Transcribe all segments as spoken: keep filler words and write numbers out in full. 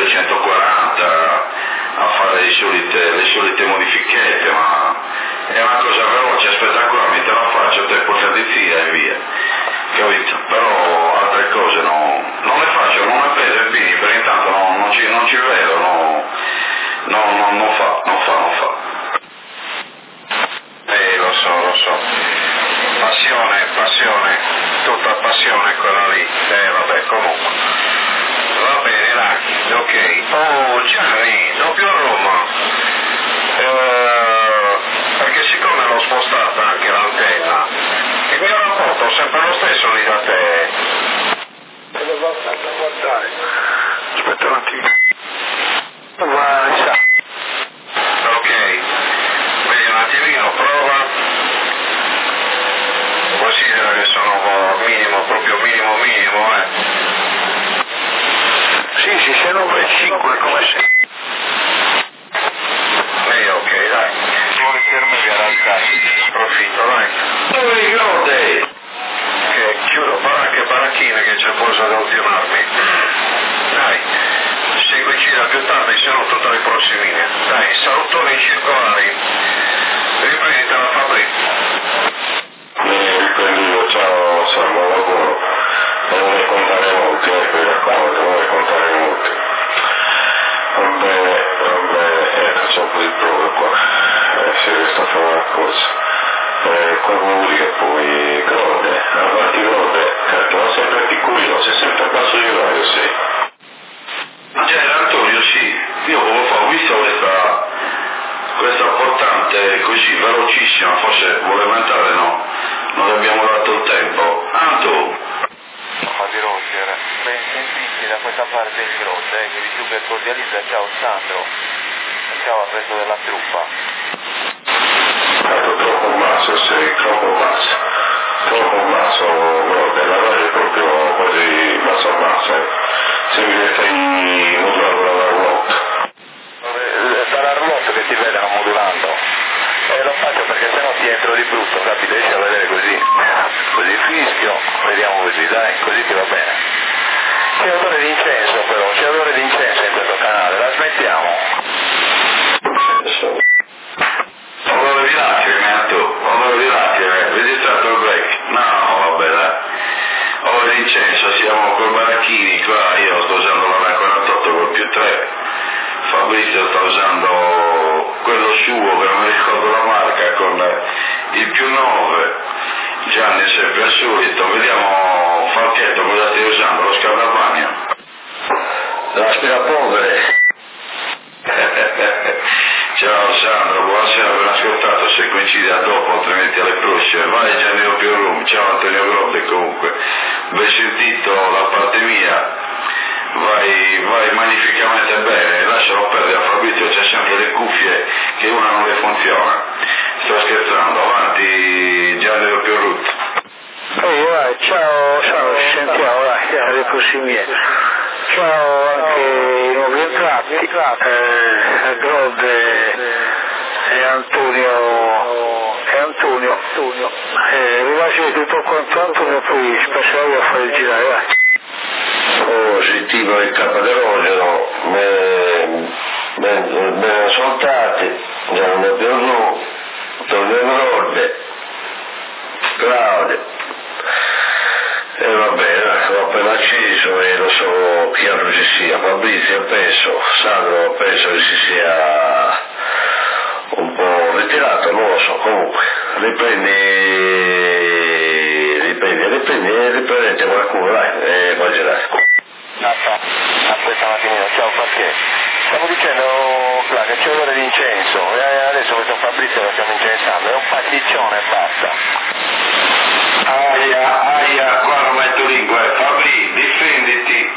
duecentoquaranta a fare le solite, le solite modifichette, ma è una cosa veloce, spettacolare, mi te la faccio, te porta di fila e via, capito? Però altre cose no, non le faccio, non le prese il bini, perché intanto no, non, ci, non ci vedo, no, no, no, non fa, non fa, non fa. Eh, lo so, lo so. Passione, passione, tutta passione quella lì. Eh, vabbè, comunque. Va bene, dai, ok. Oh, Gianni, doppio a Roma. Eh, perché siccome l'ho spostata anche l'antenna, il mio rapporto è sempre lo stesso lì da te. Me lo vado a guardare. Aspetta un attimo. Va, sa. Ok. Vedi un attimino, prova. Considera che sono minimo, proprio minimo minimo, eh. Sì, sì, se nove e cinque come se. Eh, ok, dai. Vuole fermarmi ad alzarsi, approfitto, dai. Dove i grode? Che chiudo baracche e baracchine che c'è cosa da ultimarmi. Dai, seguici da più tardi, se no tutte le prossime. Dai, salutoni circolari. Riprenditela Fabrizio. Riprendivo, ciao, ciao, buon lavoro. Non ne contare molti, eh, per racconto, non ne contare molti. Va bene, va bene, eh, faccio un po' di prove qua. Eh, sì, sto facendo una cosa. Eh, qua vuol dire che poi grode, avanti grode, certo, ma sempre più curioso, sei sempre a passo di radio, sì. Già, Antonio, sì, io come fa, ho visto questa, questa portante così velocissima, forse voleva entrare, no? Non le abbiamo dato il tempo. Anto! Ma di Roger, ben sentiti da questa parte del Grotte, eh, che vi super cordializza, ciao Sandro, ciao al resto della truppa. Stato troppo basso, sei troppo basso, troppo basso, Grotte, la radio è proprio quasi basso basso, sembra che stai modulando dall'Arlotto. Dall'Arlotto che ti vedono modulando. Eh, lo faccio perché sennò ti entro di brutto, capito? Riesci a vedere così, così fischio, vediamo così, dai, così ti va bene. C'è odore di incenso però, c'è odore di incenso in questo canale, la smettiamo. Odore di lacrime, Anto, odore di lacrime, vedi stato il break? No, vabbè dai. Odore di incenso, siamo col baracchini qua, io sto usando la quarantotto col più tre. Fabrizio sta usando quello suo che non mi ricordo la marca con il più nove, Gianni è sempre al solito, vediamo Falchetto cosa stai usando, lo scaldabagno? L'aspirapolvere. Ciao Sandro, buonasera, ben ascoltato, se coincide a dopo altrimenti alle prossime. Vai Gianni Doppio Room, ciao Antonio Grode comunque, ben sentito la parte mia. Vai, vai magnificamente bene, lascialo perdere a Fabrizio, c'è sempre le cuffie che una non le funziona. Sto scherzando, avanti Gianni Doppio Root. Ehi, vai, ciao, ciao, ci sentiamo, vai, alle prossime. Ciao anche i nuovi entrati, eh, Grode e Antonio, e Antonio, Antonio. Eh, rilacci tutto quanto Antonio, poi spasserò a fare il girare, vai. Oh, sentivo il Capaderogeno, me, me, me ascoltate, Gianni Doppio Root, Antonio Grode, Claudio. E eh, va bene, l'ho appena acceso e lo so chi altro ci sia, Fabrizio penso, Sandro penso che si sia un po' ritirato, non lo so, comunque, riprendi, riprendi, riprendi, riprendete qualcuno, dai, e poi girate. Aspetta, aspetta un attimino, ciao perché? Stavo dicendo, Cla, che c'è odore di incenso, e adesso questo Fabrizio lo stiamo incensando, è un pasticcione e basta. Aia, aia, qua non metto lingua, eh. Fabri, difenditi.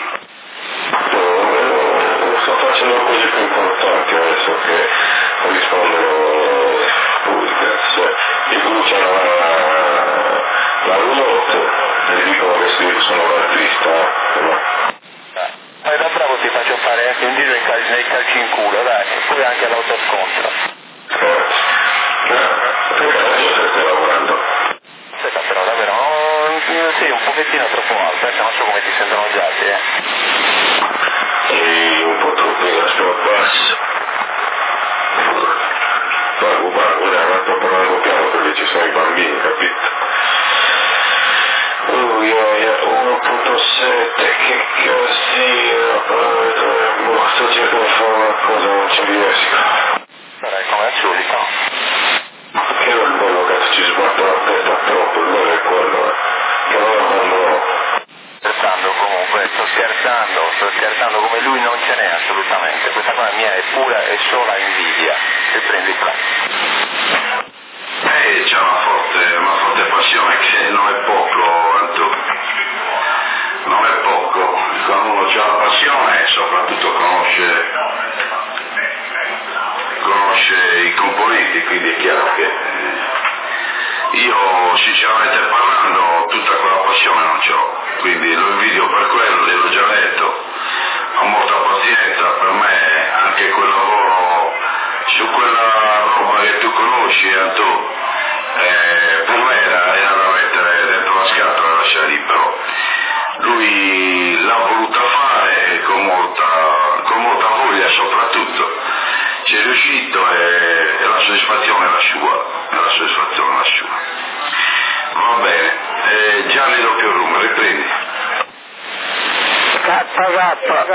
No, sto facendo cose più importanti adesso che rispondono pubbliche. Cioè, mi bruciano la, la roulotte e mi dicono che sì, sono un artista. No? Dai, da bravo ti faccio fare anche un giro cal- nei calci in culo, dai, e poi anche all'autoscontro. Eh, eh, perché adesso stai lavorando? Aspetta però davvero, no, sei un pochettino troppo alto, adesso non so come ti sentono gli altri, eh. E un po' troppo. assolutamente, questa qua mia è pura e sola invidia, e prendi qua. Eh, c'è una forte, una forte passione che non è poco, Antonio, non è poco, quando uno ha la passione e soprattutto conosce, conosce i componenti, quindi è chiaro che io sinceramente parlando tutta quella passione non c'ho, quindi lo invidio per quello, gliel'ho già detto, ho molta pazienza, per me anche quel lavoro su quella roba che tu conosci, Antonio, eh, per me era, era da mettere dentro la scatola e lasciare libero. Lui l'ha voluta fare con molta, con molta voglia soprattutto, ci è riuscito e, e la soddisfazione è la sua, e la soddisfazione è la sua. Va bene, eh, Gianni doppio rum, riprendi. K K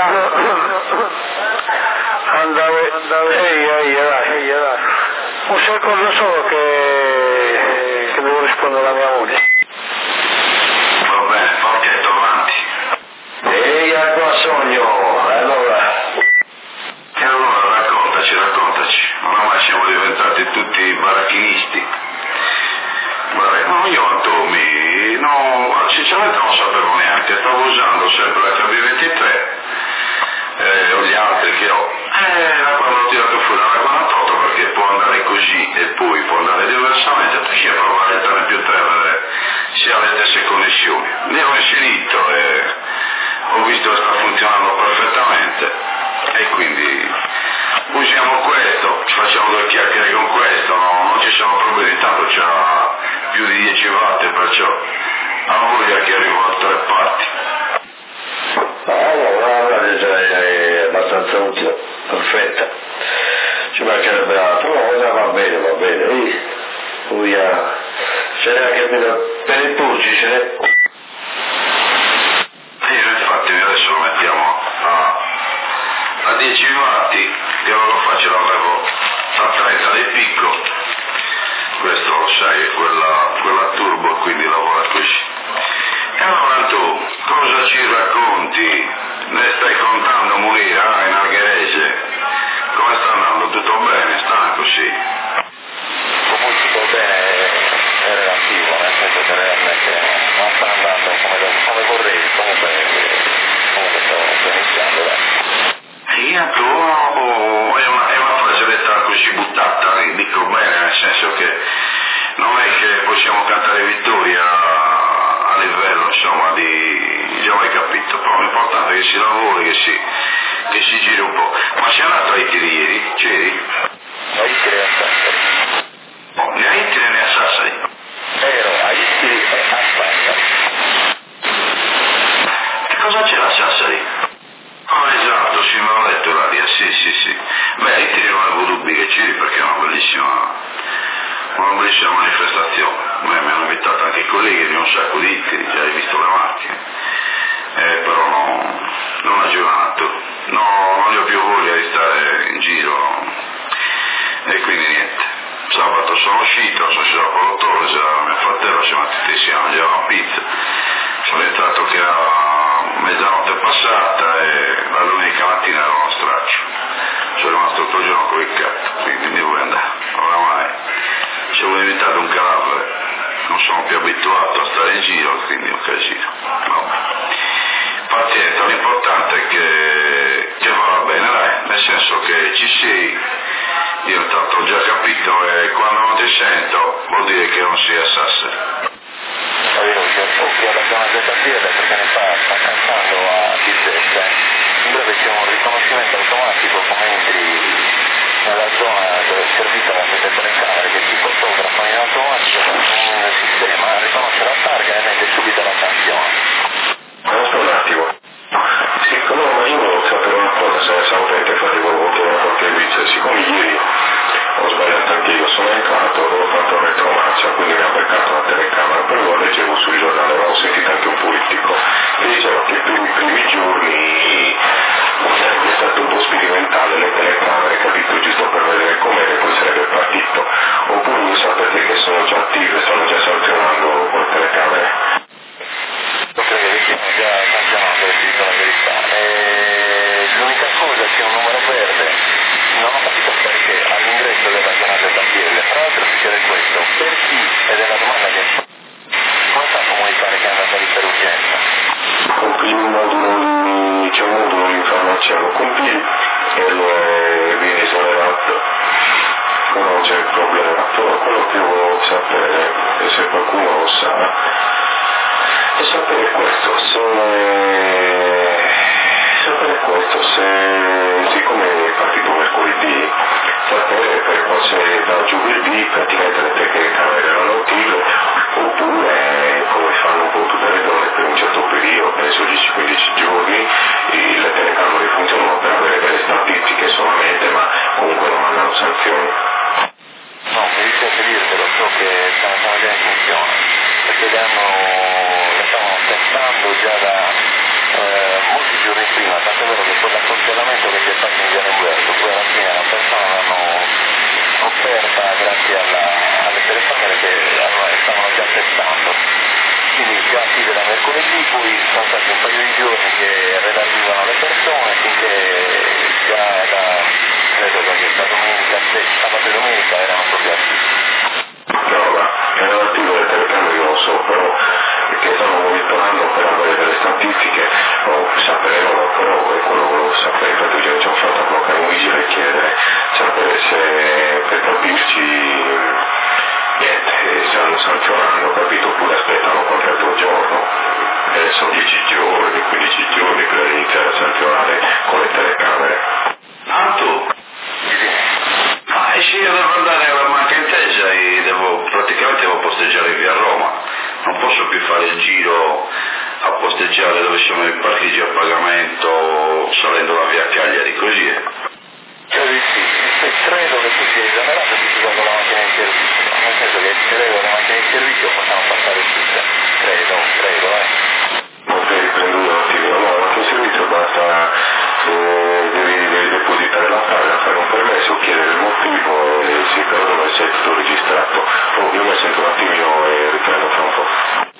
andare, ehi, ehi, dai, dai. Un secondo solo che, che devo rispondere alla mia moglie. Va bene, Falchetto, avanti. Ehi, a tua sogno, allora. E allora raccontaci, raccontaci, oramai siamo diventati tutti baracchinisti. No, io Antomi, no, sinceramente non sapevo neanche, stavo usando sempre la K B ventitré eh, o gli altri che ho. Eh, da quando ho tirato fuori la quarantotto perché può andare così e poi può andare diversamente, perché provare il tre più tre a vedere se ha le stesse connessioni. Ne ho inserito e ho visto che sta funzionando perfettamente e quindi usiamo questo, ci facciamo due chiacchiere con questo, no, non ci sono problemi, tanto c'ha più di dieci watt, perciò ha voglia che arrivo a tre parti. Allora, allora già è abbastanza utile, perfetta. Ci mancherebbe altro, no, va bene, va bene. Ehi, poi uh, ce n'è anche per, per il pulci, ce n'è. E io infatti adesso lo mettiamo a, a dieci watt, che ora lo faccio, l'avevo a trenta di picco, questo lo sai, è quella, quella turbo, quindi lavora così. E allora tu, cosa ci racconti? Ne stai contando morire, ah, in Algherese? Come sta andando? Tutto bene? Stanco, sì? Comunque tutto bene è relativo, nel senso che realmente non sta andando come, come vorrei, comunque, comunque sto, sto iniziando, dai. Sì, tu, oh, è una, è una frasetta così buttata, dico bene, nel senso che non è che possiamo cantare vittoria a livello, insomma, di, già hai capito, però l'importante è che si lavori, che si, che si giri un po'. Ma sei andato a Itiri ieri? C'eri? A Itiri e a Sassari. Oh, né a Itiri né a Sassari? Ero a Itiri e a Sassari. Che cosa c'era a Sassari? Ah, esatto, sì, me l'ho letto l'aria, sì, sì, sì. Beh, a Itiri non avevo dubbi che c'eri perché è una bellissima, una bellissima manifestazione. Beh, mi hanno invitato anche i colleghi di un sacco di Itiri, già hai visto le macchine. Eh, però no, non ha giocato, no, non ne ho più voglia di stare in giro e quindi niente. Sabato sono uscito, sono uscito con l'autore, c'era la mia fratello, siamo tutti insieme a mangiare una pizza, sono entrato che era mezzanotte passata e la domenica mattina ero uno straccio, sono rimasto tutto il giorno con il gatto, quindi mi vuoi andare, oramai ci avevo invitato un cadavere, non sono più abituato a stare in giro, quindi un casino, vabbè. Pazienza, l'importante è che, che va bene, dai, nel senso che ci sei, io intanto ho già capito e quando non ti sento vuol dire che non sei a Sassari. Avevo che la zona del partire perché ne fa, sta cantando a Dissesta, in breve c'è un riconoscimento automatico come entri nella zona dove è servita la sette telecamere che si fotografano in automatico con un sistema, riconosce la targa e mette subito la sanzione. Aspetta un attimo. Sì, no, io volevo sapere una cosa, se ne sapete, infatti volevo chiedere a qualche vice, siccome ieri ho sbagliato anche io, sono entrato, avevo fatto un retromarcia, quindi mi ha beccato la telecamera, poi lo leggevo sul giornale, avevo sentito anche un politico, che diceva che per i primi giorni è stato un po' sperimentale le telecamere, capito, giusto per vedere com'è e poi sarebbe partito, oppure voi sapete che sono già attive, stanno già sanzionando con le telecamere. questo, per chi, ed è la domanda che come fa a comunicare che è andata lì per urgenza? Compili un modulo, c'è un modulo di informazione, lo compili e lo è, viene sollevato, non c'è problema. Però quello che volevo sapere, e se qualcuno lo sa, è sapere questo, se sapere questo, se siccome è partito mercoledì, sapere per se da giovedì praticamente le telecamere erano utili, oppure come fanno un po' tutte le donne per un certo periodo, penso dieci quindici giorni, le telecamere funzionano per avere delle statistiche solamente, ma comunque non hanno sanzioni. No, mi dispiace dirtelo, so che stanno già in funzione, perché le hanno, le stavano testando già da eh, molti giorni prima, tanto è vero che quell'accoltellamento che si è fatto in Viale Umberto, poi alla fine la persona l'hanno offerta grazie alla, alle telecamere che stavano già testando. Quindi già sì da mercoledì, poi sono stati un paio di giorni che redarguivano le persone, finché già da, credo che da domenica, sabato e domenica erano proprio attivi. No, ma è relativo alle telecamere io lo so, però perché stanno monitorando per avere delle statistiche, o sapere loro, però è quello che volevo sapere, perché già ci ho fatto bloccare un vigile e chiedere, sapere se per capirci niente, stanno sanzionando, capito, oppure aspettano qualche altro giorno, e sono dieci giorni, quindici giorni per iniziare a sanzionare con le telecamere. Anto, ma e se io devo andare alla Marchenteggia e devo, praticamente devo posteggiare via Roma, non posso più fare il giro a posteggiare dove sono i parcheggi a pagamento salendo la via Cagliari, così è. Cioè sì, sì, credo che tu sia esonerato se tu vai con la macchina in servizio, nel senso che credo che la macchina in servizio possiamo passare tutte, credo, credo, eh. Ok, prendo un attimo, no, ma che servizio basta, eh, devi, devi depositare la paga, fare un permesso, chiedere il motivo e sì, però deve essere tutto registrato. Oh, io mi sento un attimino e riprendo fra un po'.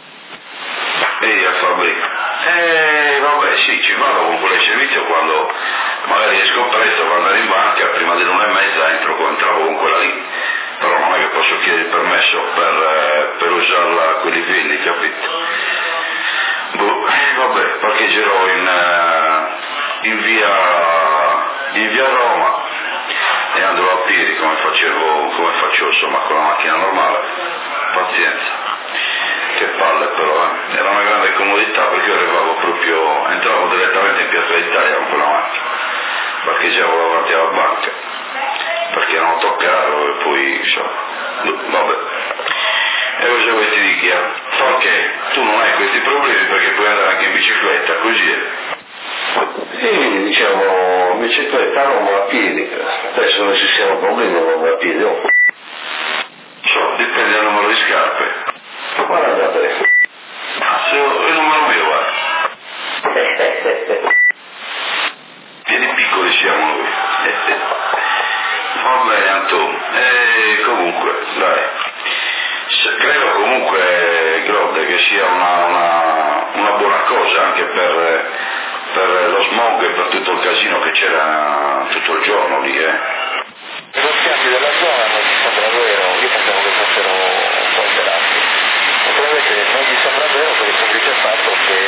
Ehi, a Fabri. Eh, vabbè, sì, ci vado con quel servizio quando magari esco presto per andare in banca, prima delle una e mezza entro, entravo con quella lì, però non è che posso chiedere il permesso per, eh, per usarla a quei livelli, capito? Boh, eh, vabbè, parcheggerò in, uh, in via in via Roma e andrò a piedi come facevo, come faccio insomma con la macchina normale, pazienza. Che palle però, eh. Era una grande comodità perché io arrivavo proprio, entravo direttamente in Piazza d'Italia con quella macchina, parcheggiavo davanti alla banca, perché era un autocarro e poi insomma, vabbè. E cosa vuoi ti dica? So che tu non hai questi problemi perché puoi andare anche in bicicletta, così è. Sì, diciamo, bicicletta non va a piedi, adesso non ci siano problemi, non va a piedi, oh. So, dipende dal numero di scarpe. Guarda te. Ah, se il numero mio, guarda. Piedi piccoli siamo noi. Va bene, Antonio. E comunque, dai. Se, credo comunque, Grode, che sia una, una, una buona cosa anche per, per lo smog e per tutto il casino che c'era tutto il giorno lì, eh. I negozianti della zona non ci sembra vero, io pensavo che fossero un po' alterati. Naturalmente non mi sembra vero per il semplice fatto che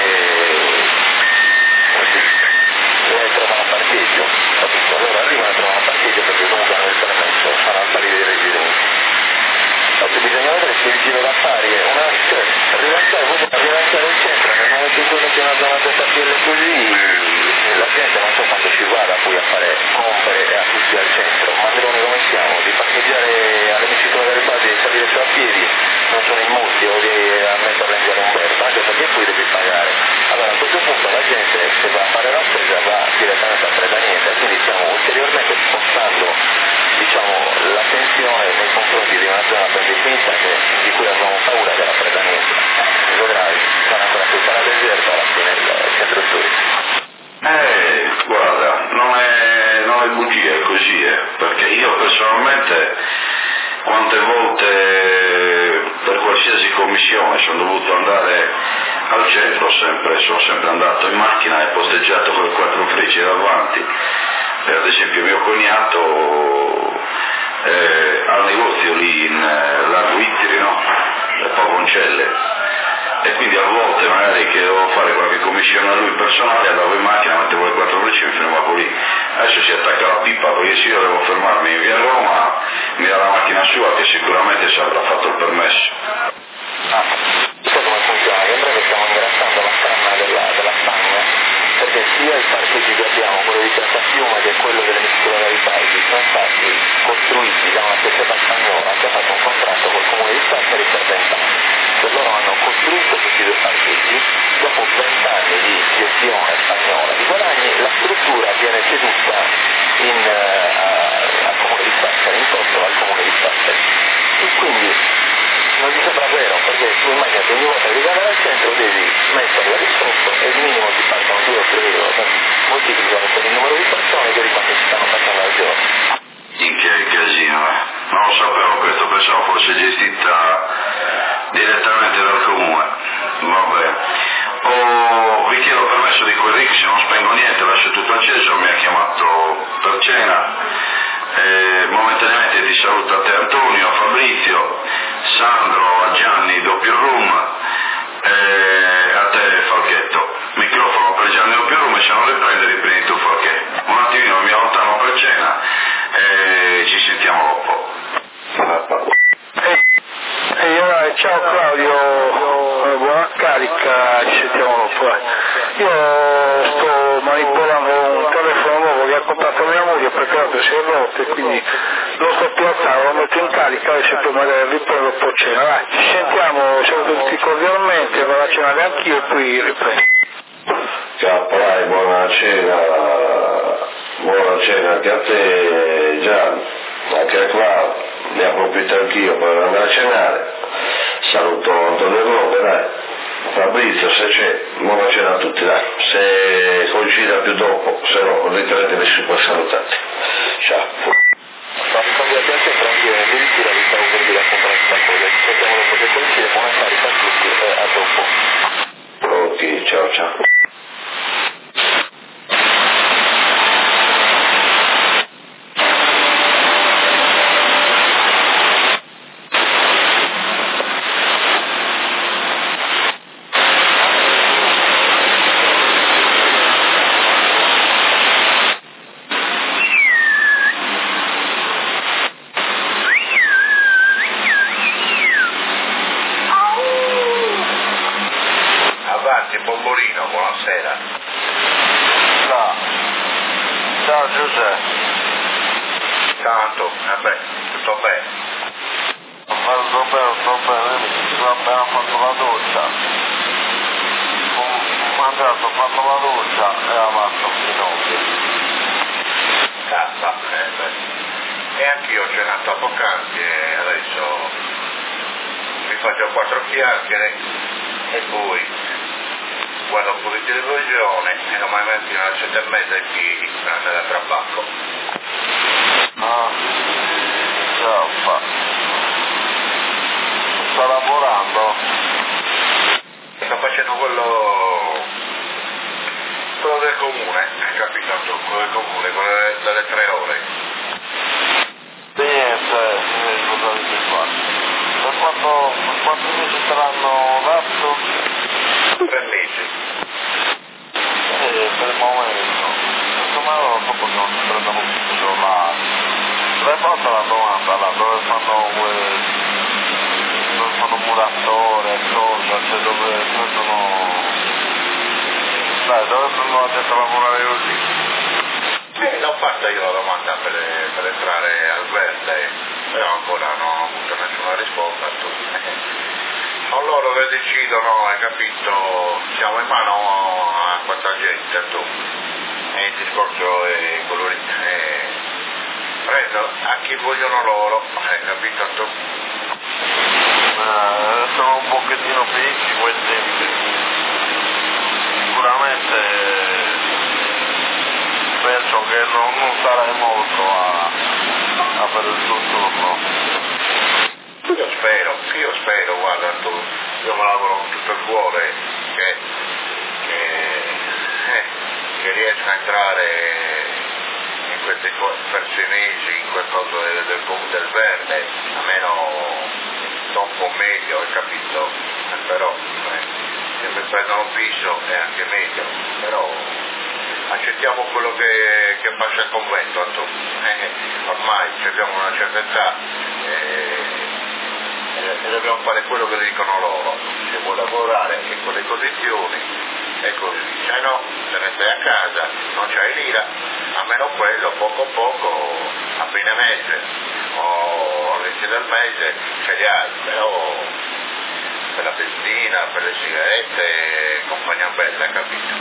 loro trovano parcheggio, capito? Allora arrivano e trovano parcheggio perché comunque hanno il permesso, fanno salire i residenti. Oggi bisogna vedere se il giro d'affari è una, cioè, rilanciare, voi rilanciare il centro, nel momento in cui metti una zona Z P L così, la gente non so quando ci vada poi a fare compere e acquisti al centro, ma noi come siamo, di parcheggiare all'emiciclo delle basi e salire su a piedi, non sono in molti, o di metterla in Viale Umberto, anche perché poi devi pagare. Allora a questo punto la gente se va a fare la spesa va direttamente a Predanieta, quindi stiamo ulteriormente spostando diciamo, l'attenzione nei confronti di una zona ben definita che, di cui avevamo paura della Predanieta. Vedrai, sarà ancora più sarà deserta alla fine il centro storico. Eh, guarda, non è, non è bugia, è così, eh, perché io personalmente quante volte per qualsiasi commissione sono dovuto andare al centro, sempre, sono sempre andato in macchina e posteggiato con le quattro frecce davanti. Per ad esempio mio cognato eh, al negozio lì in eh, Largo Itteri, no? E poi Concelle. E quindi a volte magari che dovevo fare qualche commissione a lui personale, andavo in macchina, mettevo le quattro frecce e mi fermavo lì. Adesso si attacca la pipa perché sì, io devo fermarmi in via Roma, mi dà la macchina sua che sicuramente ci avrà fatto il permesso. Ah, sai come funziona? In breve stiamo ingrassando la canna della, della Spagna, perché sia il parcheggio che abbiamo, quello di Piazza Fiume, che quello delle misture dei paesi, sono stati costruiti da una società spagnola che ha fatto un contratto col comune di Sassari per vent'anni. Per loro hanno costruito questi due parcheggi, dopo vent'anni di gestione spagnola di guadagni, la struttura viene ceduta in, uh, al comune di Sassari, in costo al comune di Sassari. E quindi non ti sembra vero, perché tu immaginati ogni volta che devi andare al centro devi metterla di sotto e il minimo ti partono due o tre euro, moltiplicano per il numero di persone che di quanto si stanno facendo al giorno. In che casino, eh? Non lo sapevo questo, pensavo fosse gestita direttamente dal comune. Va bene. Oh, vi chiedo permesso di quel Rick, se non spengo niente, lascio tutto acceso, mi ha chiamato per cena. Eh, momentaneamente ti saluto a te Antonio, a Fabrizio, Sandro, a Gianni, doppio room, eh, a te Falchetto. Microfono per Gianni doppio room e se non le prende riprendi tu Falchetto. Un attimino mi allontano per cena e ci sentiamo dopo. E allora, ciao Claudio, buona carica, ci sentiamo dopo. Io sto manipolando un telefono nuovo che ha comprato mia moglie perché l'altro si è rotto e quindi lo sto piazzando, lo metto in carica e se poi magari riprendo dopo cena. Vai, ci sentiamo, saluto tutti cordialmente, vado a cenare anch'io e poi riprendo. Ciao, dai, buona cena, buona cena anche a te Gianni, anche a Claudio, ne approfitto anch'io per andare a cenare, saluto Antonio Grobe, dai, Fabrizio se c'è, buona cena a tutti, dai, se coincida più dopo, se no ritenetevi super salutati, ciao. Ma ricordate anche tranquillo, addirittura vi stavo per dire a comprare questa cosa, ci sentiamo dopo che coincide, buona carica a tutti e a dopo. Ok, ciao ciao. Bombolino, buonasera. Ciao. Ciao Giuseppe. Tanto, vabbè, tutto bene. Sto bene, sto bene, mi ho appena fatto la doccia. Ho mangiato, ho fatto la doccia e ho fatto un ginocchio. Cazzo, eh beh. E anch'io ho cenato a poc'anzi e adesso mi faccio quattro chiacchiere e poi guardo un po' di televisione e domani mattina alle sette e mezza in piedi per andare a Trabacco. Ah, ciao, fa. Sto lavorando? Sto facendo quello quello del comune, hai capito? Quello del comune, quello delle, delle tre ore. Niente, cosa avete fatto? Per quanto, per quanto mesi saranno dato? Tre mesi. Eh, per il momento. Secondo me non so perché non si prendono più giornali. L'hai fatta la domanda là, dove fanno quelle... dove fanno muratore, cosa, cioè dove prendono... Dai, dove prendono la gente a lavorare così? Eh, l'ho fatta io la domanda per, per entrare al verde, però ancora non ho avuto nessuna risposta. Sono loro che decidono, hai capito, siamo in mano a quanta gente, tu. E il discorso è quello lì. Eh, prendo a chi vogliono loro, hai capito tu? Eh, sono un pochettino fissi quei tempi. Sicuramente penso che non, non sarei molto a, a per il suo turno. Io spero, io spero, guarda tu, io me lavoro con tutto il cuore che, che, eh, che riesca a entrare in, quel, questi persinesi in quel coso del, del, del verde, almeno sto un po' meglio, hai capito? Eh, però eh, se mi prendono fisso è anche meglio, però accettiamo quello che, che passa il convento, eh, ormai abbiamo una certa età eh, e dobbiamo fare quello che dicono loro, se vuoi lavorare in quelle condizioni e così, se no te ne stai a casa, non c'hai l'ira, almeno quello poco poco a fine mese o all'inizio del mese ce li hai, però per la benzina, per le sigarette, compagnia bella, capito?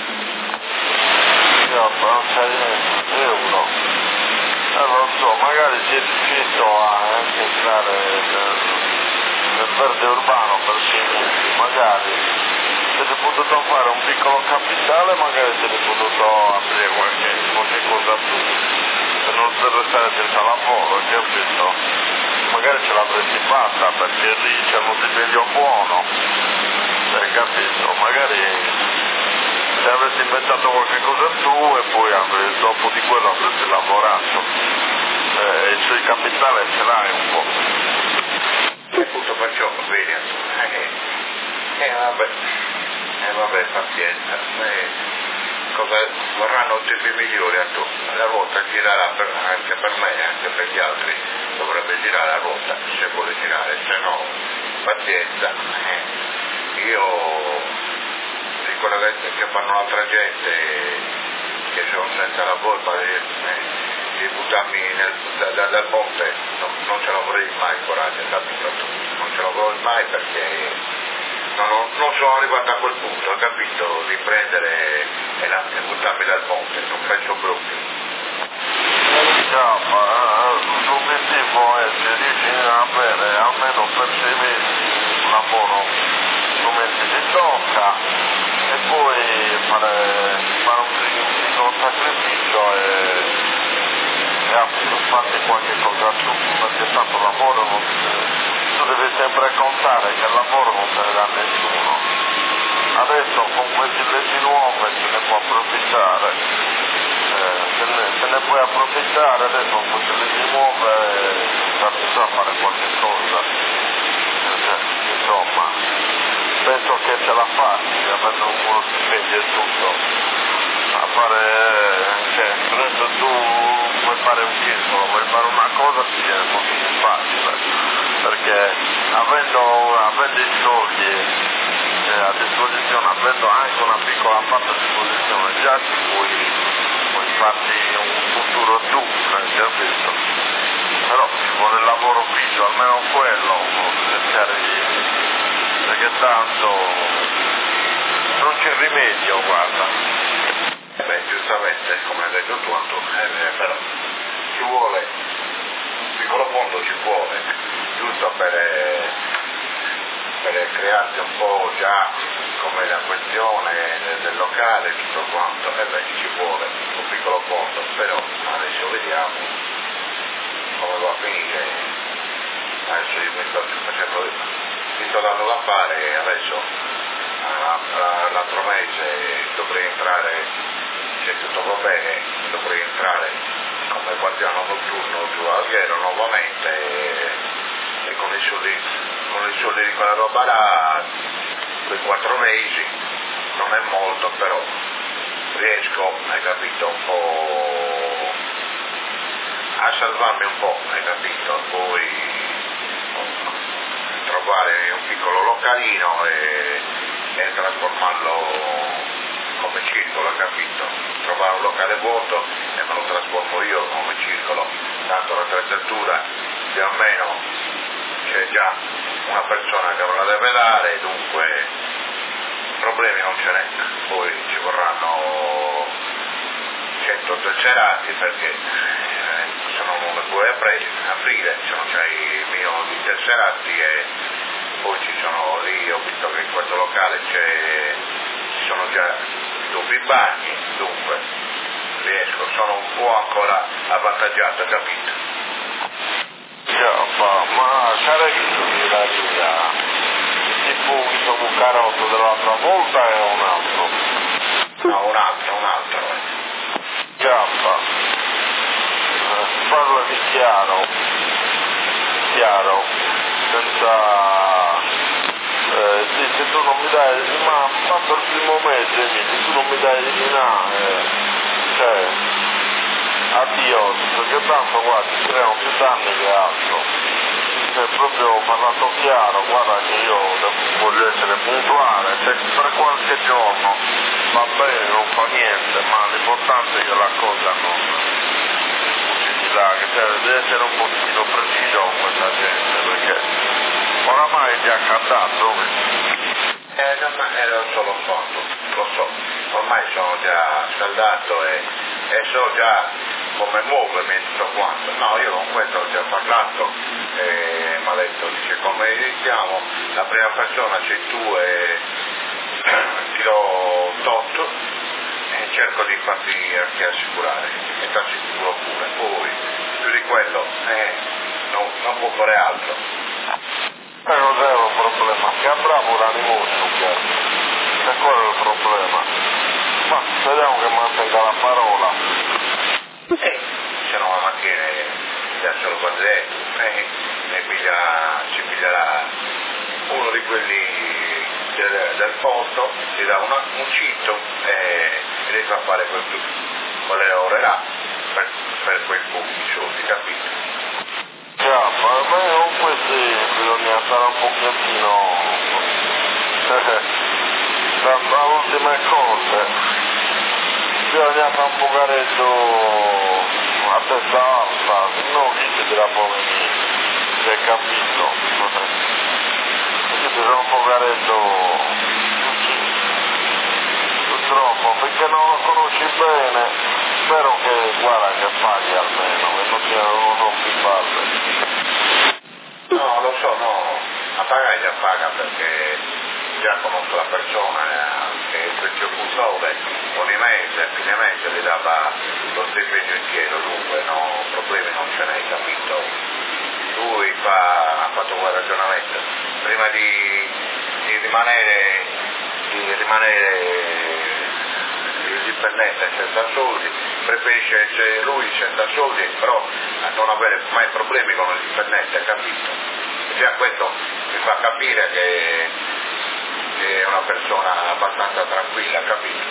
No, non c'è niente, euro. Eh, non so, magari si è riuscito a anche entrare nel, nel verde urbano per sei mesi, magari siete potuto fare un piccolo capitale, magari siete potuto aprire qualche, qualche cosa più, per non restare senza lavoro, capito? Magari ce l'avresti fatta perché lì c'è uno stipendio buono, hai capito? Magari se avresti inventato qualche cosa tu e poi avresti, dopo di quello avresti lavorato eh, e sui capitale ce l'hai un po'. E appunto perciò, vedi, eh, eh vabbè, eh vabbè, pazienza, eh, cosa, vorranno tempi migliori a tu, la ruota girerà per, anche per me, anche per gli altri, dovrebbe girare la ruota, se vuole girare, se no, pazienza, eh, io di quella che fanno altra gente, che sono senza lavoro, eh, di buttarmi nel, da, da, dal ponte, non, non ce l'avrei mai il coraggio, capito? Non ce l'avrei mai perché non, non, non sono arrivato a quel punto, ho capito, di prendere e, la, e buttarmi dal ponte, non penso proprio. No, ma l'obiettivo è di riuscire a avere almeno per sei mesi un lavoro come si tocca e poi fare, fare un piccolo sacrificio e farti qualche cosa tu, perché tanto lavoro non, tu devi sempre contare che il lavoro non te ne dà nessuno. Adesso con queste leggi nuove se ne può approfittare, eh, se, ne, se ne puoi approfittare adesso con queste leggi nuove eh, a fare qualche cosa. Eh, insomma, penso che ce la facci, avendo un buon stipendio e tutto. A fare, cioè, adesso tu vuoi fare un circolo, vuoi fare una cosa, ti viene molto più facile, perché avendo, avendo i soldi eh, a disposizione, avendo anche una piccola parte a disposizione, già ti puoi, puoi farti un futuro tu, hai capito? Però ci vuole il lavoro fisso, almeno quello, cercare di, perché tanto non c'è rimedio, guarda. Beh, giustamente, come hai detto tu, eh, però ci vuole, un piccolo fondo ci vuole, giusto per, per crearsi un po' già come la questione del, del locale, tutto quanto, e beh, ci vuole un piccolo fondo, però adesso vediamo come va a finire. Adesso io mi sto facendo, mi sto dando da fare, adesso l'altro mese dovrei entrare, se tutto va bene, dovrei entrare come guardiano notturno giù a Alghero nuovamente e, e con i soldi, con i soldi di quella roba là, quei quattro mesi, non è molto, però riesco, hai capito, un po' a salvarmi un po', hai capito, poi trovare un piccolo localino e, e trasformarlo come circolo, capito? Trovare un locale vuoto e me lo trasformo io come circolo, tanto l'attrezzatura più o meno c'è già una persona che me la deve dare, dunque problemi non ce n'è, poi ci vorranno cento tesserati perché eh, se non le puoi aprire, se non c'hai il mio di tesserati e poi ci sono lì, ho visto che in questo locale c'è, ci sono già dubbi bagni, dunque riesco, sono un po' ancora avvantaggiato, capito? Già, ma carecchio di la linea, tipo un carotto dell'altra volta e un altro? No, un altro, un altro. Già, dirti chiaro, chiaro, senza... Eh, sì, se tu non mi dai, ma fatto il primo mese, se tu non mi dai eliminare, cioè, addio, perché tanto guarda, ti creano più danni che altro. Cioè, proprio parlato chiaro, guarda che io voglio essere puntuale, se per qualche giorno va bene, non fa niente, ma l'importante è che la cosa non si là, che cioè, deve essere un pochino preciso con questa gente, perché oramai è già cantato. Eh, no, ma eh, lo so, lo so, lo so, ormai sono già scaldato e, e so già come muovermi e tutto quanto. No, io con questo ho già parlato e mi ha detto, dice come iniziamo, la prima persona sei tu e ti do tot e cerco di farti anche assicurare e ti assicuro pure, poi più di quello eh, non, non può fare altro. Eh, non è un problema, che è bravo l'animoso, e quello è il problema. Ma speriamo che mantenga la parola. Eh, se no la mattina già solo quando è, eh, ne piglia, ci piglierà uno di quelli del, del posto, ti dà una, un cinto e devi far fare quel, quelle ore là per, per quei pochi soldi, capito? Già, ma comunque sì, bisogna stare un pochettino dalle ultime cose, bisogna fare un pocheretto a testa alta, se no chi si dirà poi si è capito, quindi sono un pocheretto purtroppo, perché non lo conosci bene, spero che guarda che paghi almeno, che non sia un rompipalle. No, lo so, no, a pagare già paga perché già conosco la persona eh, che il vecchio Cusole ogni mese, a fine mese gli dava lo stipendio intero, dunque no, problemi non ce n'è, capito? Lui fa, ha fatto quel ragionamento, prima di, di rimanere, di rimanere dipendente senza soldi, preferisce essere lui senza soldi, però non avere mai problemi con il dipendente, capito? E già questo mi fa capire che, che è una persona abbastanza tranquilla, capito?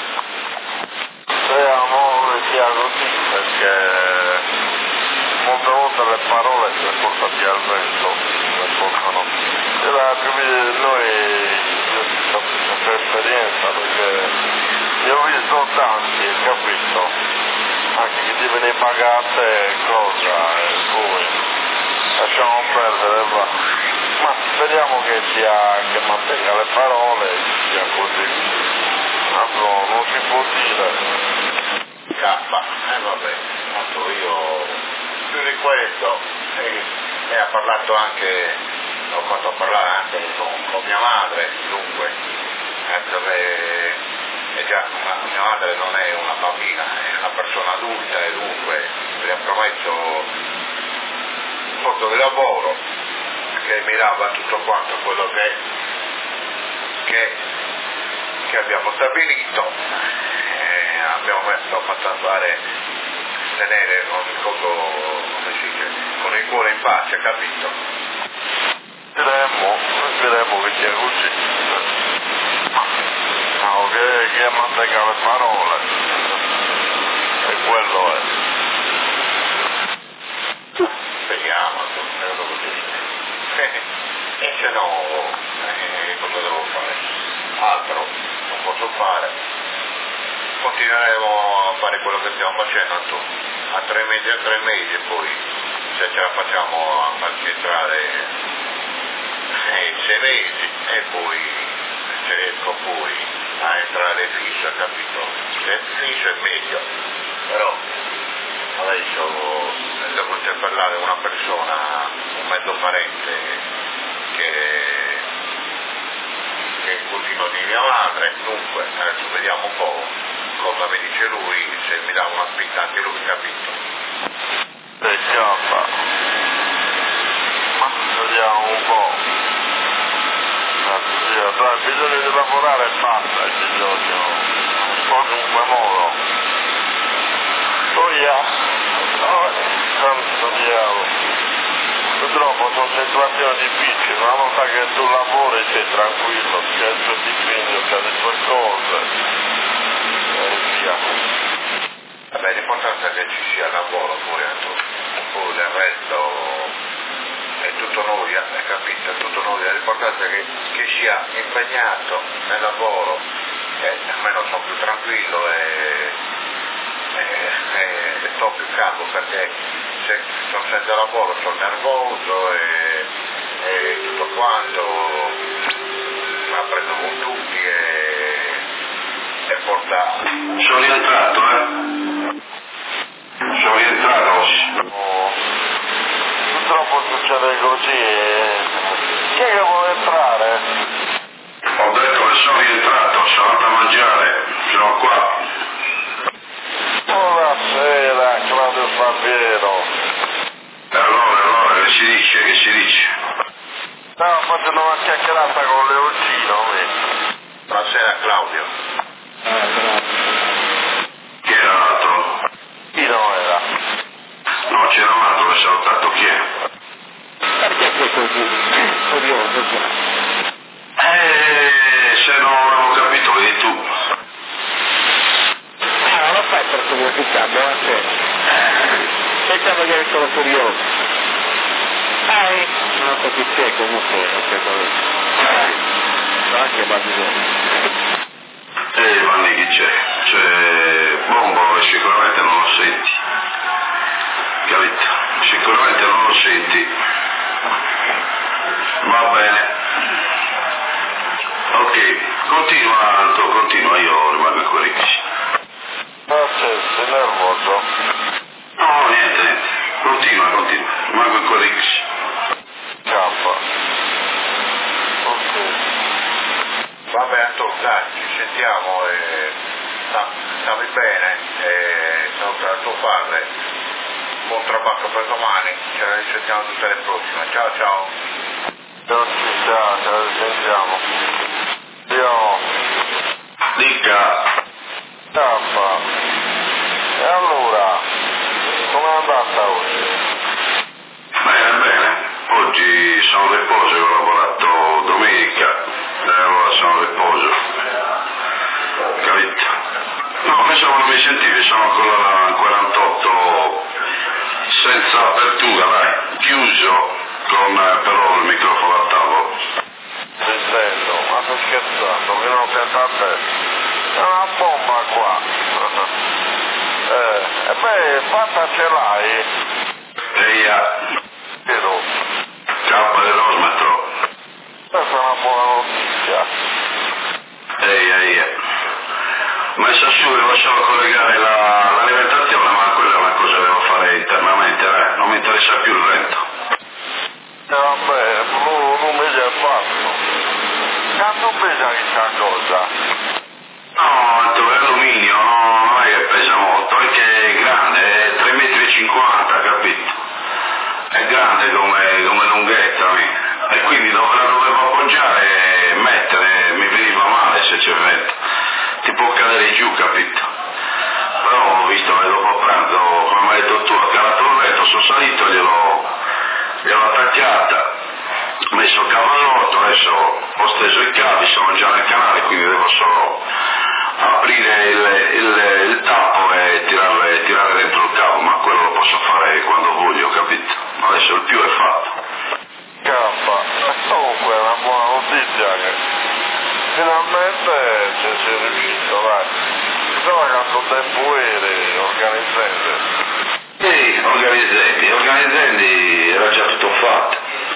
Speriamo che sia così, perché molte volte le parole si portati al vento, si portano. E la noi, io per esperienza, perché io ho visto tanti, capito? Anche che ti viene pagate cosa e poi lasciamo perdere, va. Ma speriamo che sia, che mantenga le parole e sia così. Altro non si può dire. K, eh vabbè, tanto io più di questo eh, e ha parlato anche, ho fatto parlare anche con, con mia madre, dunque, eh, dove e già ma mia madre non è una bambina, è una persona adulta e dunque le ha promesso un posto di lavoro che mi dava tutto quanto quello che, che, che abbiamo stabilito, e abbiamo messo fatto fare tenere con il coso, come si dice, con il cuore in pace, capito? Speriamo, speriamo che sia così. No, che, che mantenga le parole, e quello è. Speriamo, spero così. E se no, eh, cosa devo fare? Altro non posso fare. Continueremo a fare quello che stiamo facendo a tre mesi a tre mesi e poi se ce la facciamo a farci entrare in sei mesi e poi se riesco poi a entrare fisso, capito? Se fisso è meglio, però adesso devo interpellare una persona, un mezzo parente che, che è il cugino di mia madre, dunque adesso vediamo un po' cosa mi dice lui, se mi dà una spinta anche lui, capito? E chiappa, ma vediamo un po'. Dai, bisogna di lavorare e basta, bisogna, in qualunque modo. Oh yeah. Oh, santo diavolo. Purtroppo sono situazioni difficili, una volta che tu lavori sei tranquillo, c'è il tuo stipendio, c'è le tue cose e via. Vabbè, l'importante è che ci sia lavoro pure, poi del resto è tutto noi, hai capito? È tutto noi, l'importante è che, che sia impegnato nel lavoro, eh, almeno sono più tranquillo e, e, e, e sto più calmo, perché se sono senza lavoro sono nervoso e, e tutto quanto, ma prendo con tutti e, e porta... Sono rientrato, eh? Sono rientrato. Oh, purtroppo succede così e... Chi è che vuole entrare? Ho detto che sono rientrato, sono andato a mangiare, sono qua. Buonasera, Claudio Barbiero. E allora, allora, che si dice, che si dice? Stavo facendo una chiacchierata con Leoncino, vedi? Buonasera Claudio. Chi era l'altro? Chi non era? No, c'era un altro, l'ho salutato, chi è? Perché sei così curioso? Eh, se non avevo capito, vedi tu. Ah, non lo fai per curiosità, buonasera. Pensavo di essere curioso. Dai! Non so chi sei comunque, non sei così. Ma anche Babilonia. Eh, Vanni, chi c'è? C'è Bombo e sicuramente non lo senti. Capito? Sicuramente non lo senti. Va bene. Ok, continua Anto, continua, io rimango in Corricci. Ah, sei, sei nervoso? No, niente, niente. Continua, continua. Rimango in Corricci. Campa. Ok. Vabbè Antonio, dai, ci sentiamo e stammi bene e saluta il tuo padre. Buon traballo per domani, ci risentiamo tutte le prossime. Ciao ciao. Non ci sta, ce la risentiamo. Io... Dica. Campa. E allora? Com'è andata oggi? Bene, bene. Oggi sono a riposo, ho lavorato domenica e allora sono a riposo. Capito? No, pensavo non mi sentivi, sono ancora al quarantotto senza apertura, dai, chiuso con però il microfono a tavolo. Ti sento, ma sto scherzando, che non pensa a te. È una bomba qua. Eh, e beh, fatta ce l'hai? Eia, Però, K dell'osmetro. questa è una buona notizia. Eia, eia. Messa su, devo solo collegare la, l'alimentazione, ma quella è una cosa che devo fare internamente, eh? Non mi interessa più il vento. E vabbè, non, non mi si è fatto. Quanto pesa questa cosa? No, è alluminio, no, non è che pesa molto, è che è grande, è tre virgola cinquanta metri, capito? È grande come, come lunghezza, mi. E quindi dove la dovevo appoggiare e mettere, mi veniva male se c'è vento. Ti può cadere giù, capito? Però ho visto che dopo pranzo, come mi hai detto tu, ho calato il letto, sono salito, gliel'ho, gliel'ho attaccata, ho messo il cavallotto, adesso ho steso i cavi, sono già nel canale, quindi devo solo aprire il, il, il tappo e tirare, tirare dentro il cavo, ma quello lo posso fare quando voglio, capito? Adesso il più è fatto. Campa, comunque è una buona notizia che finalmente ci sei riuscito, dai. Chissà quanto tempo eri organizzante. Sì, organizzati, organizzati era già tutto fatto.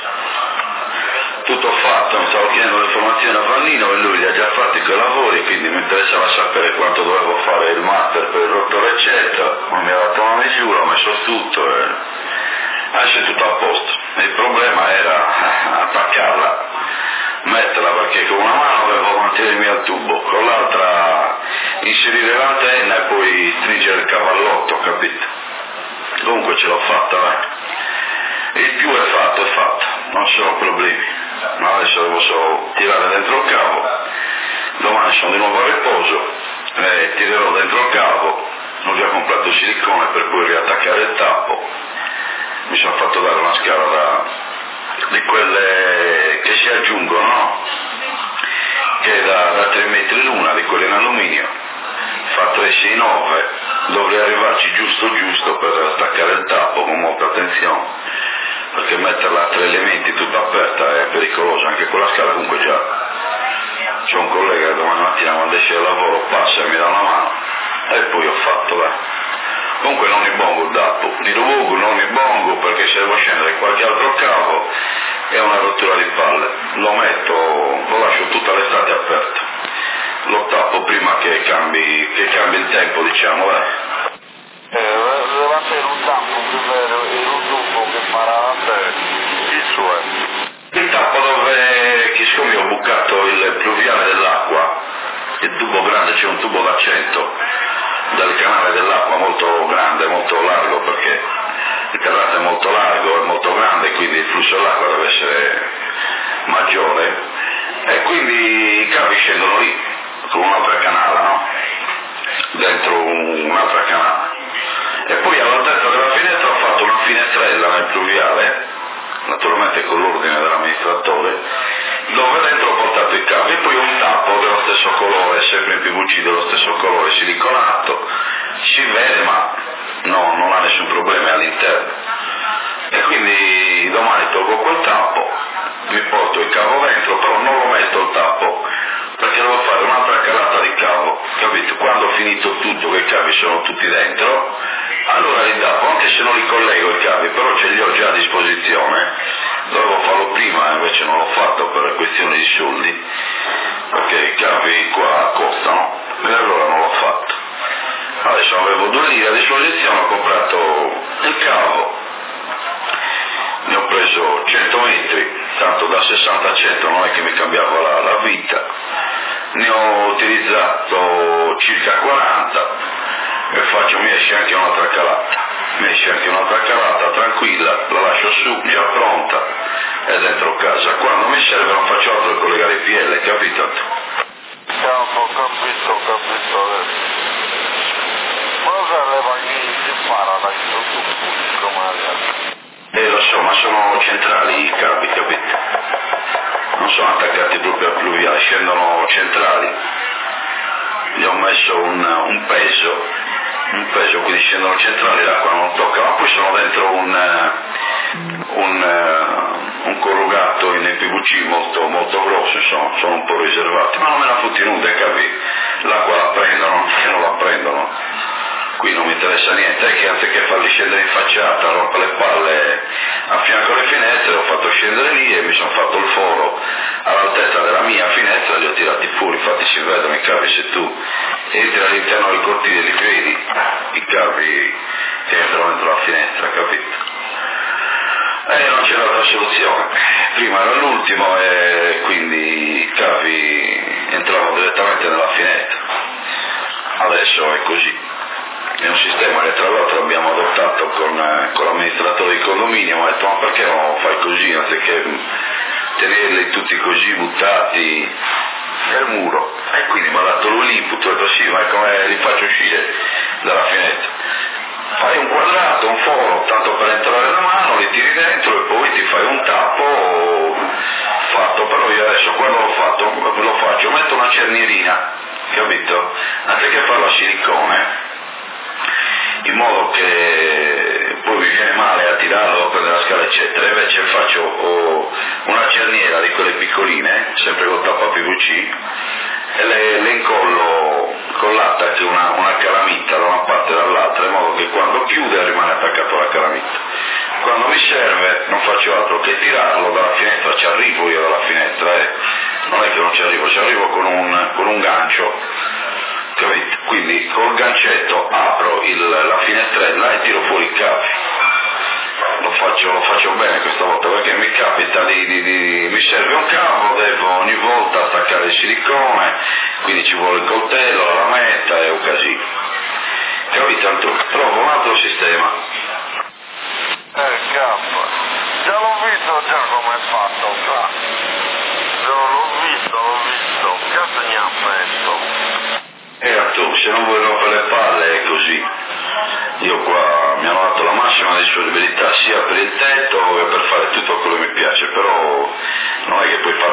Tutto fatto, mi stavo chiedendo le informazioni a Vannino e lui li ha già fatti quei lavori, quindi mi interessava sapere quanto dovevo fare il master per il rottore eccetera, mi ha dato una misura, ho messo tutto e adesso è tutto a posto. Il problema era attaccarla, metterla perché con una mano dovevo mantenermi al tubo, con l'altra inserire l'antenna e poi stringere il cavallotto, capito? Comunque ce l'ho fatta, vai. Il più è fatto, è fatto, non ci sono problemi. Ma adesso devo solo tirare dentro il cavo, domani sono di nuovo a riposo, eh, tirerò dentro il cavo, ho già comprato il silicone per poi riattaccare il tappo una scala da, di quelle che si aggiungono, no? Che è da, da tre metri l'una, di quelle in alluminio, fa tre sei nove, dovrei arrivarci giusto giusto per staccare il tappo con molta attenzione, perché metterla a tre elementi tutta aperta è pericoloso. Anche quella scala comunque già c'è un collega che domani mattina quando esce dal lavoro passa e mi dà una mano e poi ho fatto, dai. Comunque non mi bongo il tappo, ni lo vogo, non mi bongo, perché se devo scendere qualche altro cavo è una rottura di palle, lo metto, lo lascio tutta l'estate aperto, lo tappo prima che cambi, che cambi il tempo, diciamo, dai. Eh, deve essere un tappo in un tubo che farà a te il suo. Il tappo dove, che siccome ho bucato il pluviale dell'acqua, il tubo grande, c'è un tubo da cento dal canale dell'acqua molto grande, molto largo, perché il terrato è molto largo, è molto grande, quindi il flusso dell'acqua deve essere maggiore e quindi i cavi scendono lì con un'altra canala, no? Dentro un, un'altra canala. E poi all'altezza della finestra ho fatto una finestrella nel pluviale, naturalmente con l'ordine dell'amministratore, dove dentro ho portato i cavi e poi un tappo dello stesso colore, sempre in P V C dello stesso colore, siliconato, si vede ma no, non ha nessun problema, è all'interno. E quindi domani tolgo quel tappo, mi porto il cavo dentro, però non lo metto il tappo, perché devo fare un'altra calata di cavo, capito? Quando ho finito tutto, che i cavi sono tutti dentro, allora li tappo, anche se non li collego i cavi, però ce li ho già a disposizione. Dovevo farlo prima, invece non l'ho fatto per questioni di soldi, perché i cavi qua costano, e allora non l'ho fatto. Adesso avevo due lire a disposizione, ho comprato il cavo, ne ho preso cento metri, tanto da sessanta a cento non è che mi cambiava la, la vita, ne ho utilizzato circa quaranta e faccio, mi esce anche un'altra calata, mi esce anche un'altra calata tranquilla, la lascio su, già pronta, è dentro casa. Quando mi serve non faccio altro che collegare i P L, capito? Ho capito, ho capito adesso. Ma cosa leva chi si impara da questo come Eh lo so, ma sono centrali i cavi, capito? Non sono attaccati proprio al pluviale, scendono centrali. Gli ho messo un, un peso, un peso, quindi scendono centrali, l'acqua non tocca, ma poi sono dentro un, un, un corrugato in P V C molto, molto grosso, insomma, sono un po' riservati, ma non me la fotti nuda, capi? L'acqua la prendono, che non la prendono. Qui non mi interessa niente, è che anziché farli scendere in facciata, rompere le palle a fianco alle finestre, ho fatto scendere lì e mi sono fatto il foro all'altezza della mia finestra, li ho tirati fuori, infatti si vedono i cavi, se tu entri all'interno del cortile li vedi, i cavi che entrano dentro la finestra, capito? E non c'era altra soluzione, prima era l'ultimo e quindi i cavi entravano direttamente nella finestra, adesso è così. È un sistema che tra l'altro abbiamo adottato con, eh, con l'amministratore di condominio, mi ha detto ma perché non lo fai così, anziché tenerli tutti così buttati nel muro, e quindi mi ha dato l'input, ho detto sì, ma come li faccio uscire dalla finestra? Fai un quadrato, un foro, tanto per entrare la mano, li tiri dentro e poi ti fai un tappo fatto, però io adesso quello l'ho fatto, lo faccio, metto una cernierina, capito? Anziché farlo a silicone, in modo che poi mi viene male a tirarlo, devo prendere la scala eccetera, invece faccio oh, una cerniera di quelle piccoline, sempre col tappo a P V C, e le, le incollo con l'attac una, una calamita da una parte e dall'altra, in modo che quando chiude rimane attaccato alla calamita. Quando mi serve non faccio altro che tirarlo dalla finestra, ci arrivo io dalla finestra, eh. non è che non ci arrivo, ci arrivo con un, con un gancio, capito? Quindi col gancetto apro il, la finestrella e tiro fuori i cavi. Lo faccio, lo faccio bene questa volta perché mi capita di, di, di mi serve un cavo, devo ogni volta attaccare il silicone, quindi ci vuole il coltello, la lametta e un casino. Capito? Trovo un altro sistema. Eh cazzo, già l'ho visto già come è fatto, sa? L'ho visto, l'ho visto, cazzo ne ha messo? E tu, se non vuoi rompere le palle è così. Io qua mi hanno dato la massima disponibilità sia per il tetto che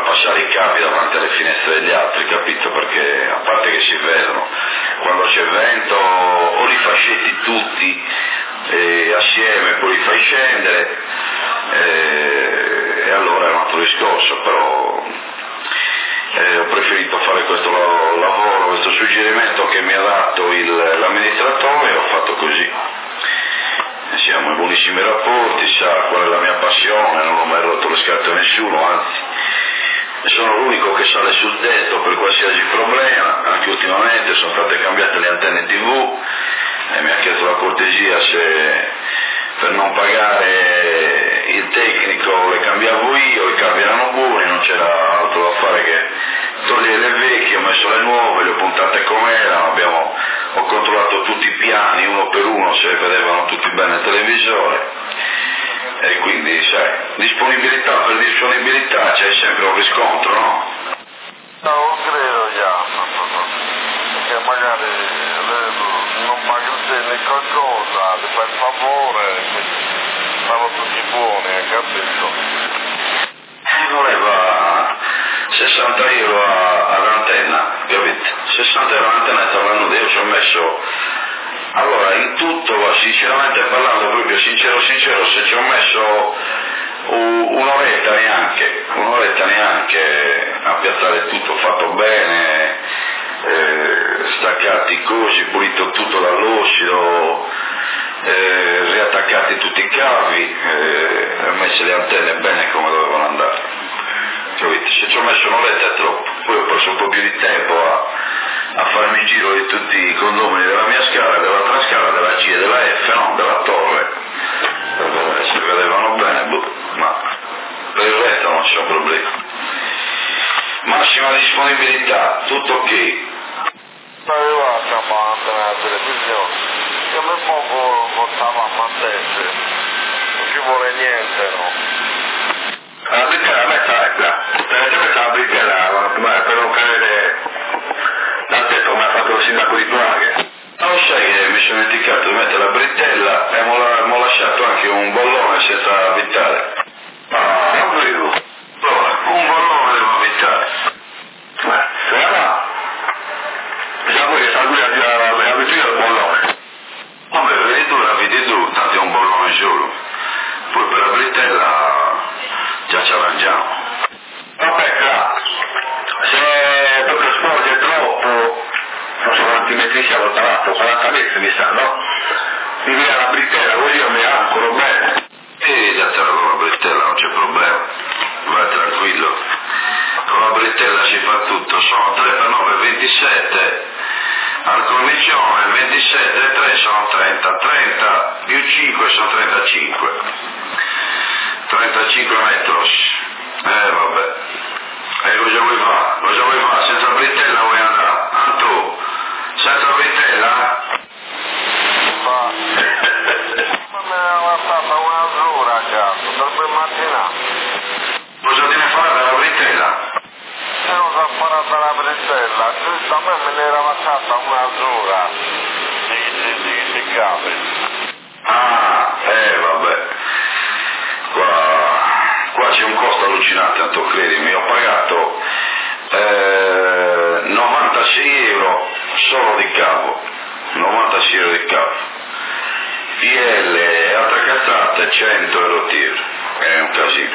passare i capi davanti alle finestre degli altri, capito? Perché a parte che si vedono, quando c'è vento o li fascetti tutti eh, assieme, poi li fai scendere eh, e allora è un altro discorso, però eh, ho preferito fare questo lavoro, questo suggerimento che mi ha dato il, l'amministratore, e ho fatto così. Siamo in buonissimi rapporti, sa qual è la mia passione, non ho mai rotto le scatole a nessuno, anzi sono l'unico che sale sul tetto per qualsiasi problema, anche ultimamente sono state cambiate le antenne tivù e mi ha chiesto la cortesia se per non pagare il tecnico le cambiavo io, i cavi erano buoni, non c'era altro da fare che togliere le vecchie, ho messo le nuove, le ho puntate com'erano, abbiamo, ho controllato tutti i piani uno per uno se vedevano tutti bene il televisore e quindi sai, disponibilità per disponibilità c'è sempre un riscontro, no? No, credo già, perché magari non paghi il tecnico qualcosa, ti fai il favore, stanno tutti buoni, hai capito? Eh, voleva sessanta euro all'antenna, capito? sessanta euro all'antenna e parlando io ci ho messo, allora in tutto, sinceramente parlando, proprio sincero sincero, se ci ho messo un'oretta neanche, un'oretta neanche a piazzare tutto fatto bene, eh, staccati così, pulito tutto dall'oscilo, eh, riattaccati tutti i cavi, eh, e messo le antenne bene come dovevano andare. Capite? Se ci ho messo un'oretta è troppo, poi ho perso un po' più di tempo a, a farmi il giro di tutti i condomini della mia scala, dell'altra scala, della C e della F, no, della torre, eh, se vedevano bene, boh, ma per il resto non c'è un problema. Massima disponibilità, tutto ok. Avevo la chiamata nella televisione, che a me poco portava a mantesse, non ci vuole niente, no? La bricchella a me sta qua, per la bricchella, ma per non cadere dal tetto come ha fatto il sindaco di Praga. Non sai che mi sono dimenticato di mettere la bretella e mi ho lasciato anche un bollone senza avvitare. Ah, non vedo. Allora, un bollone devo avvitare. Ma, se va, diciamo che sta lui a avvitare il bollone. Vabbè, vedi tu, la vedi tu, tanto è un bollone solo. Poi per la bretella già ci arrangiamo. Vabbè, là, se proprio sporge troppo, non so quanti metri siamo, tra l'altro, quaranta metri mi sa, no? Mi via la britella, così io mi ancoro bene. E datela con la bretella, non c'è problema. Vai tranquillo. Con la bretella si fa tutto, sono tre per nove, ventisette. Al cornicione, ventisette e tre sono trenta, trenta più cinque sono trentacinque. trentacinque metros. Eh vabbè. E cosa vuoi fare? Cosa vuoi fare? Senza bretella vuoi andare? Antu, senza bretella? Ma me ne ha lasciata un'azzurra a casa, per mattinare. Cosa deve fare della bretella? Se non sa fare dalla bretella, a me me ne era lasciata un'azzurra di, di, di, di capi. Ah, eh vabbè. Qua, qua c'è un costo allucinante, tanto credimi, ho pagato eh, novantasei euro solo di cavo, novantasei euro di cavo, P L e altre cazzate cento euro tiro, è un casino,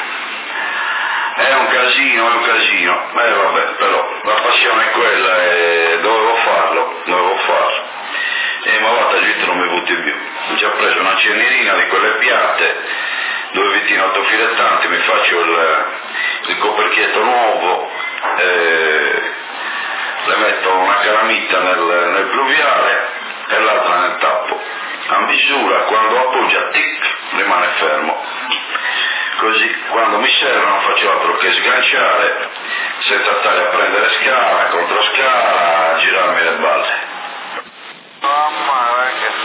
è un casino, è un casino, eh vabbè, però la passione è quella e dovevo farlo, dovevo farlo, e ma volta gente non mi butti più, ho già preso una cernierina di quelle piatte, due vitine autofilettanti, mi faccio il, il coperchietto nuovo, eh, le metto una calamita nel, nel pluviale e l'altra nel tappo, a misura, quando appoggia tic rimane fermo, così quando mi serve non faccio altro che sganciare senza stare a prendere scala, controscala, a girarmi le balle. Mamma, che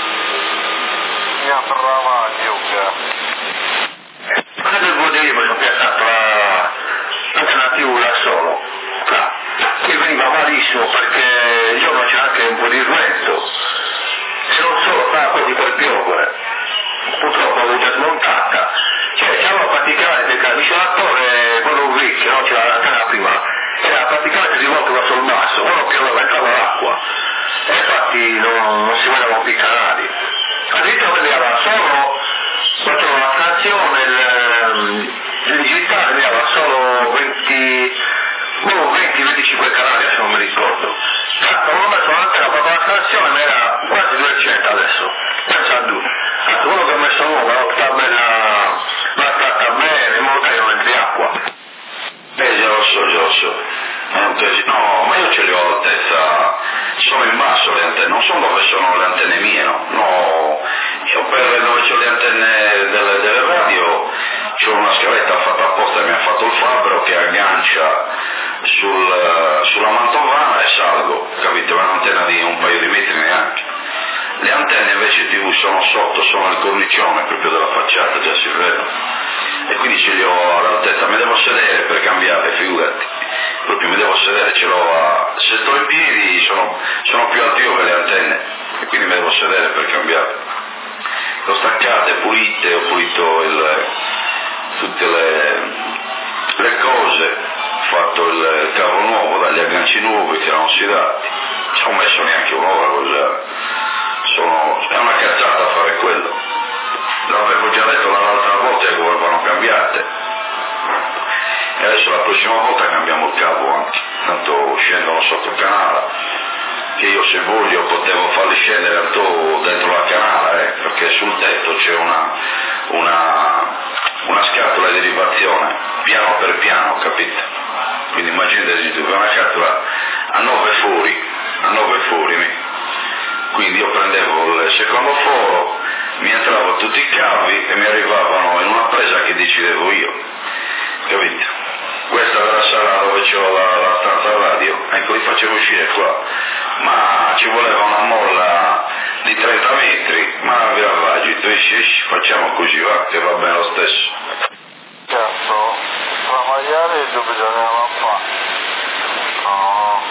mi ha travaglio che... Cosa devo dire? Mi sono piazzato la alternativa da solo. Ah, qui veniva malissimo perché il giorno c'era anche un po' di vento. Se non solo stava quasi per piovere. Purtroppo l'avevo già smontata. Cioè, siamo praticamente il miscelatore, quello lì, che non c'era la canna prima, era praticamente rivolto verso il basso, uno che non entrava l'acqua, e infatti non, non si vedevano più i canali. Addirittura vedeva solo, quando la stazione, il, il digitale vedeva solo venti, oh, venti venticinque canali, adesso non mi ricordo. Avevo messo anche la propria stazione, ma era quasi duecento adesso, pensa a due. Anzi, uno che ho messo nuovo, l'ho sta bene, l'ha tratta bene, in modo che non entri acqua. Eh, già lo so, già lo so. No, ma io ce li ho all'altezza, sono in basso le antenne, non so dove sono le antenne mie, no? No, io per dove c'ho le antenne delle, delle radio c'ho una scaletta fatta apposta, mi ha fatto il fabbro che aggancia sul, sulla mantovana e salgo, capite? Ma un'antenna di un paio di metri neanche. Le antenne invece tivù sono sotto, sono nel cornicione proprio della facciata, già si vede. E quindi ce li ho all'altezza, mi devo sedere per cambiare, figurati. Proprio mi devo sedere, ce l'ho a... se sto in piedi sono, sono più alto io che le antenne, e quindi mi devo sedere per cambiare. L'ho staccate, pulite, ho pulito il, tutte le, le cose, ho fatto il cavo nuovo dagli agganci nuovi che erano ossidati, ci ho messo neanche un'ora a usare. Sono, è una cazzata fare quello. L'avevo già detto l'altra volta che volevano cambiate. E adesso la prossima volta cambiamo il cavo anche. Tanto scendono sotto il canale. Che io se voglio potevo farli scendere dentro la canale, eh, perché sul tetto c'è una, una, una scatola di derivazione, piano per piano, capite? Quindi immaginate tu, una scatola a nove fori, a nove fori. Quindi io prendevo il secondo foro, mi entravo tutti i cavi e mi arrivavano in una presa che decidevo io, capite? Questa era la sala dove c'ho la, la stanza radio, ecco li facevo uscire qua, ma ci voleva una molla di trenta metri, ma vi ravagito, esci, esci, facciamo così, va, che va bene lo stesso. Certo, travagliare bisognava fare, no,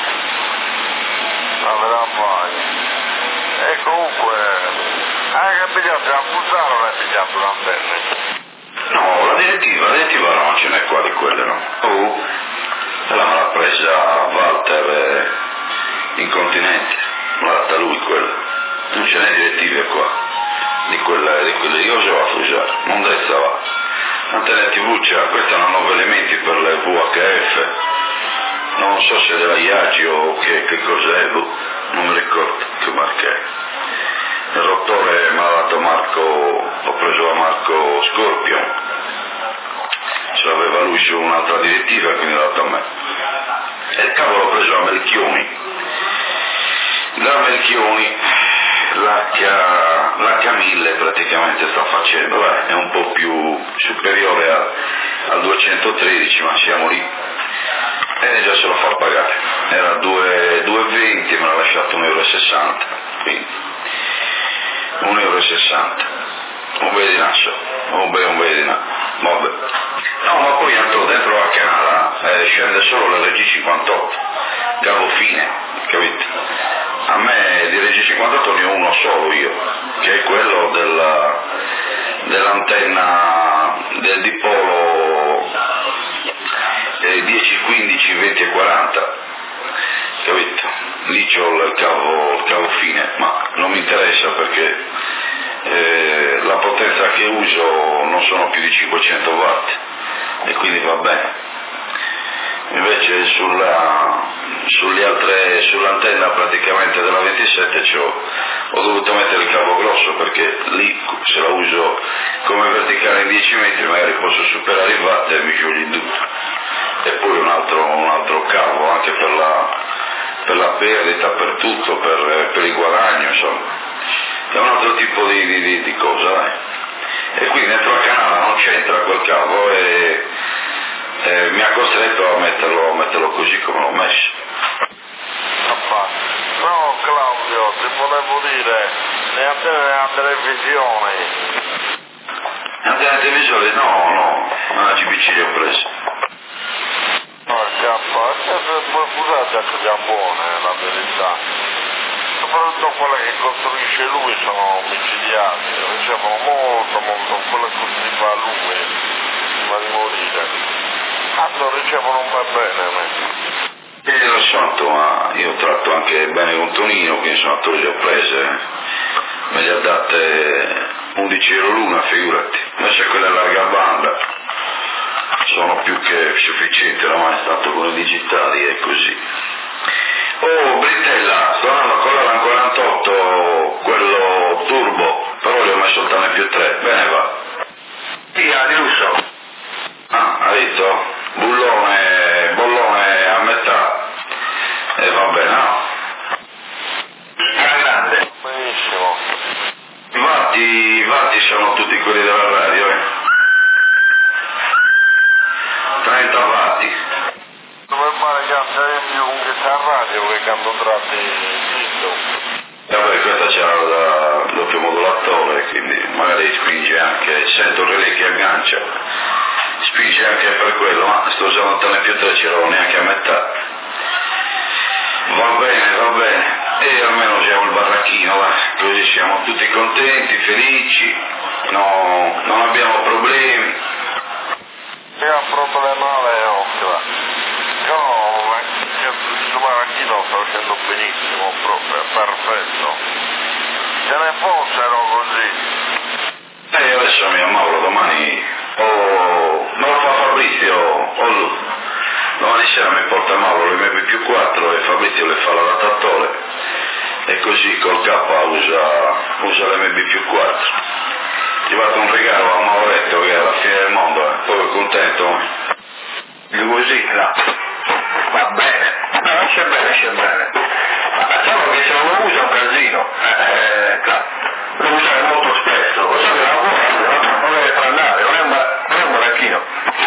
la vera fare. E comunque, anche pigliato a Fusaro non è pigliato l'antenne. No, la direttiva, la direttiva non ce n'è qua di quelle, no? Oh, l'ha presa Walter in continente, l'ha data lui quella. Non ce n'è direttive qua, di quelle di quelle io uso a Fusaro, non detta va. Antenne tivù c'è, questi hanno nove elementi per le V H F, non so se della Iagi o che, che cos'è, non mi ricordo che marca è. Il rottore mi ha dato Marco, ho preso la Marco Scorpion, ce l'aveva lui su un'altra direttiva, quindi l'ha dato a me. E il cavo l'ho preso a Melchioni. Da Melchioni l'H mille praticamente sta facendo, eh, è un po' più superiore a, al duecentotredici, ma siamo lì. E già se lo fa pagare. Era due e venti, me l'ha lasciato un euro e sessanta, quindi un euro e sessanta, un bel dinazzo, un bel, un bel dinazzo, vabbè. No, ma poi entro dentro la canala, eh, scende solo l'R G cinquantotto, cavo fine, capite? A me di R G cinquantotto ne ho uno solo io, che è quello della, dell'antenna del dipolo eh, dieci, quindici, venti e quaranta, capito? Lì c'ho il cavo, il cavo fine, ma non mi interessa perché eh, la potenza che uso non sono più di cinquecento watt e quindi va bene. Invece sulla, sulle altre, sull'antenna praticamente della ventisette c'ho, ho dovuto mettere il cavo grosso perché lì se la uso come verticale in dieci metri magari posso superare i watt e mi sciogli tutto. E poi un altro, un altro cavo anche per la, per la perdita, per tutto, per, per il guadagno, insomma. È un altro tipo di, di, di, di cosa, eh. E quindi dentro la canale non c'entra quel cavo e Eh, mi ha costretto a metterlo, a metterlo così come l'ho messo. No Claudio, ti volevo dire, le antenne della televisione. Le antenne televisori? No, no, una G B C le ho prese. No, scusate anche già buone, la verità. Soprattutto quelle che costruisce lui sono micidiali, ricevono molto, molto, quelle che costruiva lui, prima di morire. A Quando ricevono non va bene a me. E lo so, ma io tratto anche bene con Tonino, quindi sono attori già prese, me le ha date undici euro l'una, figurati, invece quelle larga banda sono più che sufficienti, oramai è stato con i digitali e così. Oh, Britella, sto andando con la quarantotto, quello turbo, però gli ho messo il tanne più tre, bene va. Sì, a Russo. Ah, ha detto? Bullone, bollone a metà, e va bene, no? Alla grande. Benissimo. I vatti, i vatti sono tutti quelli della radio, eh? trenta vatti. Come fare cambiare più con questa radio che quando tratti tutto? E vabbè, questa c'era da doppio modulatore, quindi magari spinge anche, sento che lei che aggancia, spinge anche per quello, ma sto usando il tanne più tre, c'ero neanche a metà. Va bene, va bene, e almeno usiamo il barracchino, va, così siamo tutti contenti, felici, no, non abbiamo problemi. E a problemare è occhio. No, il marachino sta facendo benissimo, proprio, perfetto. Se ne fossero così. E adesso mio Mauro, domani, oh, non lo fa Fabrizio, oh lui, domani sera mi porta Mauro le M B più quattro e Fabrizio le fa la datatore, e così col K usa, usa le M B più quattro. Ti ho fatto un regalo a Mauretto che è alla fine del mondo, eh, poi è contento. Così, là. Va bene. No, c'è bene, c'è bene. Ma facciamo che se non lo usa un casino. Eh, claro. Lo usare molto spesso. Lo so che la lavora, non deve andare, non è un, non è un baracchino.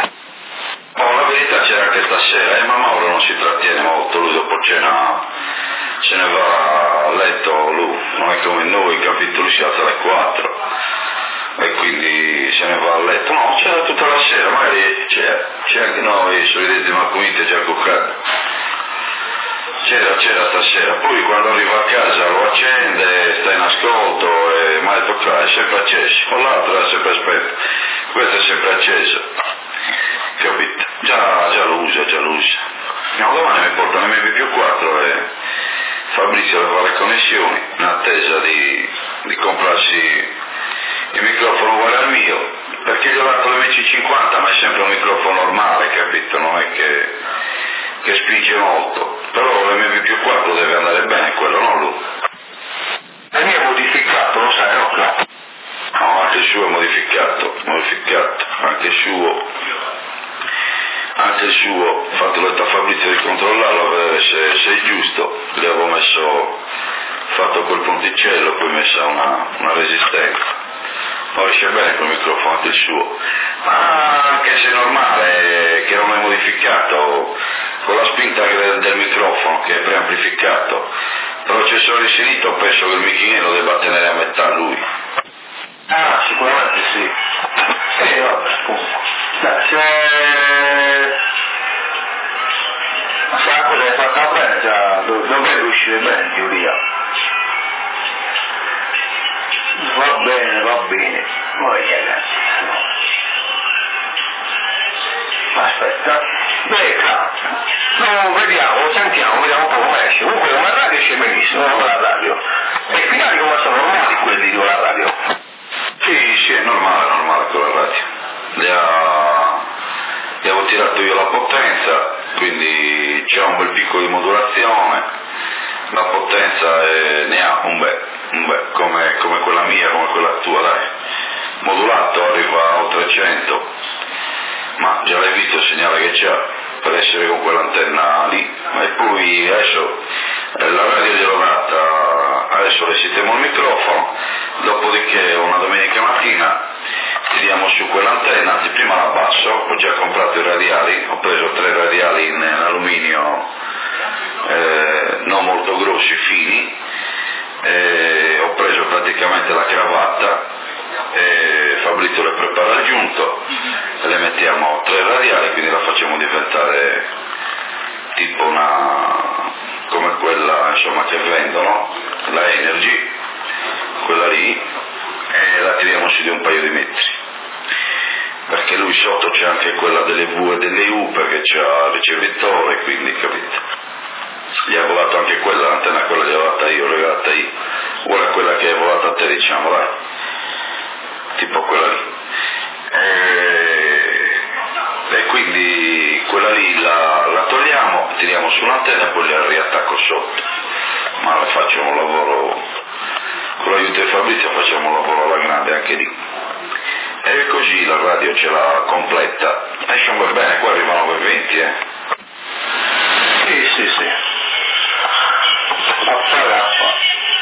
Oh, la verità c'era anche stasera, eh, ma Mauro non si trattiene molto, lui dopo cena se ne va a letto, lui non è come noi, capito, lui si alza alle quattro. E quindi se ne va a letto, no, c'era tutta la sera, magari c'era, c'era anche noi, solidesi ma comunque già coccato, c'era, c'era stasera, poi quando arriva a casa lo accende, sta in ascolto e mi ha detto qua, è sempre acceso, con l'altro è sempre spento, questo è sempre acceso, capito, già, già lo usa, già lo usa, no, domani mi portano M B più quattro e Fabrizio le fa le connessioni, in attesa di, di comprarsi il microfono uguale al mio, perché gli ho dato l'M C cinquanta, ma è sempre un microfono normale, capito? Non è che, che spinge molto, però l'M B più quattro deve andare bene, quello non lui. Il mio è modificato, lo sai, no? No, anche il suo è modificato, modificato, anche il suo, anche il suo, infatti ho detto a Fabrizio di controllarlo, a vedere se, se è giusto, gli avevo messo, fatto quel ponticello, poi messa una, una resistenza. Non riesce bene col microfono anche il suo, ma anche se è normale che non è modificato, con la spinta del, del microfono che è preamplificato, però c'è solo inserito, penso che il michinello debba tenere a metà lui. Ah, sicuramente sì. Sì, vabbè, appunto. Dai, se... se la cosa è fatta bene, già dov- dovrebbe uscire bene in teoria. Va bene, va bene. Poi ragazzi. Aspetta. Becca. No, vediamo, sentiamo, vediamo un po' come esce. Comunque una radio esce benissimo, non la radio. E i finali come sono normali quelli di una radio? Sì, sì, è normale, normale con la radio. Le ha... Gli avevo tirato io la potenza, quindi c'è un bel picco di modulazione, la potenza è... ne ha un bel. Beh, come, come quella mia, come quella tua, dai. Modulato arriva a oltre cento, ma già l'hai visto il segnale che c'ha per essere con quell'antenna lì. E poi adesso eh, la radio gliel'ho data, adesso le sistemo il microfono, dopodiché una domenica mattina tiriamo su quell'antenna, anzi prima la abbasso, ho già comprato i radiali, ho preso tre radiali in alluminio eh, non molto grossi, fini. E ho preso praticamente la cravatta e Fabrizio le prepara il giunto e le mettiamo tre radiali, quindi la facciamo diventare tipo una come quella insomma che vendono, la Energy, quella lì, e la tiriamo su di un paio di metri. perché lui sotto c'è anche quella delle V e delle U, perché c'ha il ricevitore, quindi capite, gli ha volato anche quella, l'antenna quella gli ho volata io, l'ho legata io, ora quella che hai volato a te, diciamo, dai, tipo quella lì, e, e quindi quella lì la, la togliamo, tiriamo sull'antenna e poi la riattacco sotto, ma facciamo un lavoro, con l'aiuto di Fabrizio facciamo un lavoro alla grande anche lì. E così la radio ce l'ha completa. Esce un bel bene, qua arriva nove e venti, eh. Sì, sì, sì. Affa raffa.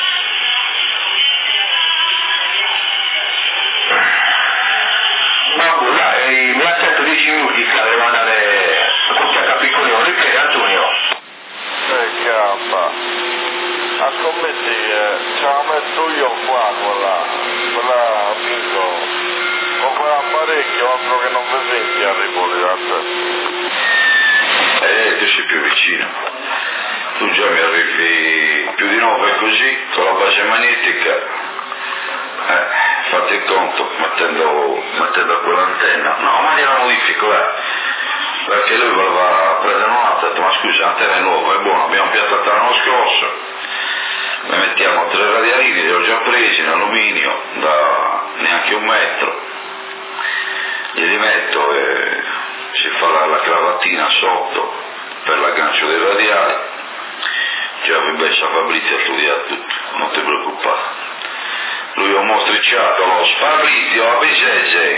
Ma dai, mi aspetto dieci minuti che devo andare a Capicolino, riprende Antonio. Eh, cappa. A scommetti che ce la metto io qua, quella, quella amico. Con quell'apparecchio, altro che non mi senti a Ripoli da te. Eh, tu sei più vicino. Tu già mi arrivi più di nove così, con la base magnetica. Eh, fate il conto, mettendo, mettendo quell'antenna. No, ma gliela modifico, eh. Perché lui voleva prendere un'altra, ha detto, ma scusa, l'antenna è nuova, è buona, abbiamo piazzato l'anno scorso. Ne mettiamo tre radialini, li ho già presi in alluminio, da neanche un metro. Glieli metto e si fa la, la cravatina sotto per l'aggancio dei radiali. Già vi pensa Fabrizio ha studiato tutto, non ti preoccupare. Lui è un mostricciato, lo Fabrizio, avvisegge.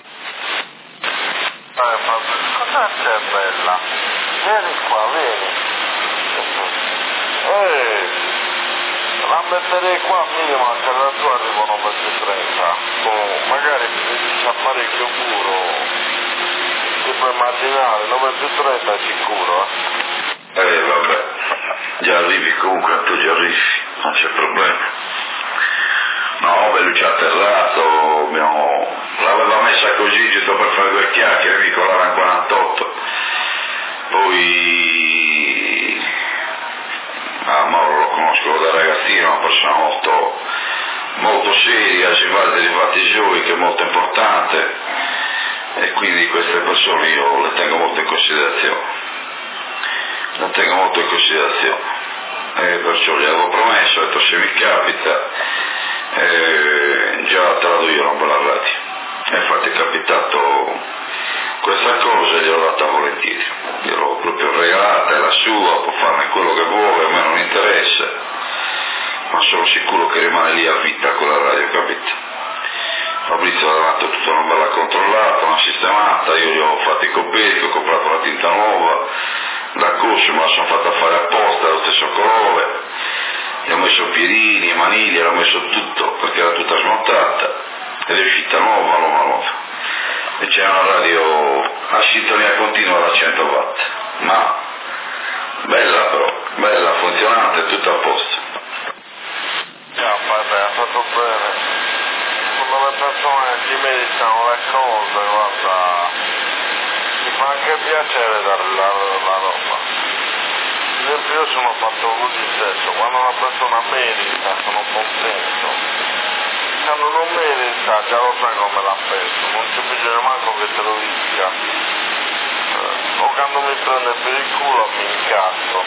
Eh, ma cosa c'è bella? Vieni qua, vieni. Ehi, la metterei qua minimo anche da tu arrivo nove e trenta. Oh, magari mi dici apparecchio puro. Ti puoi immaginare, nove e trenta è sicuro, eh? Eh vabbè, già arrivi comunque, tu già arrivi, non c'è problema. No, beh, lui ci ha atterrato, abbiamo... l'aveva messa così giusto per fare due chiacchiere, mi colava in quarantotto. Poi... ah, Mauro lo conosco da ragazzino, è una persona molto, molto seria, si fa dei fatti suoi, che è molto importante, e quindi queste persone io le tengo molto in considerazione, le tengo molto in considerazione, e perciò gli avevo promesso, ho detto se mi capita, eh, già te la do io una bella radio, e infatti è capitato questa cosa e gliel'ho data volentieri, gliel'ho proprio regalata, è la sua, può farne quello che vuole, a me non interessa, ma sono sicuro che rimane lì a vita quella radio, capito? Fabrizio ha dato tutta una bella controllata, una sistemata, io gli ho fatto i coperchi, ho comprato la tinta nuova, da corso me la sono fatta fare apposta, lo stesso colore, gli ho messo piedini, maniglie, l'ho messo tutto, perché era tutta smontata, ed è uscita nuova, nuova, nuova. E c'è una radio a sintonia continua da cento watt, ma bella però, bella, funzionante, tutto a posto. Ah, vabbè, ha fatto bene. Quando le persone ti meritano le cose, guarda, mi fa anche piacere dare la, la roba. Per esempio io sono fatto così stesso, quando una persona merita sono contento. Quando non merita già lo sai come l'ha preso, non c'è bisogno manco che te lo dica. Eh, o quando mi prende per il culo mi incazzo.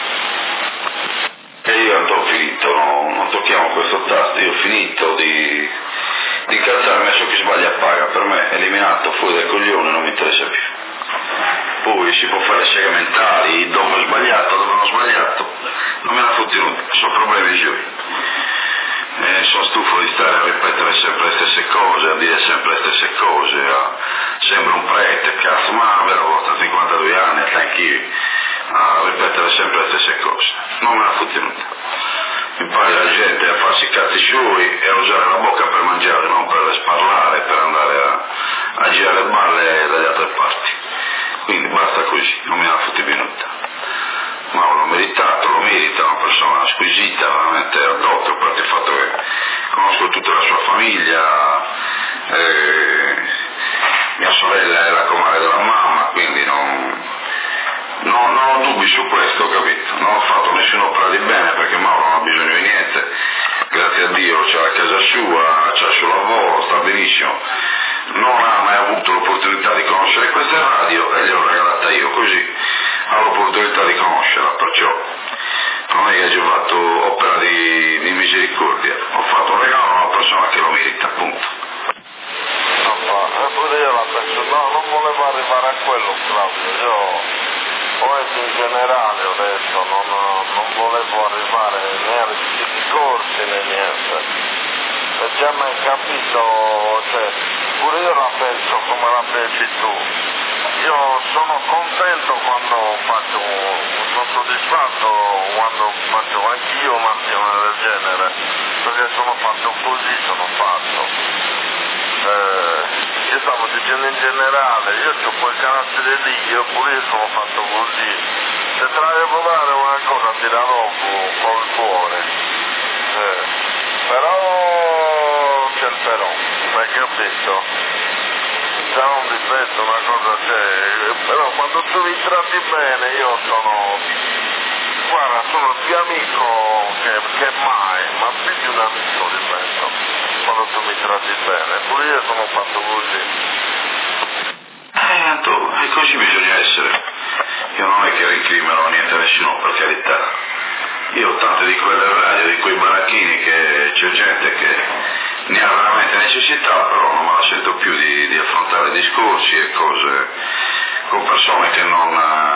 E io non ho finito, no, non tocchiamo questo tasto, io ho finito di, di incazzare, messo chi sbaglia paga, per me eliminato, fuori dal coglione, non mi interessa più. Poi si può fare seghe mentali, dove ho sbagliato, dove non ho sbagliato, non me la fotti nulla, sono problemi suoi. Eh, sono stufo di stare a ripetere sempre le stesse cose, a dire sempre le stesse cose, a... sembra un prete, cazzo, ma vero, ho cinquantadue anni, anch'io, a ripetere sempre le stesse cose, non me la fotti nulla. Impari la gente a farsi i cazzi suoi e a usare la bocca per mangiare, non per sparlare, per andare a, a girare balle dalle altre parti. Quindi basta così, non me la fotti minuta. Ma l'ho meritato, lo merita, una persona squisita, veramente addotto, a parte il fatto che conosco tutta la sua famiglia, eh, mia sorella è la comare della mamma, quindi non, non, non ho dubbi su questo, capito? Non ho fatto nessuna opera di bene perché Mauro non ha bisogno di niente, grazie a Dio c'ha la casa sua, c'ha il suo lavoro, sta benissimo, non ha mai avuto l'opportunità di fatta io, così ho l'opportunità di conoscerla, perciò non è che ho fatto opera di, di misericordia, ho fatto un regalo a una persona che lo merita, appunto. No, pure io la penso, no, non volevo arrivare a quello, Claudio, io poeti in generale ho detto, non, non volevo arrivare né a discorsi né niente. E già mi hai capito, cioè, pure io la penso come la pensi tu. Io sono contento quando faccio, sono soddisfatto quando faccio anch'io un'azione del genere, perché sono fatto così, sono fatto. Eh, io stavo dicendo in generale, io ho quel carattere lì, io pure io sono fatto così. Se te la devo dare una cosa ti la do col cuore. Eh, però c'è il però, hai capito? Già un difetto, una cosa c'è, però quando tu mi tratti bene io sono, guarda, sono più amico che, che mai, ma più di un amico ripeto, quando tu mi tratti bene, pure io sono fatto così. Eh, Anto, e così bisogna essere. Io non è che ricrimino niente a nessuno, per carità. Io ho tante di quelle radio, di quei baracchini che c'è gente che ne ha veramente necessità, però non me la sento più di, di affrontare discorsi e cose con persone che non,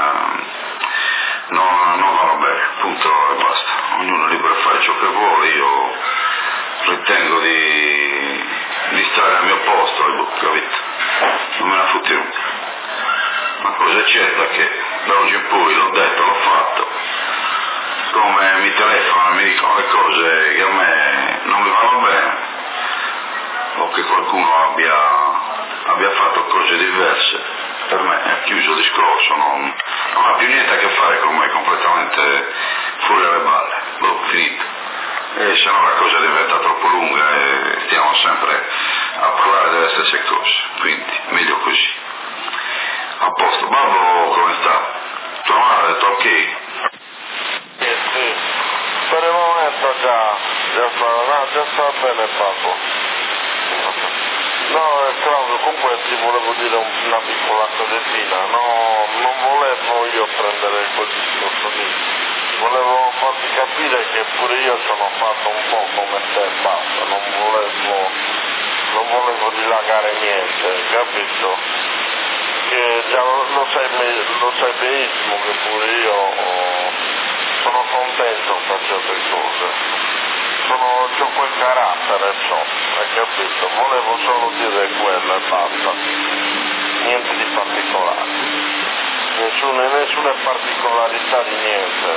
non, non vanno bene, punto e basta. Ognuno è libero di fare ciò che vuole, io ritengo di, di stare al mio posto, capito? Non me la fotti nulla. Una cosa è certa che da oggi in poi l'ho detto, l'ho fatto, come mi telefonano e mi dicono le cose che a me non mi vanno bene, o che qualcuno abbia, abbia fatto cose diverse, per me è chiuso il discorso, non, non ha più niente a che fare con me, completamente fuori alle balle, l'ho finito. E se no la cosa diventa troppo lunga e stiamo sempre a parlare delle stesse cose, quindi meglio così. A posto, Babbo come sta? Tua madre ha detto ok? Sì, sì, per il momento già, già sta, no, già sta bene Babbo. No, Claudio, comunque ti volevo dire una piccola cosina, no, non volevo io prendere quel discorso lì, volevo farti capire che pure io sono fatto un po' come te, basta, non volevo, non volevo dilagare niente, capito? Che già lo, lo, sai, lo sai benissimo che pure io oh, sono contento per certe cose. Sono, c'ho quel carattere, so, hai capito? Volevo solo dire quello e basta, niente di particolare, nessuna, nessuna particolarità di niente.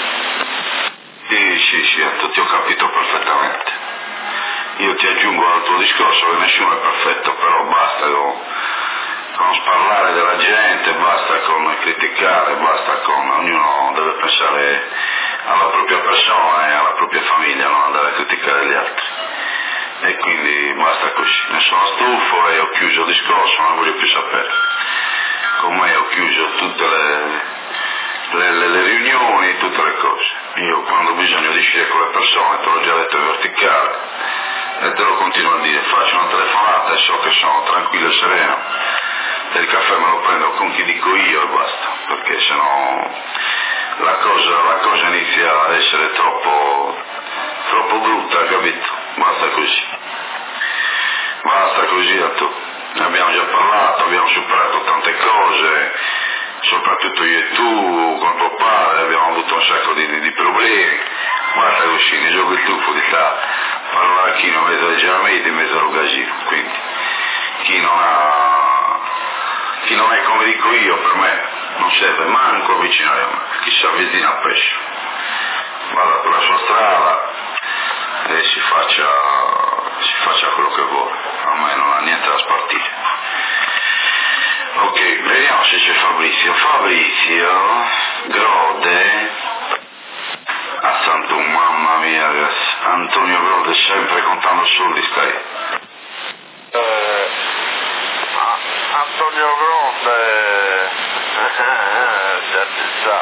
Sì, sì, sì, ti ho capito perfettamente. Io ti aggiungo al tuo discorso che nessuno è perfetto, però basta con, con sparlare della gente, basta con criticare, basta con, ognuno deve pensare alla propria persona e alla propria famiglia, non andare a criticare gli altri. E quindi basta così, ne sono stufo e ho chiuso il discorso, non voglio più sapere. Con me ho chiuso tutte le, le, le, le riunioni, tutte le cose. Io quando ho bisogno di uscire con le persone, te l'ho già detto in verticale, e te lo continuo a dire, faccio una telefonata e so che sono tranquillo e sereno, e il caffè me lo prendo con chi dico io e basta, perché sennò la cosa, la cosa inizia ad essere troppo, troppo brutta, capito? Basta così. Basta così a tu. Ne abbiamo già parlato, abbiamo superato tante cose, soprattutto io e tu, con tuo padre, abbiamo avuto un sacco di, di, di problemi. Basta così, ne gioco il tuffo di sta parlare chi in mezzo ai geramenti, in mezzo al casino. Quindi chi non ha, chi non è come dico io, per me non serve manco avvicinare a me, chi si avvicina a pesce, vada per la sua strada e si faccia, si faccia quello che vuole, a me non ha niente da spartire. Ok, vediamo se c'è Fabrizio. Fabrizio Grode a Santo, mamma mia ragazzi, Antonio Grode sempre contando soldi stai. Eh, Antonio Grode, già ci sta.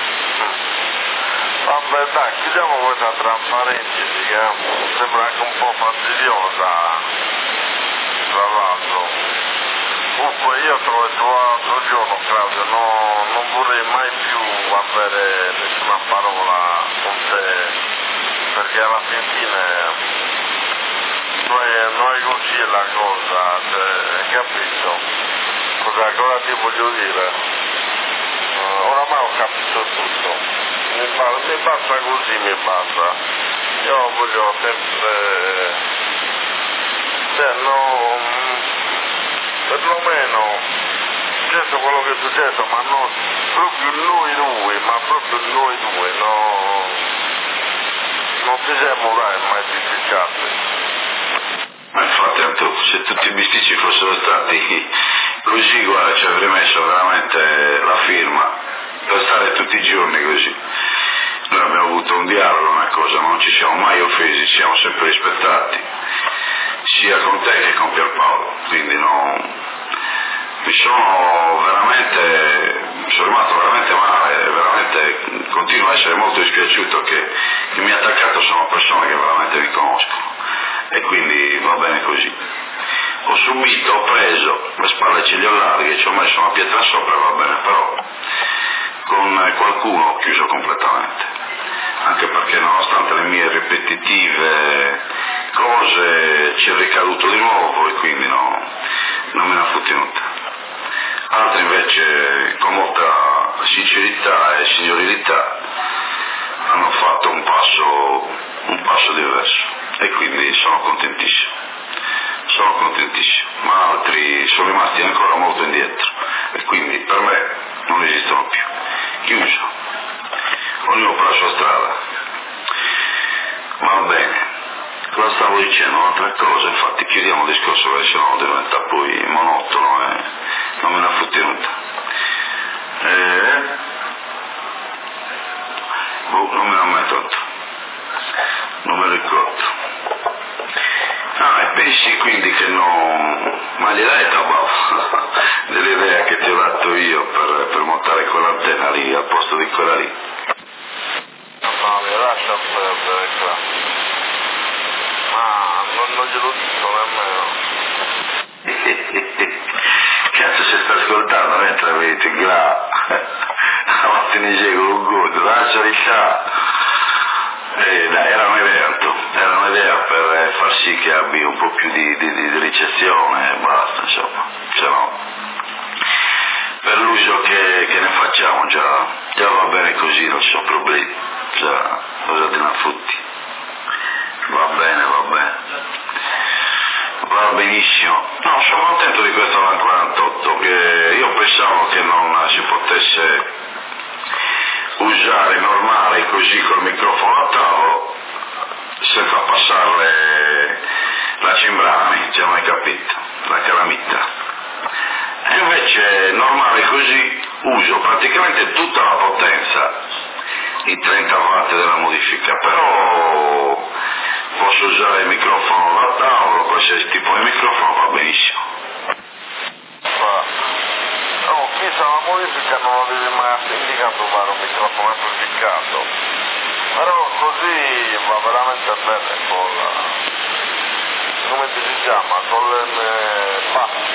Vabbè dai, chiudiamo questa tra parentesi che sembra anche un po' fastidiosa, tra l'altro. Comunque io te l'ho detto l'altro giorno, Claudio, no, non vorrei mai più avere nessuna parola con te, perché alla fin fine non è, non è così la cosa, cioè, hai capito? Cosa, cosa ti voglio dire? Uh, oramai ho capito tutto, mi, ba- mi basta così, mi basta. Io voglio sempre, cioè, no, perlomeno, successo quello che è successo, ma non proprio noi due, ma proprio noi due, no, non ci siamo dai mai bisticciati. Ma infatti Antonio, se tutti i bisticci fossero stati così, guarda, ci avrei messo veramente la firma per stare tutti i giorni così. Noi abbiamo avuto un dialogo, una cosa, ma non ci siamo mai offesi, ci siamo sempre rispettati, sia con te che con Pierpaolo, quindi no, mi sono veramente, mi sono rimasto veramente male, veramente continuo a essere molto dispiaciuto che chi mi ha attaccato sono persone che veramente mi conoscono e quindi va bene così. Ho subito, ho preso le spalle cigliolarghe, ci ho messo una pietra sopra e va bene, però con qualcuno ho chiuso completamente, anche perché nonostante le mie ripetitive cose ci è ricaduto di nuovo e quindi no, non me ne ha fottenuta. Altri invece con molta sincerità e signorilità hanno fatto un passo, un passo diverso e quindi sono contentissimo, sono contentissimo, ma altri sono rimasti ancora molto indietro e quindi per me non esistono più, chiuso, ognuno per la sua strada. Va bene, cosa stavo dicendo? Un'altra cosa, infatti chiudiamo il discorso perché sennò diventa poi monotono e non me ne ha fottenuta. Eh? Boh, non me ne ammetto, non me lo ricordo. Ah, e pensi quindi che non... ma gli dai tabao dell'idea che ti ho dato io per, per montare quell'antenna lì al posto di quella lì? No, mi lascia perdere qua. Ma non, non glielo dico nemmeno. Cazzo, se sta ascoltando mentre vedi là la mattina con un gordo, lascia di là. Eh, dai, era un'idea, era un'idea per far sì che abbia un po' più di, di, di ricezione e basta, insomma, se no per l'uso che, che ne facciamo già, già va bene così, non ci sono problemi, già cosa te ne fotti, va bene, va bene, va benissimo. No, sono contento di questo quarantotto, che io pensavo che non si potesse usare normale così col microfono a tavolo senza passarle la cimbrani, ci hai mai capito, la calamita, e invece normale così uso praticamente tutta la potenza, i trenta watt della modifica, però posso usare il microfono da tavolo, qualsiasi tipo di microfono va benissimo. No, chissà, la modifica non avevi mai indicato usare un microfono amplificato, però così va veramente bene con la, come si chiama, con le bassi,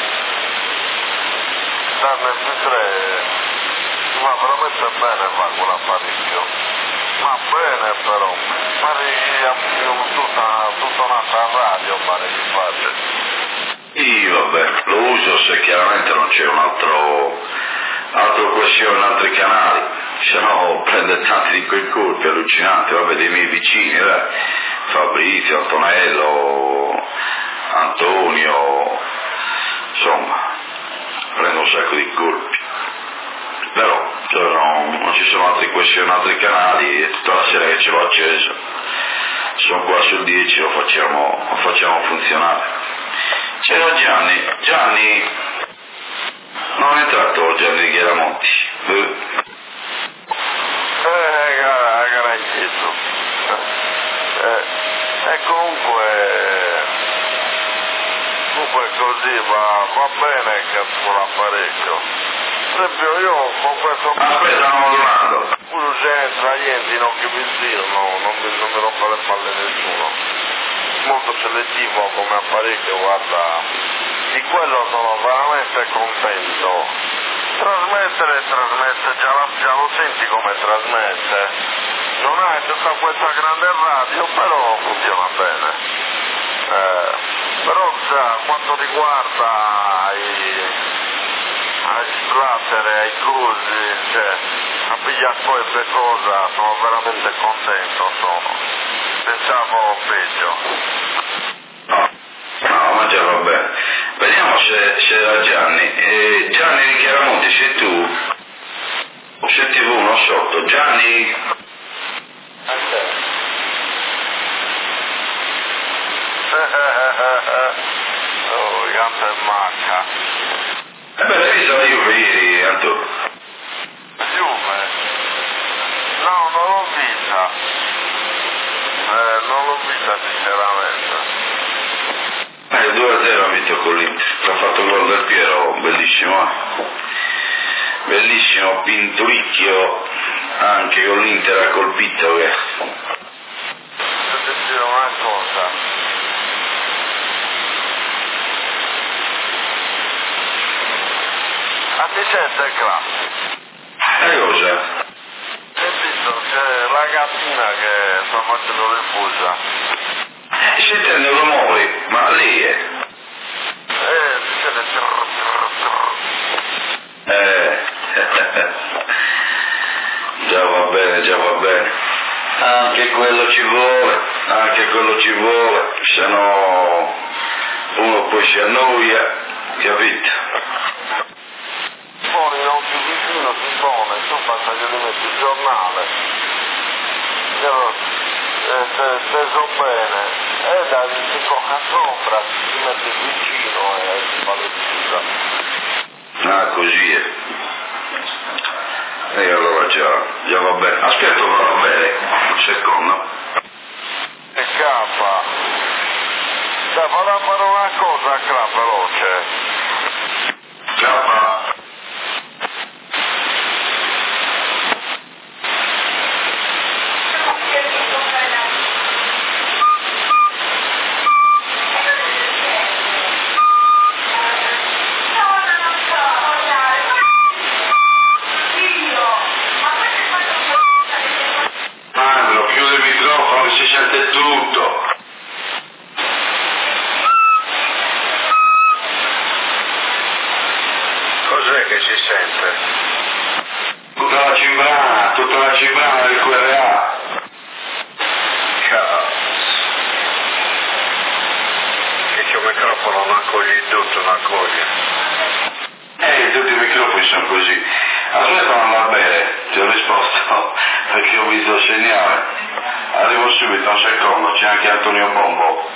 dall'M P tre va veramente bene fa quell'apparecchio, ma bene però, pare tutta, tutta un'altra radio pare che faccia. Io vabbè, lo uso se chiaramente non c'è un altro, altro questione in altri canali, se no prende tanti di quei colpi allucinanti, vabbè, dei miei vicini, dai, Fabrizio, Antonello, Antonio, insomma, prendo un sacco di colpi, però cioè, no, non ci sono altre questioni in altri canali e tutta la sera che ce l'ho acceso, sono qua sul dieci, lo facciamo, lo facciamo funzionare. C'era Gianni, Gianni, non è entrato Gianni di Chiaramonti. Eh, eh garantito. Eh, e comunque, comunque così va, va bene che con l'apparecchio. Per esempio io con questo... Aspetta, non modulando. Uno c'entra niente, no, che mi zio, no, non mi, non mi rompe le palle nessuno. Molto selettivo come apparecchio, guarda, di quello sono veramente contento. Trasmettere, trasmette, già, la, già lo senti come trasmette, non hai tutta questa grande radio, però funziona bene. Eh, però già quanto riguarda i, ai splatter, ai cosi, cioè, a pigliare queste cose, sono veramente contento, sono. Pensavo peggio. No, ma già va bene. Vediamo se, se era Gianni. Eh, Gianni di Chiaramonti, sei tu? O sentivo uno sotto. Gianni? Oh, gamba e macca. Eh beh, l'hai visto la Juve ieri, Antonio? Juve? No, non l'ho vista. Eh, non l'ho vista sinceramente. Eh, due a zero ha vinto con l'Inter, ha fatto il gol del Piero, bellissimo, eh? Bellissimo, pinturicchio, anche con l'Inter ha colpito, che... Devo dire una cosa. A ti sente qua? Che cosa? Hai visto c'è la gattina che sta facendo l'infusa? Eh, si intende rumori, ma lì è... Eh, si sente trrr, trrr, trrr. Eh... già va bene, già va bene. Anche quello ci vuole, anche quello ci vuole, se no uno poi si annoia, capito? Poi non più vicino si pone, tu basta che gli metti il giornale. Io, eh, se steso bene, e da si tocca sopra, si mette vicino e si fa le Ah, così è. E allora già, già va bene. Aspetta, va bene, un secondo. E capa. Dai, vado a fare una cosa qua veloce. Capa. Mandro, chiude il microfono, si sente tutto. Cos'è che si sente? Tutta la cimbrana, tutta la cimbrana del Q R A. Cazzo. Che c'è un microfono non accoglie tutto, non accoglie. Eh, tutti i microfoni sono così. Aspetta, non va bene, ti ho risposto perché ho visto il segnale. Arrivo subito, un secondo, c'è anche Antonio Bombo.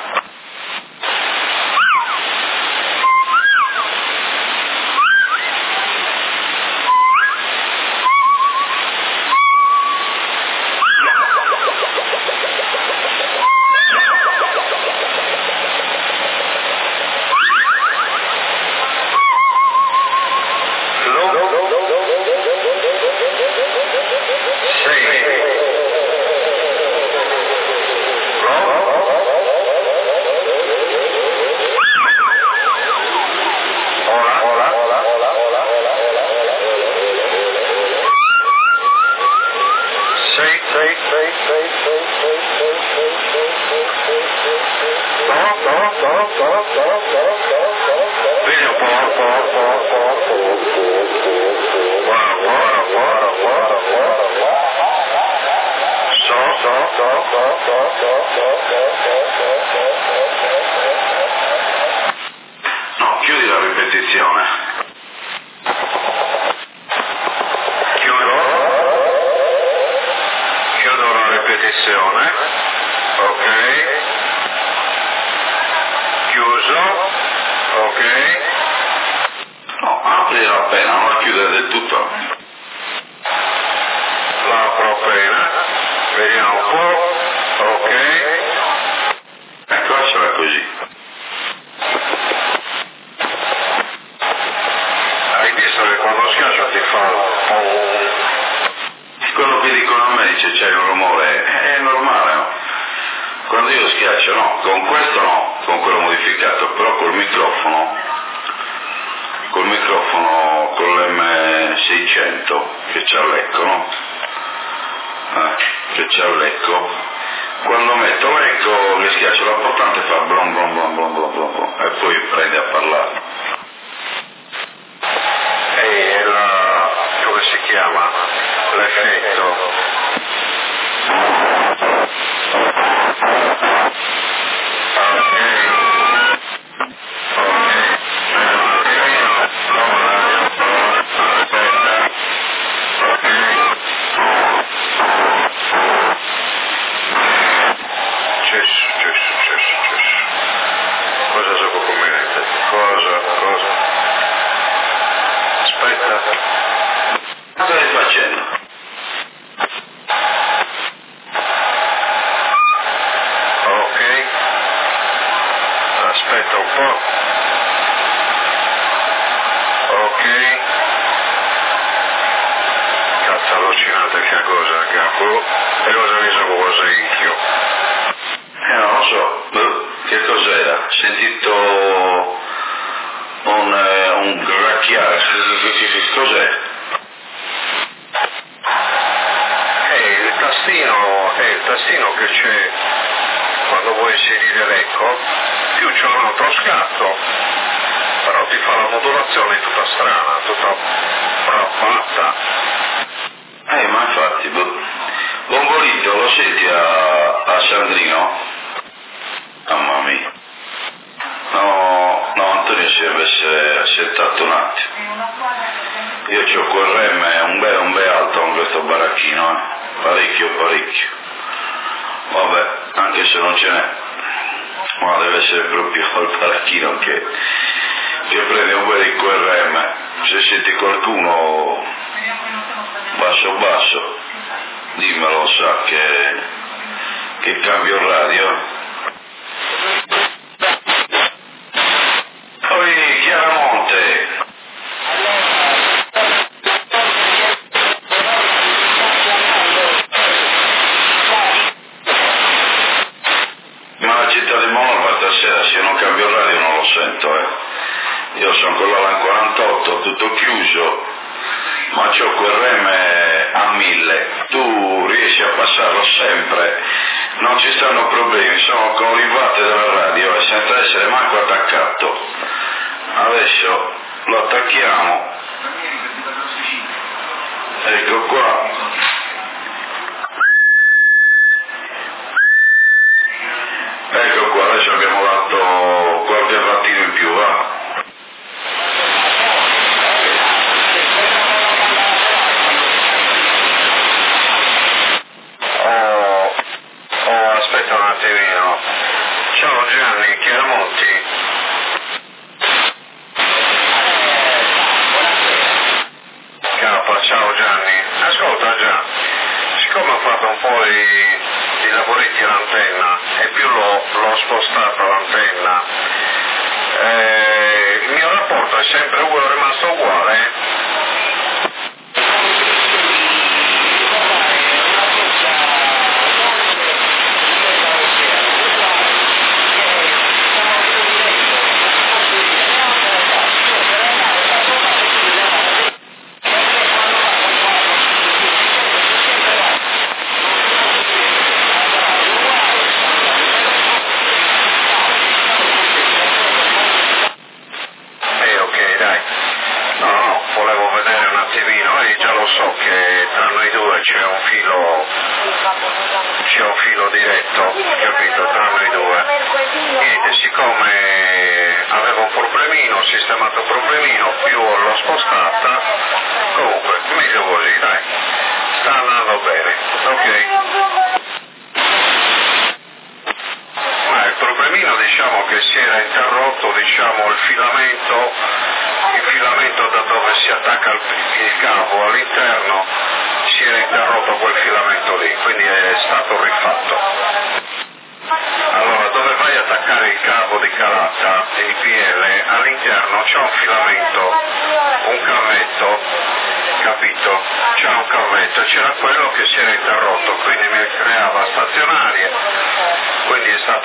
No, chiudi la ripetizione. Chiudo. Chiudo la ripetizione. Ok. Chiuso. Ok. No, aprila appena, non la chiudere del tutto. La apro appena. Vediamo un po'. Ok. Ecco, sarà così. Hai visto che quando schiaccia ti fa un... Quello che dicono a me dice c'è un rumore, è normale, no? Quando io schiaccio no, con questo no, con quello modificato, però col microfono col microfono con l'emme seicento che c'ha l'ecco, no? Eh, che c'ha l'ecco. Quando metto l'ecco che schiaccio l'importante fa blom blom blom blom blom blom e poi prende a parlare. E la, come si chiama? L'effetto.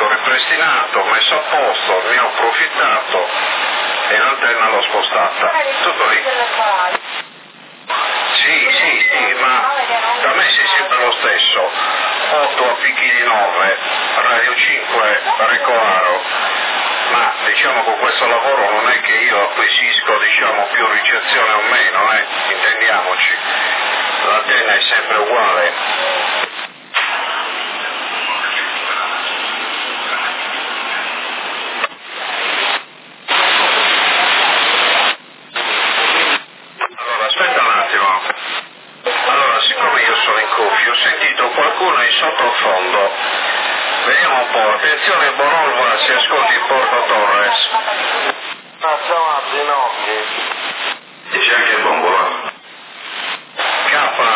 Messo a posto, ne ho approfittato e l'antenna l'ho spostata. Recoaro, ma diciamo con questo lavoro non è che io acquisisco diciamo più ricezione o meno, eh? Intendiamoci, l'antenna è sempre uguale. Allora aspetta un attimo, allora siccome io sono in cuffia ho sentito qualcuno in sottofondo, vediamo un po', attenzione Bonolva, si ascolti in Porto Torres. Ah, ciao Ginocchi. Dice anche Bombola. K,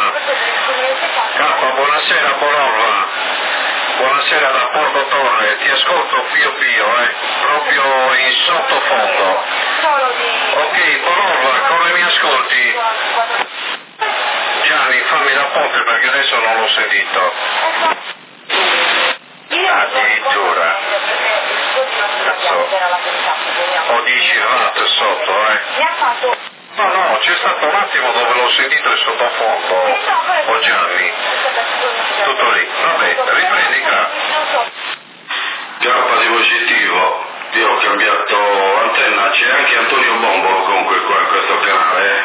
K, buonasera Bonolva, buonasera da Porto Torre, ti ascolto pio pio, eh, proprio in sottofondo. Ok, Bonolva, come mi ascolti? Gianni, fammi da ponte perché adesso non l'ho sentito. Addirittura. Cazzo. Ho dieci watt sotto, eh. No, no, c'è stato un attimo dove l'ho sentito in sottofondo. Oh Gianni. Tutto lì. Vabbè, riprendi qua. K di positivo, io ho cambiato antenna, c'è anche Antonio Bombolo comunque qua in questo canale.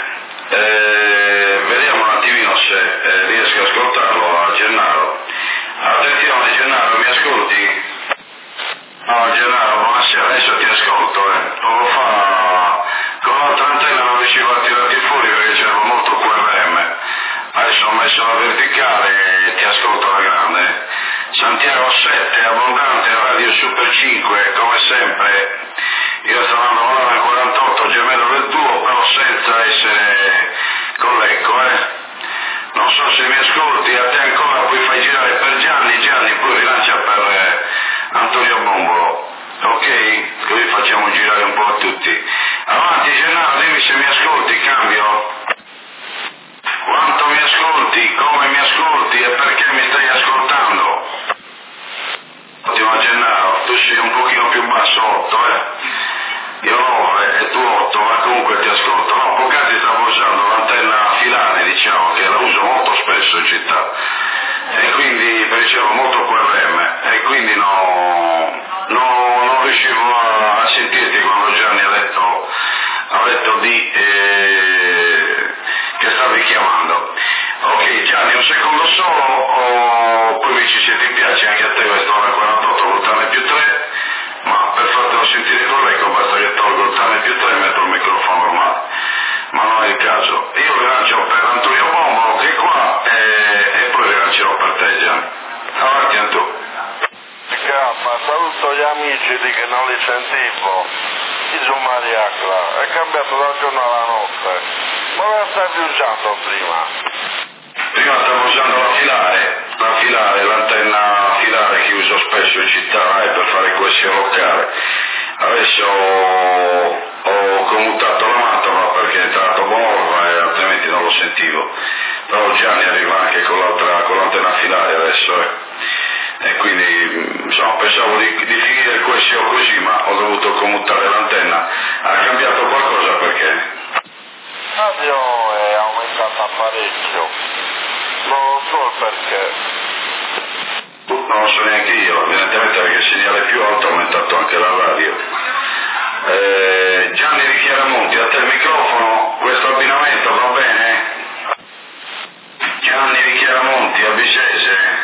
Eh, vediamo un attimino se eh, riesco a ascoltarlo a Gennaro. Attenzione Gennaro, mi ascolti? No Gennaro, buonasera, adesso ti ascolto, eh. Poco fa con l'altra antenna non riuscivo a tirarti fuori perché c'era molto Q R M. Adesso ho messo la verticale e ti ascolto alla grande. Santiago sette, abbondante, Radio Super cinque, come sempre. Io sto andando a lavorare quarantotto, gemello del tuo, però senza essere collecco, eh. Non so se mi ascolti, a te ancora poi fai girare per Gianni, Gianni poi rilancia per eh, Antonio Bombolo, ok? Così facciamo girare un po' a tutti. Avanti Gennaro, dimmi se mi ascolti, cambio. Quanto mi ascolti, come mi ascolti e perché mi stai ascoltando? Ottimo Gennaro, tu sei un pochino più basso, otto, eh? Io nove e tu otto, ma comunque ti ascolto. No, poc'anzi stavo usando l'antenna filare, diciamo, che la uso molto spesso in città. E quindi ricevo molto Q R M e quindi no, no, non riuscivo a, a sentirti quando Gianni ha detto, ha detto di eh, che stavi chiamando. Ok Gianni, un secondo solo, oh, poi mi dici se ti piace anche a te questo ora quarantotto con Tane più tre, ma per fartelo sentire corretto basta che tolgo il Tane più tre e metto il microfono normale, ma non è il caso. Io rilancio per Antonio Bombolo che è qua e, e poi rilancerò per te Gianni. Avanti Antonio. K, saluto gli amici di che non li sentivo. Gesù Mariacla, è cambiato dal giorno alla notte. Ma la stavi usando prima? Prima stavo usando la filare, la filare, l'antenna filare che uso spesso in città eh, per fare questione locale. Adesso ho, ho commutato la Mantova perché è entrato Bonova e altrimenti non lo sentivo. Però Gianni arriva anche con l'altra, con l'antenna filare adesso, eh. E quindi insomma pensavo di, di finire il questione così, ma ho dovuto commutare l'antenna. Ha cambiato qualcosa perché? Radio è aumentata parecchio. Non lo so il perché. Non lo so neanche io, evidentemente perché il segnale più alto ha aumentato anche la radio. Eh, Gianni di Chiaramonti, a te il microfono, questo abbinamento va bene? Gianni di Chiaramonti, a Bisese.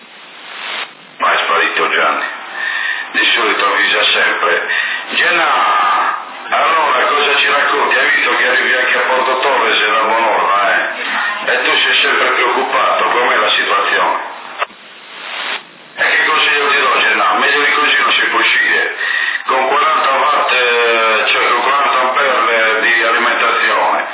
Ma è sparito Gianni. Di solito avvisa sempre. Gianna, allora cosa ci racconti? Hai visto che arrivi anche a Porto Torres e da Bonora, eh? E tu sei sempre preoccupato, com'è la situazione? E che consiglio ti do Gianna? Meglio di così non si può uscire. Con quaranta watt, cioè con quaranta ampere di alimentazione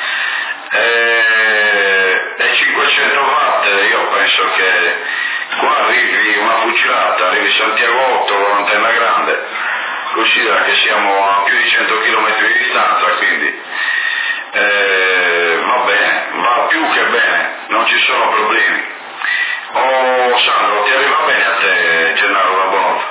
e, e cinquecento watt, io penso che qua arrivi una fucilata, arrivi Santiago otto con l'antenna grande, considera che siamo a più di cento chilometri di distanza, quindi eh, va bene, va più che bene, non ci sono problemi. Oh Sandro, ti arriva bene a te Gennaro da Bonova?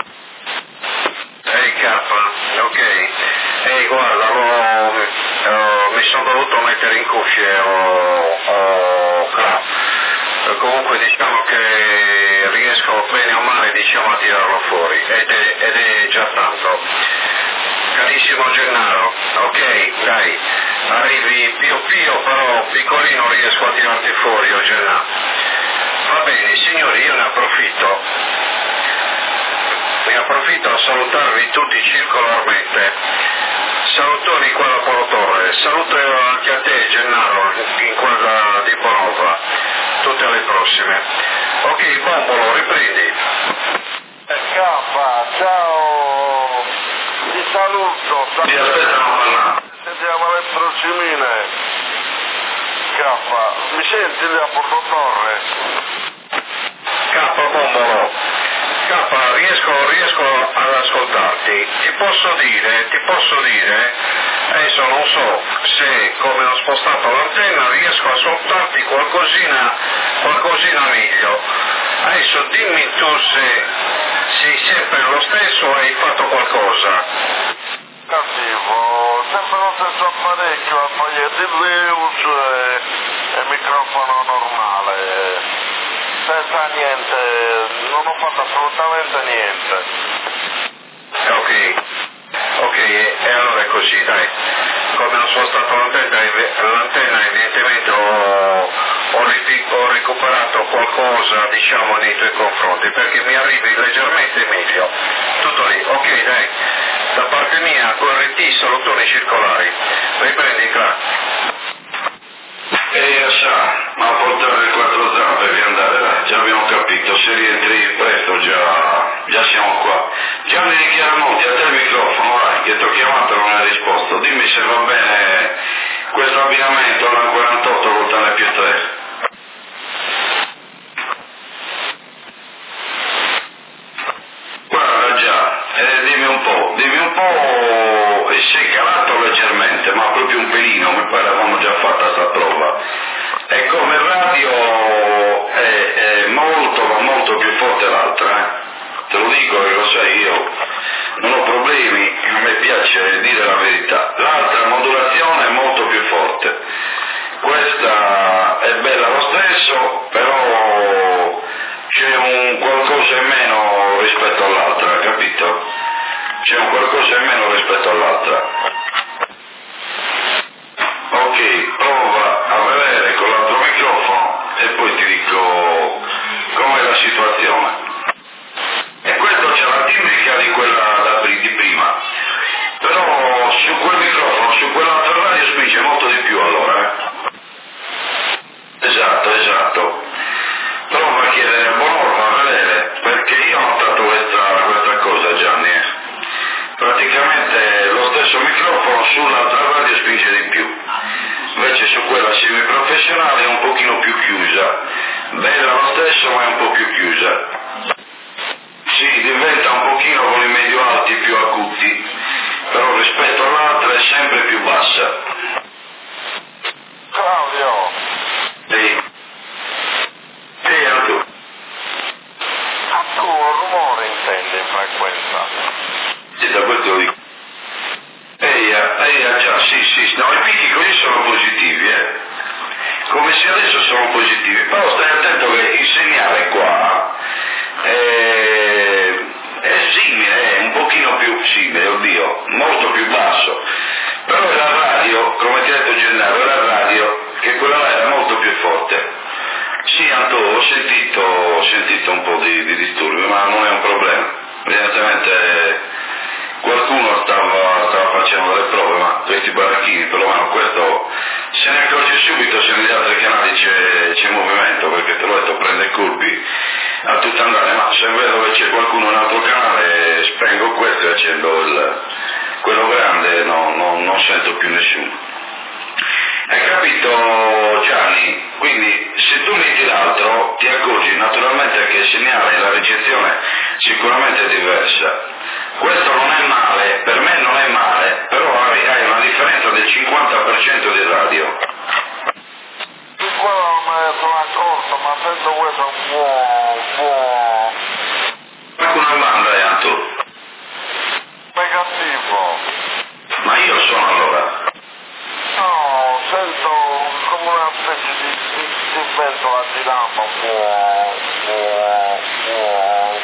Ehi K, ok. Ehi guarda, l'ho, eh, mi sono dovuto mettere in cuffie, ho, ho, comunque diciamo che riesco bene o male diciamo a tirarlo fuori ed è, ed è già tanto. Carissimo Gennaro, ok, dai, arrivi pio pio, però piccolino riesco a tirarti fuori, oh Gennaro. Va bene, signori, io ne approfitto, ne approfitto a salutarvi tutti circolarmente. Salutoni qua da Polo Torre, saluto anche a te Gennaro, in quella di Bonova, tutte alle prossime. Ok, Bombolo, riprendi. K, ciao, ti saluto. Ti aspettano parlare. Sentiamo alle prossime. K, mi senti lì a Porto Torre? K, Bombolo. K, riesco, riesco ad ascoltarti. Ti posso dire, ti posso dire, adesso non so se come ho spostato l'antenna riesco a ascoltarti qualcosina, qualcosina meglio. Adesso dimmi tu se sei sempre lo stesso o hai fatto qualcosa. Cattivo, sempre lo stesso apparecchio, apparecchio di Leus e, e microfono normale. Senza niente, non ho fatto assolutamente niente. Ok, ok, e, e allora è così, dai. Come ho spostato l'antenna, l'antenna evidentemente ho, ho, ripi- ho recuperato qualcosa, diciamo, nei tuoi confronti, perché mi arrivi leggermente meglio. Tutto lì, ok, dai. Da parte mia, Q R T, salutoni circolari. Riprendi, Cla. E sa, ma portare le quattro zampe per andare là, già abbiamo capito, se rientri presto già, già siamo qua. Gianni di Chiaramonti, a te il microfono, vai, che ti ho chiamato e non hai risposto. Dimmi se va bene questo abbinamento alla quarantotto voltane più tre. Guarda già, eh, dimmi un po', dimmi un po', e sei calato leggermente, ma proprio un pelino, mi pare avevamo già fatta sta prova. E come radio è, è molto, ma molto più forte l'altra, eh? Te lo dico che lo sai io, non ho problemi, a me piace dire la verità. L'altra modulazione è molto più forte. Questa è bella lo stesso, però c'è un qualcosa in meno rispetto all'altra, capito? C'è un qualcosa in meno rispetto all'altra. Ok, prova a vedere con l'altro microfono e poi ti dico com'è la situazione. E questo c'è la timbrica di quella da, di prima, però su quel microfono, su quell'altra radio spinge molto di più allora, eh? Esatto, esatto. Prova a chiedere a Bonorma a vedere, perché io ho notato questa, questa cosa, Gianni. Praticamente lo stesso microfono sull'altra radio spinge di più, invece su quella semiprofessionale è un pochino più chiusa, bella lo stesso ma è un po' più chiusa. Sì, diventa un pochino con i medio alti più acuti, però rispetto all'altra è sempre più bassa. Claudio! Sì. Sì, a tu. A tu rumore intendi in frequenza? Sì, da questo lo dico. Ehi, ehi, già, sì, sì, no, i picchi così sono positivi, eh. Come se adesso sono positivi, però stai attento che il segnale qua è, è simile, è un pochino più simile, oddio, molto più basso, però è la radio, come ti ha detto Gennaro, è la radio, che quella là era molto più forte. Sì, Anto, ho sentito, ho sentito un po' di, di disturbi, ma non è un problema, evidentemente qualcuno stava, stava facendo delle prove, ma questi baracchini, perlomeno questo se ne accorge subito se negli altri canali c'è, c'è movimento, perché te l'ho detto, prende colpi a tutto andare, ma se vedo che c'è qualcuno in un altro canale spengo questo e accendo il, quello grande, no, no, non sento più nessuno. Hai capito, Gianni? Quindi se tu metti l'altro ti accorgi naturalmente che il segnale e la ricezione sicuramente è diversa. Questo non è male, per me non è male, però hai, hai una differenza del cinquanta per cento di radio. Di quello non me ne sono accorto, ma sento questo un po', un po'... Qualcuno manda, eh, Anto? negativo. Ma io sono allora. No, sento come una specie di, di, si pentola di lama, buono, buono, buono.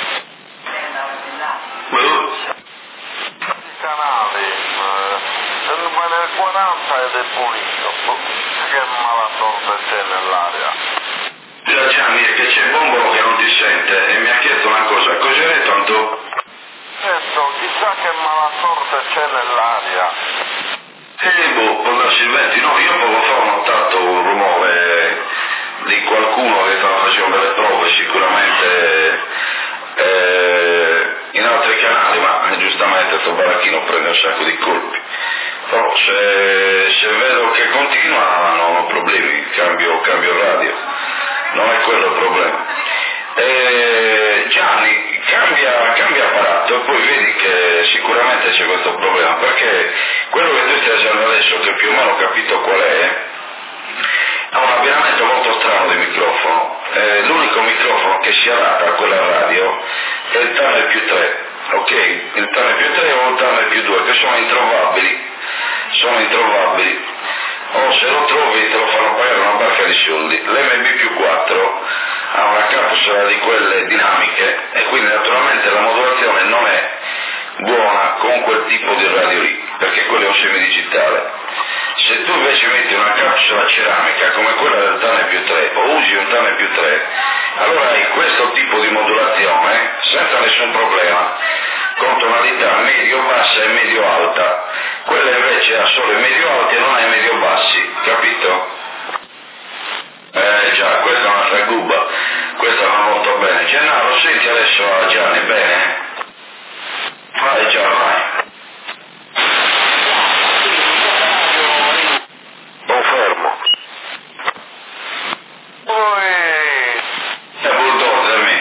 I canali, eh, nel quaranta ed è pulito, che mala sorte c'è nell'aria. Già Gianni, è che c'è Bombolo che non ti sente e mi ha chiesto una cosa, cosa hai detto Anto? Certo, chissà che mala sorte c'è nell'aria. Eh, boh, può darsi il venti, no, io poco fa ho notato un rumore di qualcuno che stava facendo delle prove, sicuramente eh, in altri canali, ma eh, giustamente questo baracchino prende un sacco di colpi. Però se, se vedo che continua non ho problemi, cambio, cambio radio, non è quello il problema. Eh, Gianni, cambia, cambia apparato e poi vedi che sicuramente c'è questo problema, perché quello che tu stai facendo adesso, che più o meno ho capito qual è, ha un abbinamento molto strano di microfono. Eh, l'unico microfono che si adatta a quella radio è il tunnel più tre, ok? Il tunnel più tre o il tunnel più due, che sono introvabili, sono introvabili. O se lo trovi te lo fanno pagare una barca di soldi. L'M B più quattro ha una capsula di quelle dinamiche e quindi naturalmente la modulazione non è buona con quel tipo di radio lì, perché quello è un semidigitale. Se tu invece metti una capsula ceramica come quella del tunnel più tre o usi un tunnel più tre, allora hai questo tipo di modulazione senza nessun problema, con tonalità medio-bassa e medio-alta. Quella invece ha solo i medio-alti e non ha i medio-bassi, capito? Eh già, questa è un'altra gubba, questa va molto bene. Gennaro, senti adesso a Gianni, bene? Vai già, vai. Confermo. Poi... È bulldozer, mi.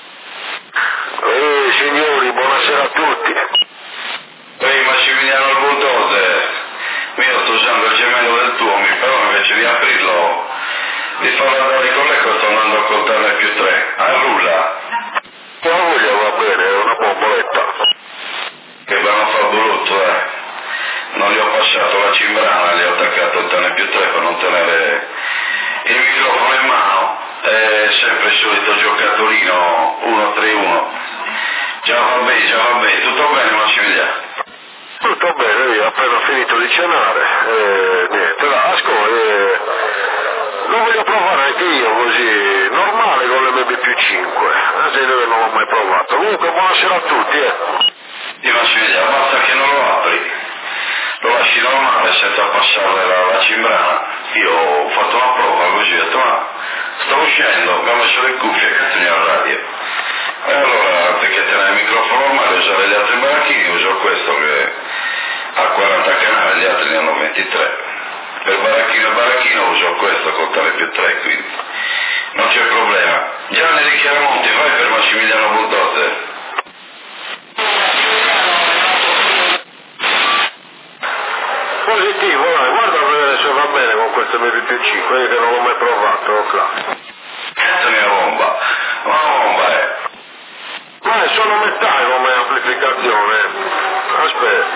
Eh, signori, buonasera a tutti. Ehi, Massimiliano il bulldozer, io sto usando il gemello del tuo, mi però invece di aprirlo, di farlo andare con lei, sto andando a coltarne più tre. A rulla. La voglia va bene, è una bomboletta. Che vanno a far brutto, eh. Non gli ho passato la cimbrana, gli ho attaccato il tane più tre per non tenere il microfono in mano. È sempre il solito giocatorino uno tre uno. Già va bene, già va bene. Tutto bene, Massimiliano? Tutto bene, io ho appena finito di cenare. Eh, niente, là, ascolta, eh, lo voglio provare anche io così, normale con l'M B più cinque, anzi dove non l'ho mai provato. Comunque buonasera a tutti, eh. Di Massimiliano, basta che non lo apri, lo lasci normale senza passare la, la cimbrana. Io ho fatto una prova così, ho detto ma sto uscendo, abbiamo messo le cuffie che teniamo la radio. E allora anziché tenere il microfono normale usare gli altri baracchini, uso questo che ha quaranta canali, gli altri ne hanno ventitré. Per baracchino e baracchino uso questo con tale più tre, quindi non c'è problema. Gianni di Chiaramonti, vai per Massimiliano Bulldozer. Positivo, dai, guarda a vedere se va bene con questo M B più cinque, io che non l'ho mai provato, là. Cazzo mia bomba, ma la bomba è... Ma è solo metà come amplificazione. Aspetta.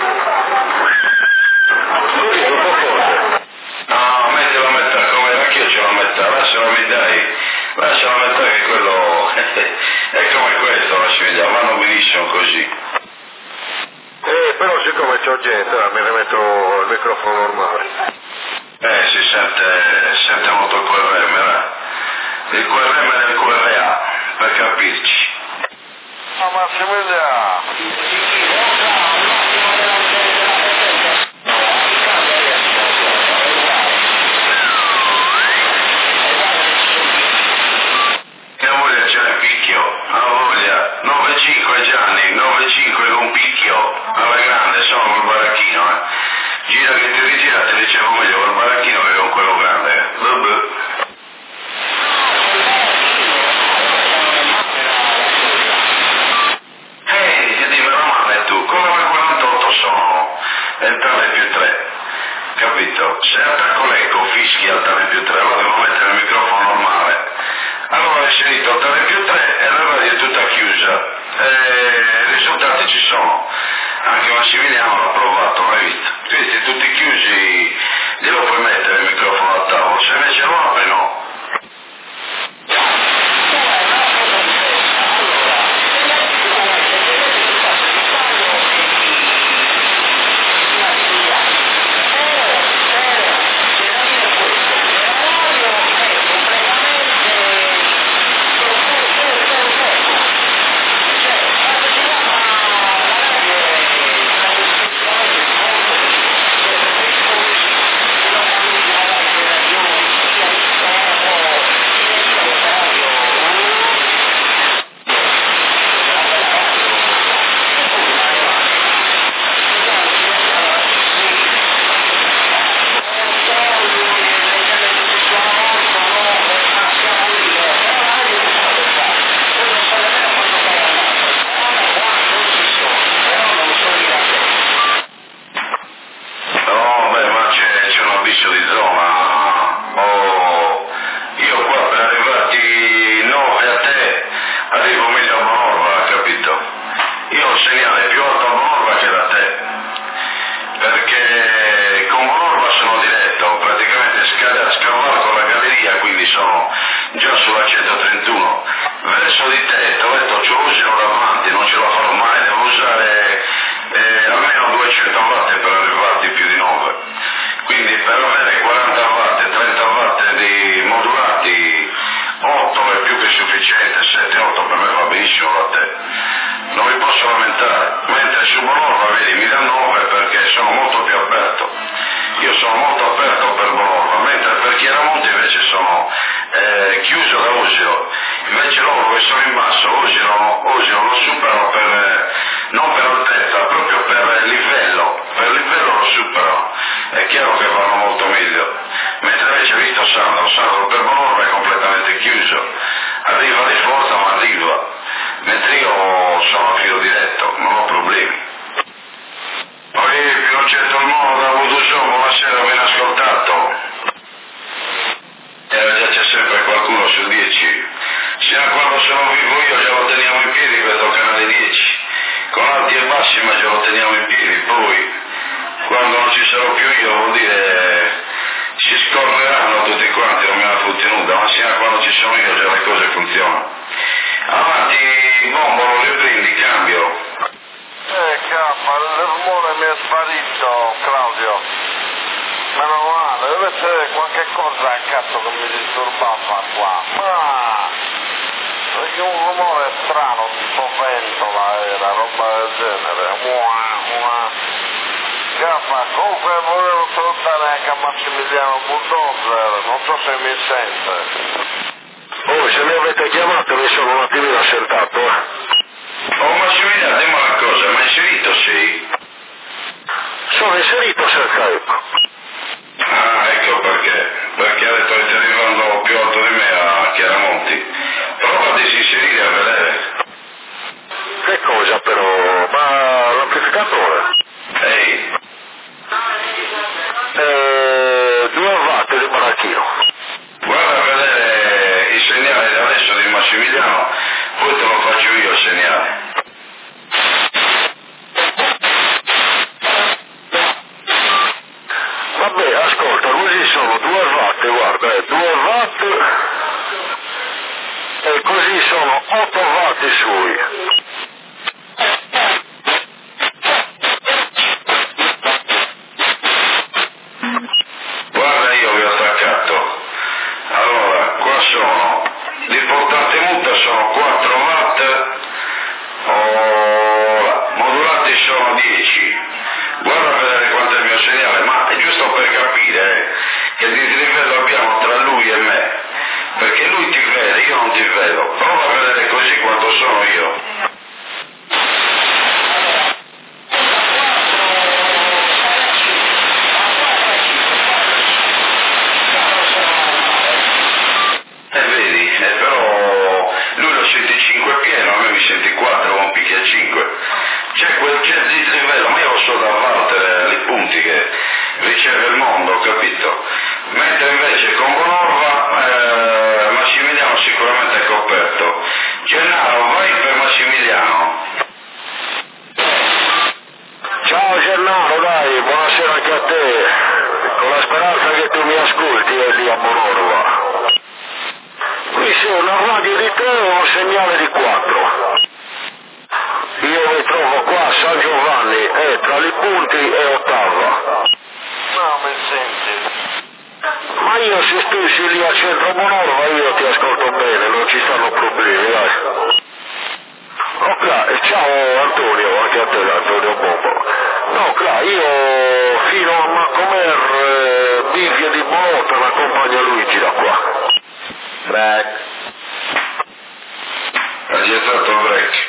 Così, un po' forte. No, mettilo a metà, come anch'io ce l'ho a metà, lascialo mi dai, lascialo a metà che quello... è come questo, Massimiliano, vanno benissimo così. Eh, però siccome c'ho gente, là, mi rimetto il microfono normale. Eh, si sente, si sente molto il Q R M, eh? Il Q R M del Q R A, per capirci. Ma Massimiliano! Mia moglie c'è il picchio, la voglia, nove cinque Gianni, nove cinque con picchio, alla grande, sono col baracchino, eh. Gira che ti rigira, ti dicevo meglio col baracchino che con quello grande, eh. Vabbè. Ehi, dimmi la male tu, come per quarantotto sono, è il tale più tre, capito? Se attacco l'eco, fischi al tale più tre, allora devo mettere il microfono normale. Allora hai sentito il tale più tre e la radio è tutta chiusa. E i risultati ci sono. Anche Massimiliano l'ha provato, l'hai visto? Questi tutti chiusi, glielo puoi mettere il microfono a tavolo. Se invece lo apri no, sono già sulla centotrentuno, verso di te, ti ho detto c'ho usino davanti, non ce la farò mai, devo usare eh, almeno duecento watt per arrivarti più di nove, quindi per avere quaranta watt e trenta watt di modulati, otto è più che sufficiente, sette otto per me va benissimo da te, non mi posso lamentare, mentre su Bonorva vedi mi dà nove perché sono molto più aperto, io sono molto aperto per Bonorva, mentre per Chiaramonte invece sono eh, chiuso da Osilo, invece loro che sono in basso Osilo, Osilo lo superano per, eh, non per altezza, proprio per livello, per livello lo superano, è chiaro che vanno molto meglio, mentre invece visto Sandro, Sandro per Bonorva è completamente chiuso, arriva di forza ma arriva, mentre io sono a filo diretto, non ho problemi. Poi Pinochetto il Mono da Budusson, buonasera, ben ascoltato. Eh, già c'è sempre qualcuno su dieci. Sia quando sono vivo io già lo teniamo in piedi questo canale dieci. Con alti e bassi ma già lo teniamo in piedi. Poi, quando non ci sarò più io, vuol dire, si scorreranno tutti quanti, non me la fotte nuda, ma sia quando ci sono io già le cose funzionano. Avanti, Bombolo, riprendi, cambio. Eh, K, il rumore mi è sparito, Claudio. Meno male, deve essere qualche cosa a cazzo che mi disturbava qua. Ma perché un rumore strano, tipo ventola era, roba del genere. Mua, mua. K, comunque volevo salutare anche a Massimiliano Bulldozer, non so se mi sente. Oh, se mi avete chiamato mi sono un attimino assentato, eh. Oh Massimiliano, dimmi una cosa, ma inserito sei? Sono inserito senza eco. Ah, ecco perché, perché ha detto che stai arrivando più alto di me a Chiaramonti. Prova a disinserire a vedere. Che cosa però? Ma l'amplificatore? Ehi, Eh, due watt di baracchino. guarda a vedere il segnale adesso di Massimiliano, poi te lo faccio io il segnale. Vabbè, ascolta, così sono due watt, guarda, eh, due watt e così sono otto watt sui. Guarda io vi ho attaccato. Allora, qua sono, l'importante multa sono quattro watt, oh, modulati sono dieci. Guarda a vedere quanto è il mio segnale, ma è giusto per capire eh, che dislivello abbiamo tra lui e me, perché lui ti vede, io non ti vedo. Prova a vedere così quanto sono io. E vedi, eh, però lui lo sente cinque pieno, a me mi senti quattro con picchi a cinque. C'è quel c'è di livello, ma io lo so da Walter, i punti che riceve il mondo, capito? Mentre invece con Bonorva eh, Massimiliano sicuramente è coperto. Gennaro, vai per Massimiliano. Ciao Gennaro, dai, buonasera anche a te, con la speranza che tu mi ascolti e lì a Bonorva. Qui c'è una radio di tre e un segnale di quattro. Io mi trovo qua a San Giovanni, è tra i punti e Ottava. No, mi senti? Ma io se stessi lì a centro Bonorva io ti ascolto bene, non ci stanno problemi, dai. Ok, ciao Antonio, anche a te Antonio Bombo. No, clar, io fino a Macomer, eh, Bivia di Bologna, mi accompagna Luigi da qua. Break. Ha gettato il break.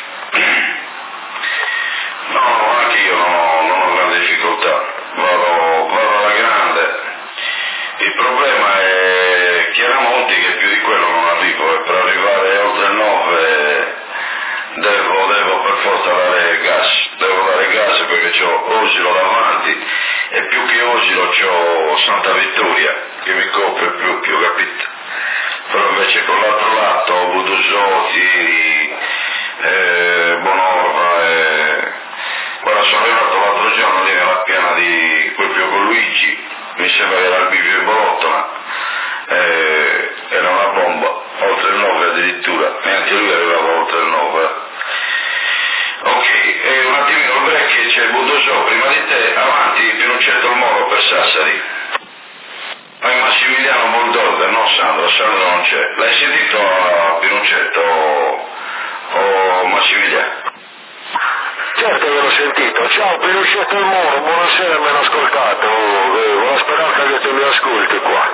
No, anche io non ho, non ho grande difficoltà, vado, vado alla grande. Il problema è Chiaramonti che più di quello non arrivo e per arrivare oltre il nove devo, devo per forza dare gas, devo dare gas perché ho Osilo davanti e più che Osilo c'ho Santa Vittoria che mi copre più, più capito? Però invece con l'altro lato Budusoti, eh, Bonorva e... Guarda, sono arrivato l'altro giorno lì nella piana di proprio con Luigi, mi sembra che era il bivio di Bolottola, eh, era una bomba, oltre il nove addirittura, neanche lui arrivava oltre il nove. Ok, e un attimino il break, c'è il Budosò, prima di te, avanti, Pinuccetto il Moro per Sassari. Ma Massimiliano Bulldozer, no Sandro, Sandro non c'è. L'hai sentito a Pinuccetto o Massimiliano? Certo che l'ho sentito. Ciao Pinuccetto il Moro, buonasera, me l'ho ascoltato. Eh, Buona speranza che tu mi ascolti qua.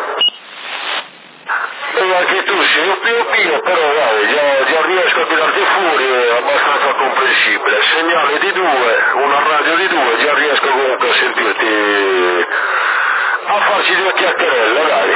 E anche tu sei un pio pio, però guarda, già, già riesco a tirarti fuori, è abbastanza comprensibile. Segnale di due, una radio di due, già riesco comunque a sentirti, a farci due chiacchierelle, dai.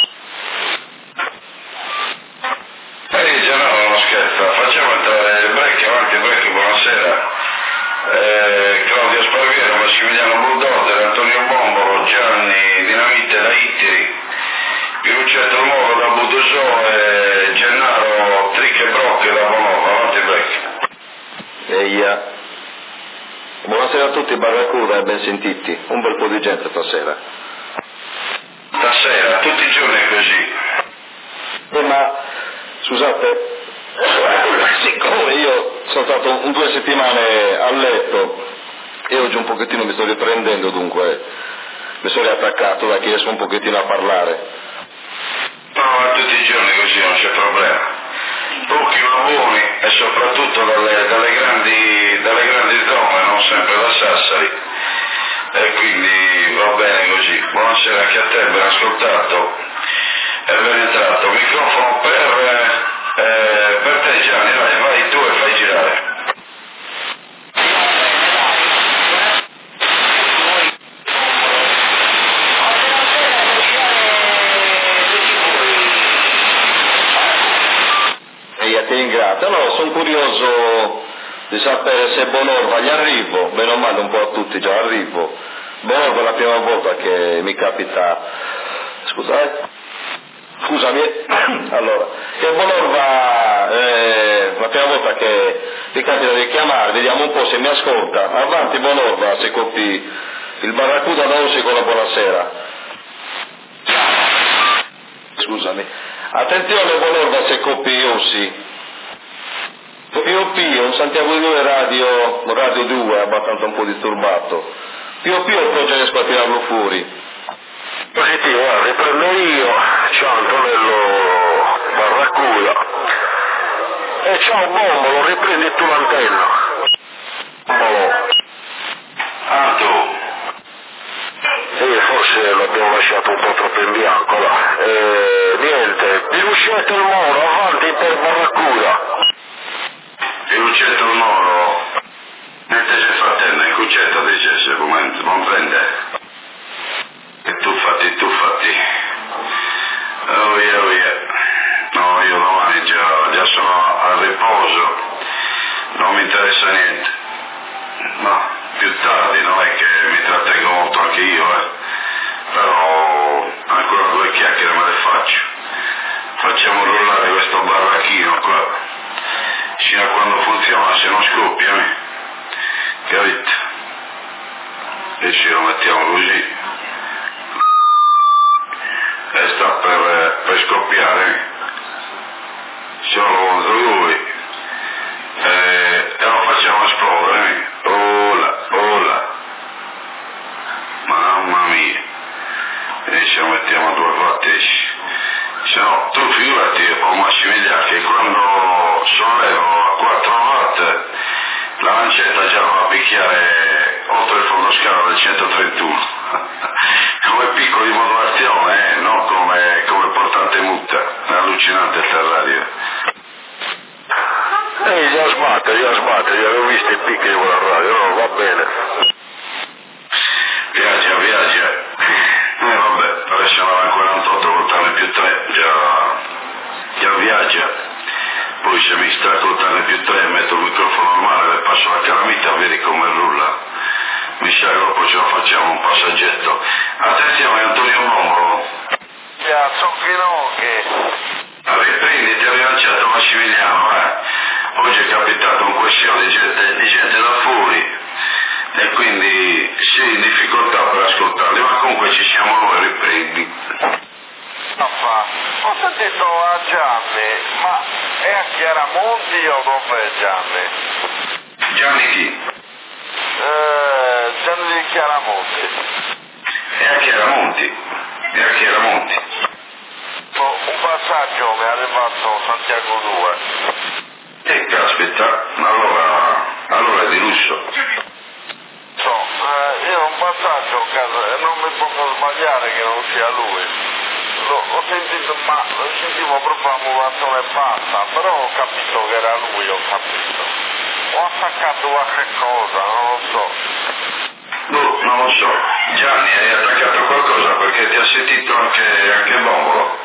Ehi Gennaro, non scherza, facciamo entrare il break, avanti il break, buonasera. Eh, Claudio Sparviero, Massimiliano Bulldozer, Antonio Bombolo, Gianni Dinamite da Ittiri, Pinuccetto il Moro da Budosò e Gennaro Trick e Brock da Bonova, avanti il break. Eia. Buonasera a tutti, Barracuda e ben sentiti. Un bel po' di gente stasera. Stasera, tutti i giorni è così. Eh, ma, scusate, siccome io sono stato un due settimane a letto e oggi un pochettino mi sto riprendendo, dunque mi sono riattaccato, da che riesco un pochettino a parlare. No, tutti i giorni così, non c'è problema. Pochi ma buoni e soprattutto dalle, dalle, grandi, dalle grandi zone, non sempre da Sassari. E quindi va bene così. Buonasera anche a te, ben ascoltato e ben entrato. Microfono per, eh, per te Gianni, vai, vai tu e fai girare. E ti ringrazio. No, sono curioso di sapere se Bonorva gli arrivo, bene o male un po' a tutti già arrivo. Bonorva è la prima volta che mi capita, scusate, scusami, allora, che Bonorva è la prima volta che mi capita di chiamare, vediamo un po' se mi ascolta. Avanti Bonorva, se copi il Barracuda da Ossi con la buonasera. Scusami. Attenzione Bonorva se copi Ossi. Pio Pio, un Santiago di due radio, radio due, abbastanza un po' disturbato. Pio Pio poi ce ne riesco a tirarlo fuori. Positivo, guarda, riprendo io, ciao Antonello Barracuda. E ciao Bombolo, riprendi tu l'antenna. Bombolo. Ah tu. Sì, forse l'abbiamo lasciato un po' troppo in bianco là. E, niente, Pinuccetto il Moro, avanti per Barracuda. Pinuccetto il Moro, metteci fratello in cuccetta dice se non prende. E tu fatti, tu fatti. Oh yeah, oh yeah. No, io domani già, già sono a riposo, non mi interessa niente. No, più tardi non è che mi trattengo molto anche io, eh. Però ancora due chiacchiere me le faccio. Facciamo rollare questo barracchino qua. Fino a quando funziona, se non scoppia, eh? Capito? E ci lo mettiamo così. E sta per, per scoppiare. Solo contro lui. E, e lo facciamo esplodere. Ola, ola. Mamma mia. E ci lo mettiamo a due battesci. Se no, tu figurati, o Massimiliano, che quando sollevo a quattro watt la lancetta già va a picchiare oltre il fondoscala del centotrentuno. Come picco di modulazione, eh? Non come, come portante mutta. È allucinante il terrario. Ehi, già sbatte, già sbatte, già avevo visto i picchi di quella radio, no, va bene. Viaggia, viaggia. Eh vabbè, adesso era quarantotto voltane più tre, già, già viaggia. Poi se mi sta voltane più tre metto il microfono normale e passo la calamita, vedi come rulla. Mi sa che dopo ce lo facciamo un passaggetto. Attenzione Antonio Momolo. Cazzo che no che... Riprendi, ti ha rilanciato Massimiliano, eh. Oggi è capitato un questione di gente, di gente da fuori. E quindi sei in difficoltà per ascoltarli, ma comunque ci siamo noi, riprendi. Affa. sentito a Gianni, ma è a Chiaramonti o dov'è Gianni? Gianni chi? Eh, Gianni di Chiaramonti. È a Chiaramonti, è a Chiaramonti. Un passaggio mi è arrivato Santiago due. E caspita, allora, allora è di lusso. So, eh, io un passaggio che non mi posso sbagliare che non sia lui. L'ho, ho sentito, ma sentivo proprio la murazione bassa, però ho capito che era lui, ho capito. Ho attaccato qualche cosa, non lo so. Boh, non lo so. Gianni, hai attaccato qualcosa perché ti ha sentito anche, anche Bombolo?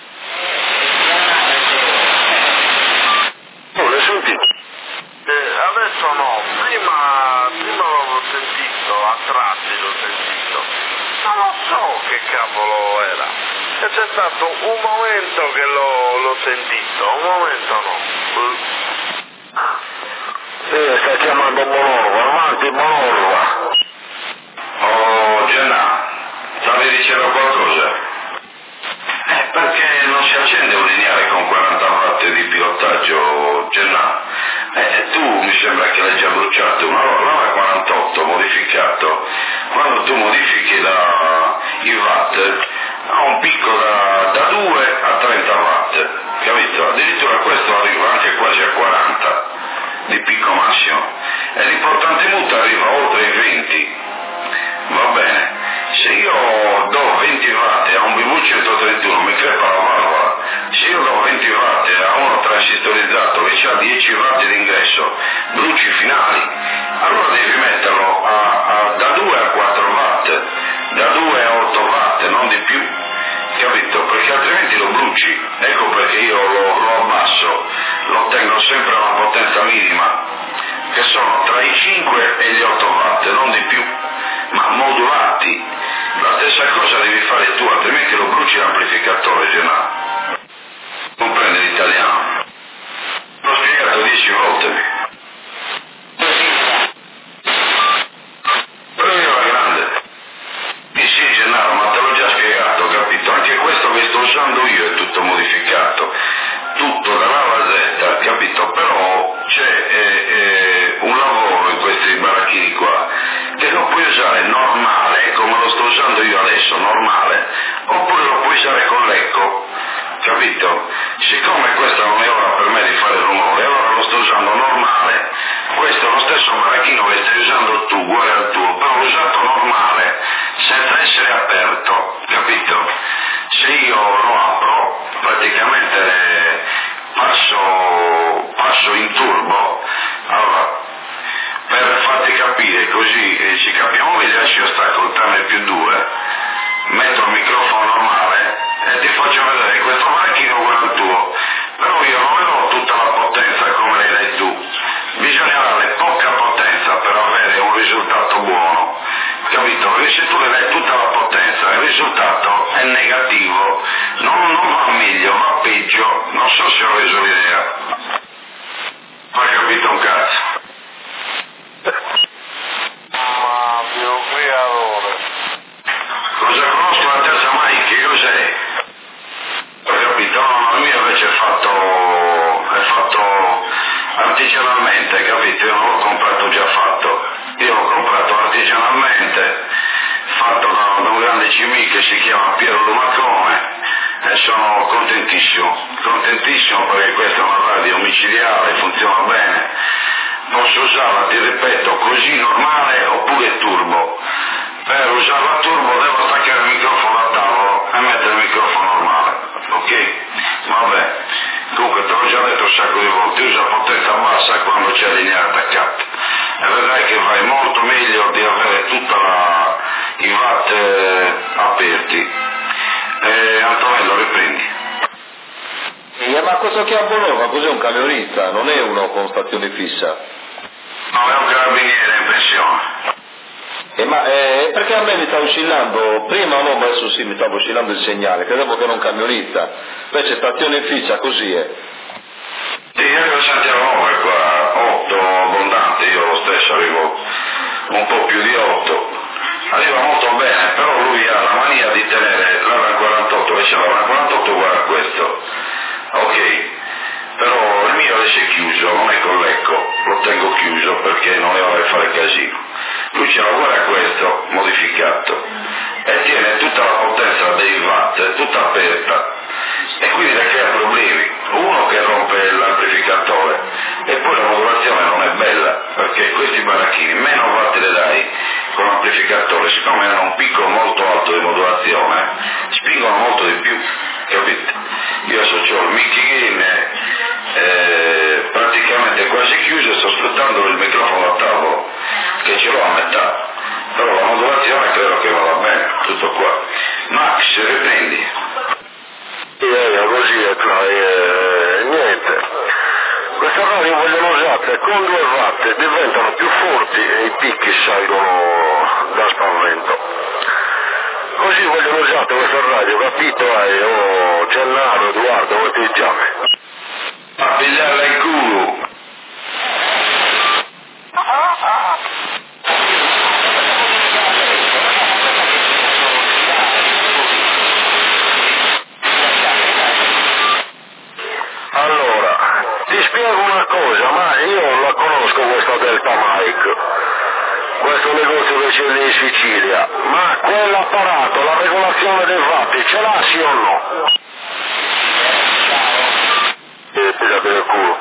Oh, l'hai sentito? Eh, adesso no, prima, prima l'avevo sentito, a tratti l'ho sentito. Non lo so che cavolo era. E c'è stato un momento che l'ho, l'ho sentito, un momento no. Sì, sta chiamando Monorva, avanti Monorva. Oh, Gianna, stavi dicendo qualcosa? Eh, perché non si accende un lineare con quaranta watt di pilotaggio, Gianna? Eh, tu mi sembra che l'hai già bruciato, una nove quarantotto modificato. Quando tu modifichi la, i watt, ha un picco da, da due a trenta watt, capito? Addirittura questo arriva anche quasi a quaranta di picco massimo. E l'importante muta arriva oltre i venti. Va bene, se io do venti watt a un B V centotrentuno mi crepa la valvola, se io do venti watt a uno transistorizzato che ha dieci watt di ingresso, bruci finali, allora devi metterlo a, a, da due a quattro watt, da due a otto watt, non di più, capito? Perché altrimenti lo bruci. Ecco perché io lo, lo abbasso, lo tengo sempre a una potenza minima, che sono tra i cinque e gli otto watt, non di più, ma modulati. La stessa cosa devi fare tu, altrimenti lo bruci l'amplificatore, Genà. Comprende l'italiano? L'ho spiegato dieci volte. Però io la grande. Sì, sì, Gennaro, ma te l'ho già spiegato, capito? Anche questo che sto usando io è tutto modificato, tutto dalla A alla Z, capito? Però c'è eh, eh, un lavoro in questi baracchini qua che lo puoi usare normale, come lo sto usando io adesso, normale, oppure lo puoi usare con l'eco, capito? Siccome questa non è ora per me di fare rumore, allora lo sto usando normale. Questo è lo stesso baracchino che stai usando tu, uguale al tuo, però l'ho usato normale, senza essere aperto, capito? Se io lo apro, praticamente passo, passo in turbo, allora, per farti capire, così eh, ci capiamo meglio, io sta col timer più due, metto il microfono normale e ti faccio vedere questo macchino uguale al tuo, però io non ho tutta la potenza come le dai tu, bisogna darle poca potenza per avere un risultato buono, capito? Perché se tu le dai tutta la potenza il risultato è negativo, non, non va meglio, va peggio, non so se ho reso l'idea. Ma capito un cazzo? Ma mio creatore. Cosa conosco la terza mai? Che cos'è? Ho capito? No, il mio invece è fatto, è fatto artigianalmente, capito? Io non l'ho comprato già fatto, io l'ho comprato artigianalmente, fatto da, da un grande C M I che si chiama Piero Lumacone e sono contentissimo, contentissimo perché questa è una radio omicidiale, funziona bene, posso usarla, ti ripeto, così normale oppure turbo. Per usarla turbo devo staccare il microfono a tavolo e mettere il microfono normale, ok? Vabbè, comunque te l'ho già detto un sacco di volte, usa potenza bassa quando c'è lineare attaccata e vedrai che vai molto meglio di avere tutta la, i watt eh, aperti. Eh, Antonello, riprendi. Eh, ma questo che ha Bonova, cos'è un camionista? Non è uno con stazione fissa? No, è un carabiniere in pensione. Eh, ma eh, perché a me mi sta oscillando, prima no, ma adesso sì mi stava oscillando il segnale, credevo che era un camionista, invece stazione fissa, così è. Sì, io sentivo nove qua, otto abbondanti, io lo stesso arrivo un po' più di otto, arriva molto bene, però lui ha la mania di tenere l'A quarantotto, invece l'A quarantotto uguale a questo, questo, ok, però il mio adesso è chiuso, non è con l'Ecco, lo tengo chiuso perché non ne vorrei fare casino. Lui ce l'ha, guarda questo, modificato, e tiene tutta la potenza dei watt, è tutta aperta, e quindi le crea problemi. Uno che rompe l'amplificatore, e poi la modulazione non è bella, perché questi baracchini, meno watt le dai con l'amplificatore, siccome hanno un picco molto alto di modulazione, spingono molto di più, capite? Io adesso ho il Mickey Gain eh, praticamente quasi chiuso e sto aspettando il microfono a tavolo, che ce l'ho a metà, però la modulazione credo che vada bene, tutto qua. Max, riprendi. Eh, così è tra, eh, niente. Queste radio vogliono usate con due watt, diventano più forti e i picchi salgono da spavento. Così vogliono usate queste radio, capito? Eh, oh, Gennaro, Edoardo, come ti chiami? A pigliarla in culo. Allora, ti spiego una cosa, ma io la conosco questa Delta Mike, questo negozio che c'è lì in Sicilia, ma quell'apparato, la regolazione dei watt, ce l'ha sì o no? Eh, pigliate del culo.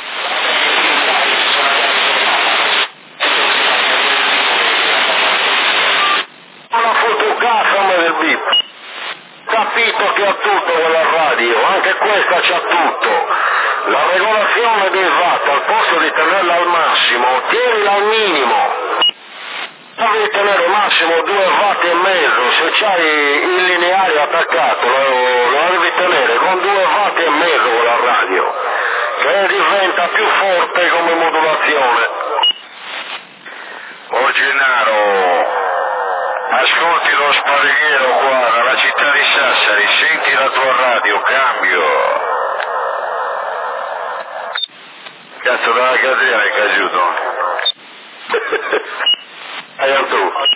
Una fotocassa ma del bip. Capito che ha tutto quella radio, anche questa c'ha tutto. La regolazione dei watt, al posto di tenerla al massimo, tienila al minimo. Devi tenere massimo due watt e mezzo, se c'hai il lineare attaccato lo, lo devi tenere con due watt e mezzo con la radio, che diventa più forte come modulazione. Oh Gennaro, ascolti lo sparighiero qua dalla città di Sassari, senti la tua radio, cambio. Cazzo dalla catena è caduto. E tu?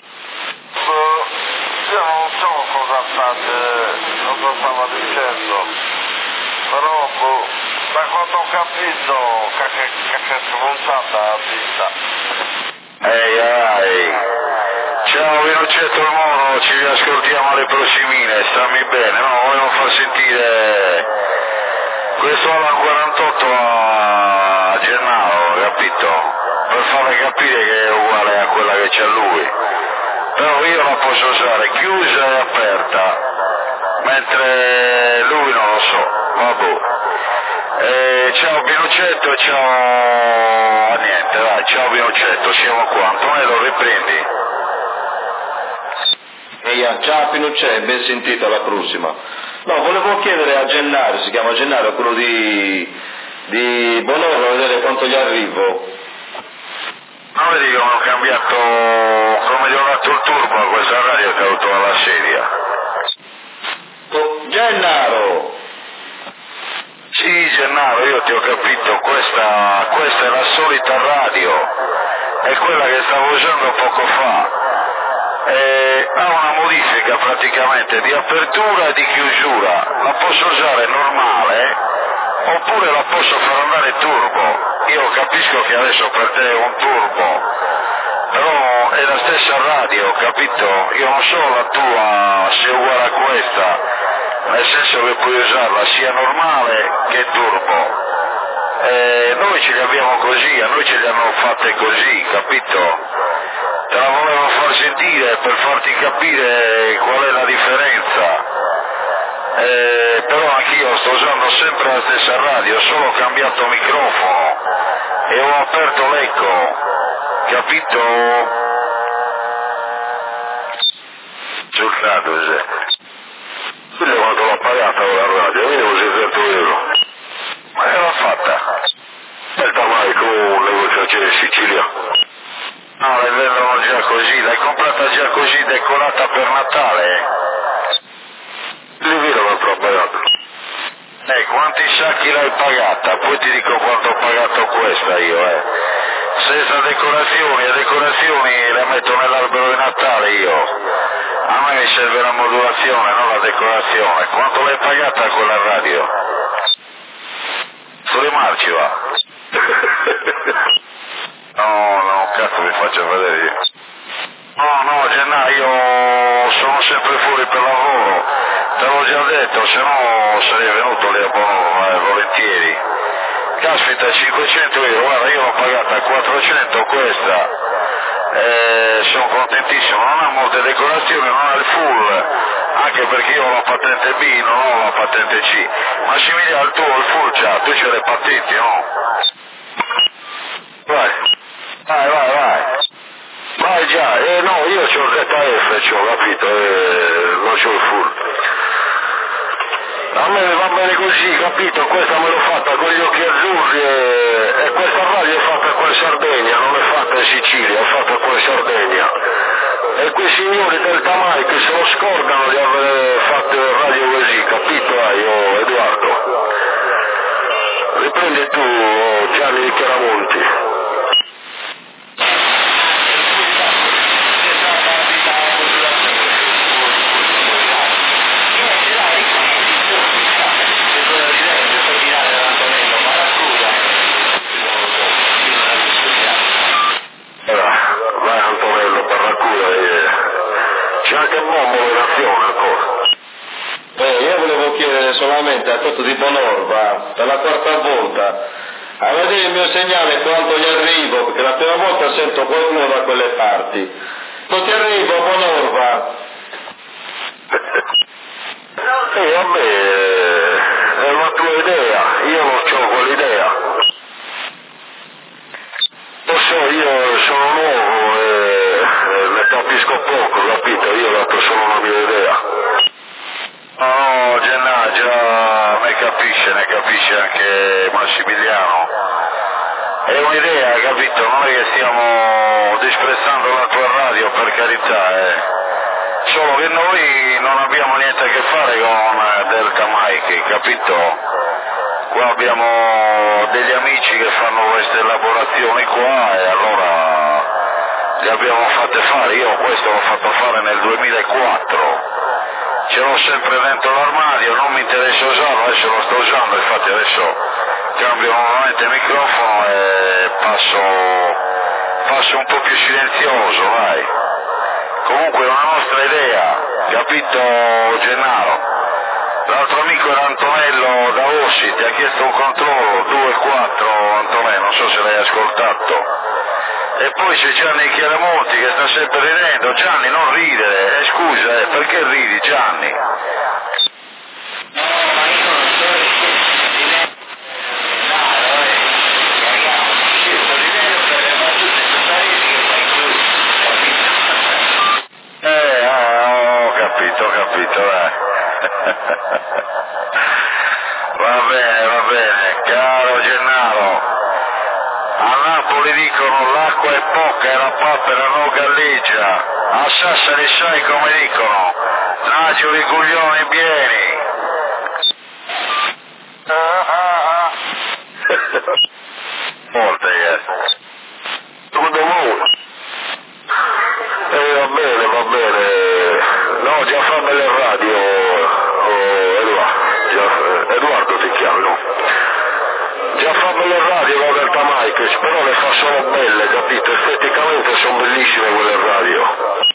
Io non so cosa fate, cosa stava dicendo, però boh, da quanto ho capito che, che, che, che smontata la vita. Ehi, ehi. Ciao Vinocetto il Mono, ci riascoltiamo alle prossimine, stammi bene, no? Volevo far sentire questo alla quarantotto a Gennaro, capito? Per farle capire che è uguale a quella che c'ha lui. Però io la posso usare chiusa e aperta, mentre lui non lo so, vabbè. Eh, ciao Pinocetto e ciao... Ah, niente, dai, ciao Pinocetto, siamo qua. Antonello, riprendi. Eia, ciao Pinochet, ben sentito, alla prossima. No, volevo chiedere a Gennaro, si chiama Gennaro, quello di, di Bonorro, vedere quanto gli arrivo. Ma vedi come ho cambiato, come gli ho dato il turbo a questa radio, è caduto alla sedia. Oh, Gennaro! Sì, Gennaro, io ti ho capito, questa, questa è la solita radio, è quella che stavo usando poco fa. Eh, ha una modifica praticamente di apertura e di chiusura, la posso usare normale oppure la posso far andare turbo. Io capisco che adesso per te è un turbo, però è la stessa radio, capito? Io non so la tua se è uguale a questa, nel senso che puoi usarla sia normale che turbo. Eh, noi ce li abbiamo così, a noi ce li hanno fatte così, capito? Te la volevo far sentire per farti capire qual è la differenza. Eh, però anch'io sto usando sempre la stessa radio, solo ho cambiato microfono e ho aperto l'eco, capito? Sul cazzo, Quindi quanto l'ho pagata con la radio, io seicento euro. ma che l'ha fatta? Delta Mike, un negoziazione in Sicilia. No, le vendono già così, l'hai comprata già così decorata per Natale? Li vedo quanto l'ho pagato. Eh, quanti sacchi l'hai pagata? Poi ti dico quanto ho pagato questa io, eh. Senza decorazioni, le decorazioni le metto nell'albero di Natale io. A me mi serve la modulazione, non la decorazione. Quanto l'hai pagata quella radio? Su rimarci va. No, no, cazzo mi faccio vedere io. No, no, Gennaio, sono sempre fuori per lavoro, te l'ho già detto, se no sarei venuto lì a Bono, eh, volentieri. Caspita, cinquecento euro, guarda, io l'ho pagata quattrocento questa, eh, sono contentissimo, non ha molte decorazioni, non ha il full, anche perché io ho la patente B, non ho la patente C. Massimiliano, il tuo, il full c'ha, tu c'hai le patenti, no? Vai, vai, vai, vai. Vai già, eh no, io c'ho il Z F, c'ho, capito, eh, non c'ho il full. A me va bene così, capito, questa me l'ho fatta con gli occhi azzurri e, e questa radio è fatta qua in Sardegna, non è fatta in Sicilia, è fatta qua in Sardegna. E quei signori del Tamai che se lo scordano di aver fatto radio così, capito, eh, io Edoardo. Riprendi tu, oh, Gianni di Chiaramonti. C'è anche il Bombolo in azione ancora. Eh, io volevo chiedere solamente a Toto di Bonorva, per la quarta volta, a vedere il mio segnale quanto gli arrivo, perché la prima volta sento qualcuno da quelle parti. Non ti arrivo, Bonorva? Eh, vabbè, è una tua idea, io non ho quell'idea. Lo so, io sono nuovo e, e ne capisco poco, capito? Io ho dato solo una mia idea. No, Gennà, già ne capisce, ne capisce anche Massimiliano. È un'idea, capito? Non è che stiamo disprezzando la tua radio, per carità, eh. Solo che noi non abbiamo niente a che fare con Delta Mike, capito? Qua abbiamo degli amici che fanno queste elaborazioni qua e allora le abbiamo fatte fare. Io questo l'ho fatto fare nel duemilaquattro, ce l'ho sempre dentro l'armadio, non mi interessa usarlo, adesso lo sto usando, infatti adesso cambio nuovamente il microfono e passo, passo un po' più silenzioso, vai. Comunque è una nostra idea, capito Gennaro? L'altro amico era Antonello da Ossi, ti ha chiesto un controllo, due quattro Antonello, non so se l'hai ascoltato. E poi c'è Gianni Chiaramonti che sta sempre ridendo. Gianni, non ridere, eh, scusa, eh, perché ridi Gianni? Eh, ah, ho capito, ho capito, eh. Va bene, va bene, caro Gennaro, a Napoli dicono l'acqua è poca e la papera non galleggia, a Sassari sai come dicono, nacio di coglioni pieni. Molte, eh. Tutto molto. Eh, va bene, va bene. No, già fa belle radio, oh, Edoardo, già, Edoardo ti chiami, no? Già fa belle radio la Delta Mike, però le fa solo belle, capito? Esteticamente sono bellissime quelle radio.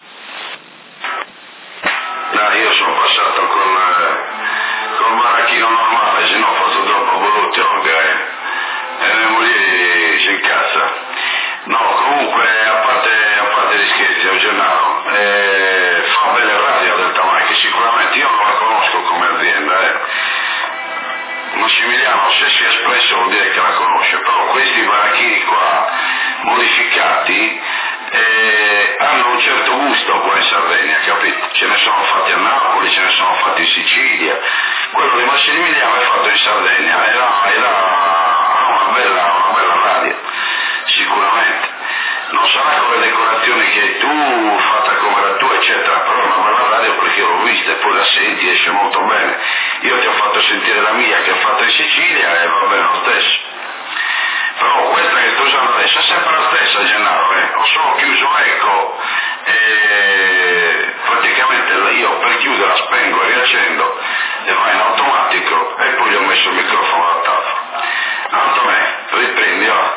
No, io sono passato con, eh, con il maracchino normale, se no ho fatto troppo brutto, ok? E mia moglie si incazza. No, comunque, a parte, a parte gli scherzi, a Gennaro, eh, fa belle radio Delta Mike, sicuramente io non la conosco come azienda, eh. Massimiliano se si è espresso vuol dire che la conosce, però questi baracchini qua modificati eh, hanno un certo gusto qua in Sardegna, capito? Ce ne sono fatti a Napoli, ce ne sono fatti in Sicilia, quello di Massimiliano è fatto in Sardegna, era, era una, bella, una bella radio, sicuramente. Non sarà con le decorazioni che hai tu, fatta come la tua, eccetera, però è una bella radio perché io l'ho vista e poi la senti, esce molto bene. Io ti ho fatto sentire la mia che ho fatto in Sicilia e va bene lo stesso. Però questa che sto usando adesso è sempre la stessa, Gennaro, eh? Ho solo chiuso l'eco e praticamente io per chiudere spengo e riaccendo e va in automatico e poi gli ho messo il microfono al tavolo. Antonè, riprendi, va.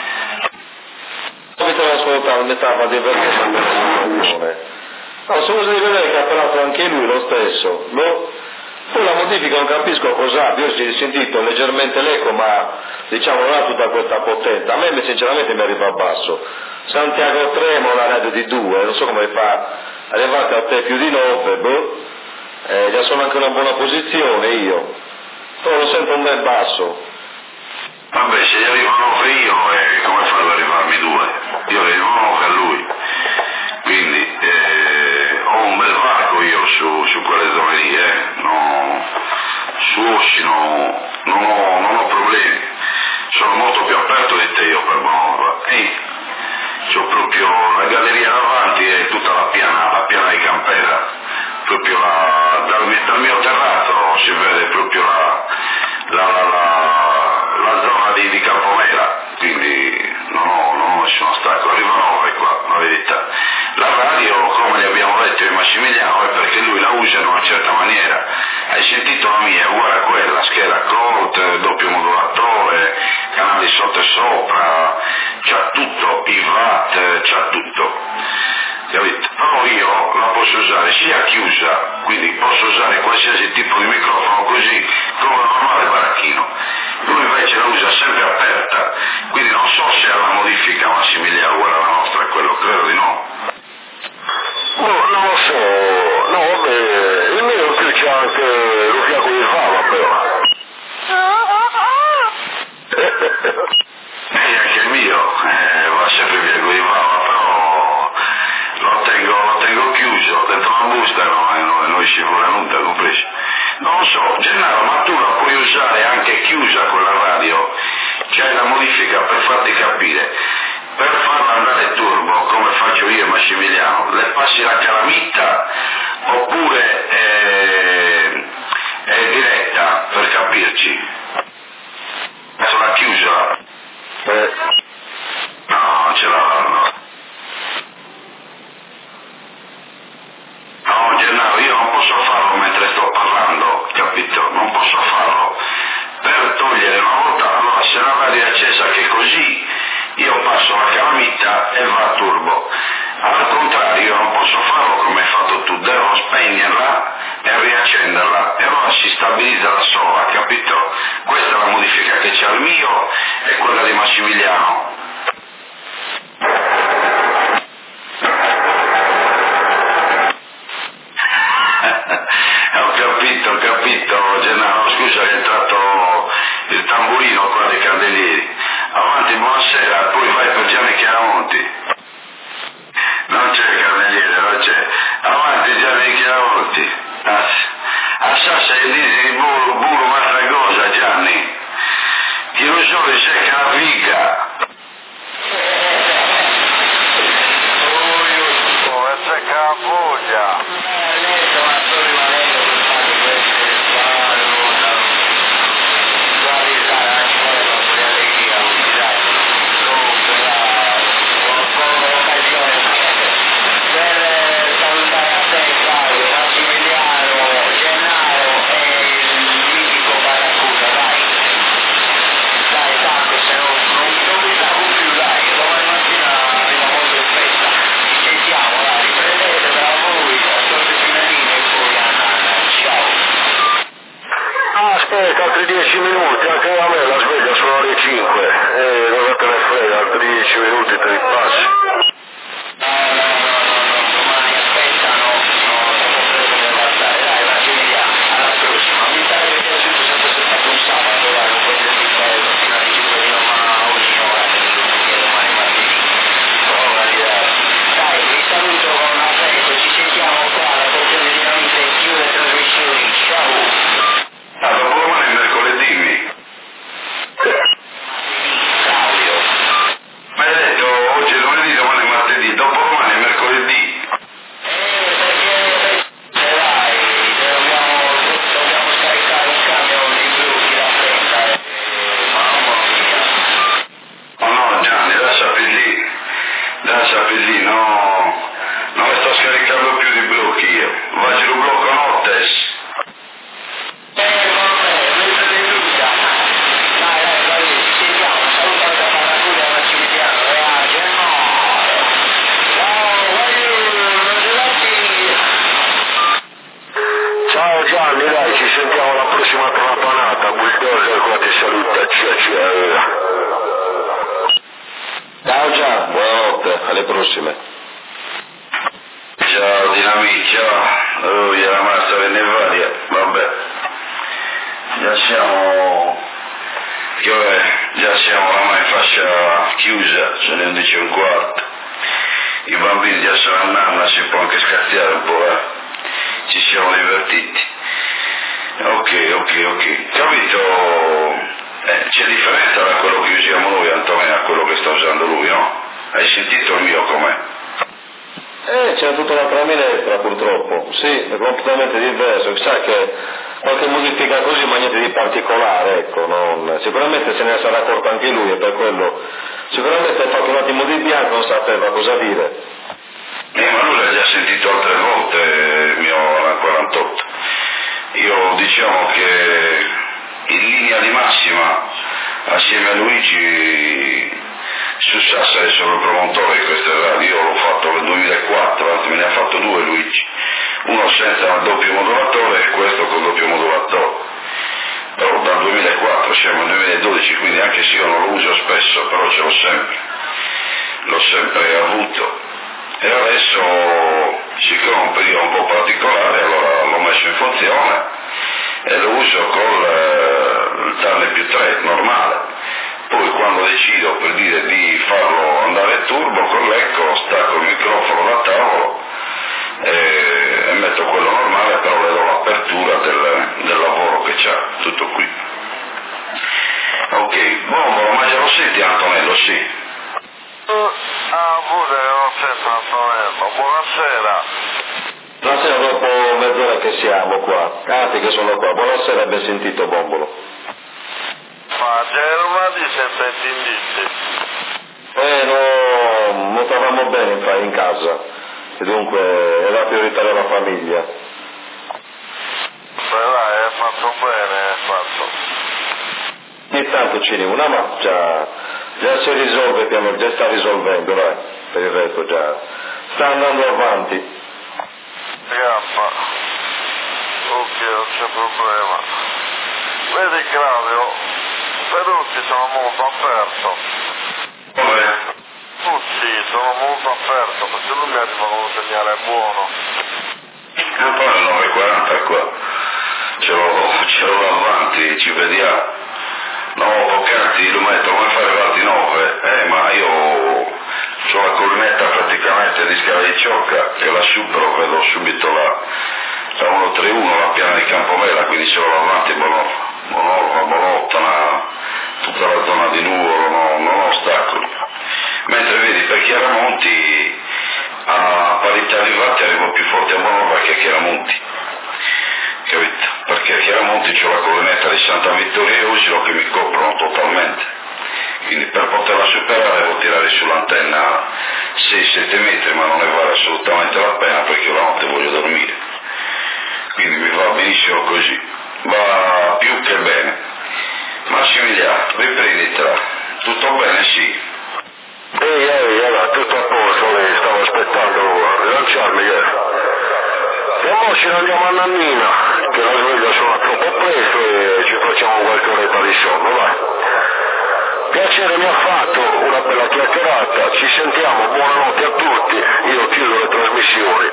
Avete ascoltato metà di versione. No, sono di vedere che ha parlato anche lui lo stesso. No? Poi la modifica non capisco cosa, io ho sentito leggermente l'eco, ma diciamo non ha tutta questa potenza. A me sinceramente mi arriva a basso. Santiago Tremo, una radio di due, non so come fa, arrivate a te più di nove, boh, eh, già sono anche in una buona posizione io, però lo sento un bel basso. Vabbè, se gli arrivano nove io, eh, come fanno ad arrivarmi due? Io arrivo nove a lui, quindi eh, ho un bel varco io su, su quelle zone lì, eh. No, su Ossi no, non, ho, non ho problemi, sono molto più aperto di te io per Bonova. Ehi, c'ho proprio la galleria davanti e tutta la piana, la piana di Campera, proprio la, dal, dal mio terrato si vede proprio la, la, la, la, la zona di, di Capovera, quindi non ho, non ho nessun ostacolo, arriva nove qua, la verità. La radio, come gli abbiamo detto di Massimiliano, è perché lui la usa in una certa maniera. Hai sentito la mia, è uguale a quella, scheda Colt, doppio modulatore, canali sotto e sopra, c'ha tutto, i watt, c'ha tutto, capito? Però io la posso usare sia chiusa, quindi posso usare qualsiasi tipo di microfono così, come un normale baracchino. Lui invece la usa sempre aperta, quindi non so se è la modifica Massimiliano uguale alla nostra, quello credo di no. No, non lo so, no vabbè, il mio qui c'è anche lo fiacco di fava però. E anche il mio, eh, va sempre via con i fava, però lo tengo, lo tengo chiuso, dentro la busta no, e non, non esce fuori nulla, compresi. Non lo so, Gennaro, ma tu la puoi usare anche chiusa quella radio, c'è la modifica per farti capire. Per farla andare turbo, come faccio io e Massimiliano, le passi la calamitta oppure è, è diretta, per capirci? Sono chiusa? Eh. No, ce l'ho, no. No, Gennaro, io non posso farlo mentre sto parlando, capito? Non posso farlo. Per togliere una volta, allora se la radio è accesa che così, io passo la calamita e va a turbo. Al contrario, io non posso farlo come hai fatto tu, devo spegnerla e riaccenderla e allora si stabilizza da sola, capito? Questa è la modifica che c'è al mio e quella di Massimiliano. ho capito, ho capito, Gennaro, scusa che è entrato il tamburino qua dei candelieri. Avanti, buonasera, poi vai per Gianni Chiaramonti. Non c'è candeliere, non c'è. Avanti Gianni Chiaramonti. A Sassa e dici di burro, burro un'altra cosa, Gianni. Chi non so che secca la figa. Oh, e secca la foglia. Aspetta, altri dieci minuti, anche a me la sveglia sono le cinque, e non te ne frega, altri dieci minuti te li passi. Ma hai detto oggi è lunedì, domani già siamo, che ora già siamo oramai in fascia chiusa, sono le undici e un quarto, i bambini già sono a nanna, si può anche scazziare un po', eh? Ci siamo divertiti. Ok, ok, ok, capito? Eh, c'è differenza da quello che usiamo noi, Antonio, a quello che sta usando lui, no? Hai sentito il mio com'è? Eh, c'è tutta un'altra minestra purtroppo, sì, è completamente diverso, sa che qualche modifica così ma niente di particolare, ecco, non, sicuramente se ne sarà accorto anche lui e per quello, sicuramente ha fatto un attimo di bianco, non sapeva cosa dire. Eh, ma lui l'ha già sentito altre volte, il mio quarantotto. Io diciamo che in linea di massima, assieme a Luigi, su Sassari sono il promotore di queste radio, io l'ho fatto nel duemilaquattro, anzi me ne ha fatto due Luigi, uno senza doppio modulatore e questo con doppio modulatore, però dal duemilaquattro siamo nel duemiladodici, quindi anche se io non lo uso spesso, però ce l'ho sempre, l'ho sempre avuto e adesso, siccome è un periodo un po' particolare, allora l'ho messo in funzione e lo uso con eh, il Turner più tre normale. Poi quando decido per dire di farlo andare turbo con l'eco stacco il microfono da tavolo e, e metto quello normale, però le do l'apertura del, del lavoro che c'ha, tutto qui. Ok, Bombolo, ma già lo senti Antonello, sì? Ah, pure non sento Antonello, buonasera. Buonasera, dopo mezz'ora che siamo qua, anzi che sono qua, buonasera, ben sentito Bombolo. Ma Germa ti sentite indizi? Eh, no, non stavamo bene in, in casa, e dunque era prioritaria la famiglia. Beh dai, hai fatto bene, hai fatto. Ogni tanto ci una, ma già, già si risolve, piano, già sta risolvendo, dai, per il resto già sta andando avanti. Gaffa. Ok, non c'è problema. Vedi Claudio, Peruzzi sono molto aperto. Come? Tutti sono molto aperto perché lui mi arriva con un segnale buono. Non poi alle nove e quaranta qua, ce l'ho, ce l'ho davanti, ci vediamo. No, poc'anzi lo metto come fare arrivati nove, eh ma io ho la collinetta praticamente di Scala di Ciocca che la supero, vedo subito la, la centotrentatré, la piana di Campomela, quindi ce l'ho davanti, Bonorva, Bonorva, Bolottana, tutta la zona di Nuvolo, no, non ho ostacoli. Mentre vedi per Chiaramonti a parità di vatti arrivo più forte a Bonorva che a Chiaramonti, capito? Perché a Chiaramonti c'ho la colonnetta di Santa Vittoria e Usilo che mi coprono totalmente, quindi per poterla superare devo tirare sull'antenna sei sette metri, ma non ne vale assolutamente la pena perché io la notte voglio dormire, quindi mi va benissimo così, va più che bene. Massimiliano, riprenditela, tutto bene? Sì. Ehi, ehi, allora, tutto a posto, lei stavo aspettando a rilanciarmi ieri. E ora ce ne andiamo a Nannina, che la sveglia suona troppo presto e ci facciamo qualche oretta di sonno, vai. Piacere mi ha fatto, una bella chiacchierata, ci sentiamo, buonanotte a tutti, io chiudo le trasmissioni.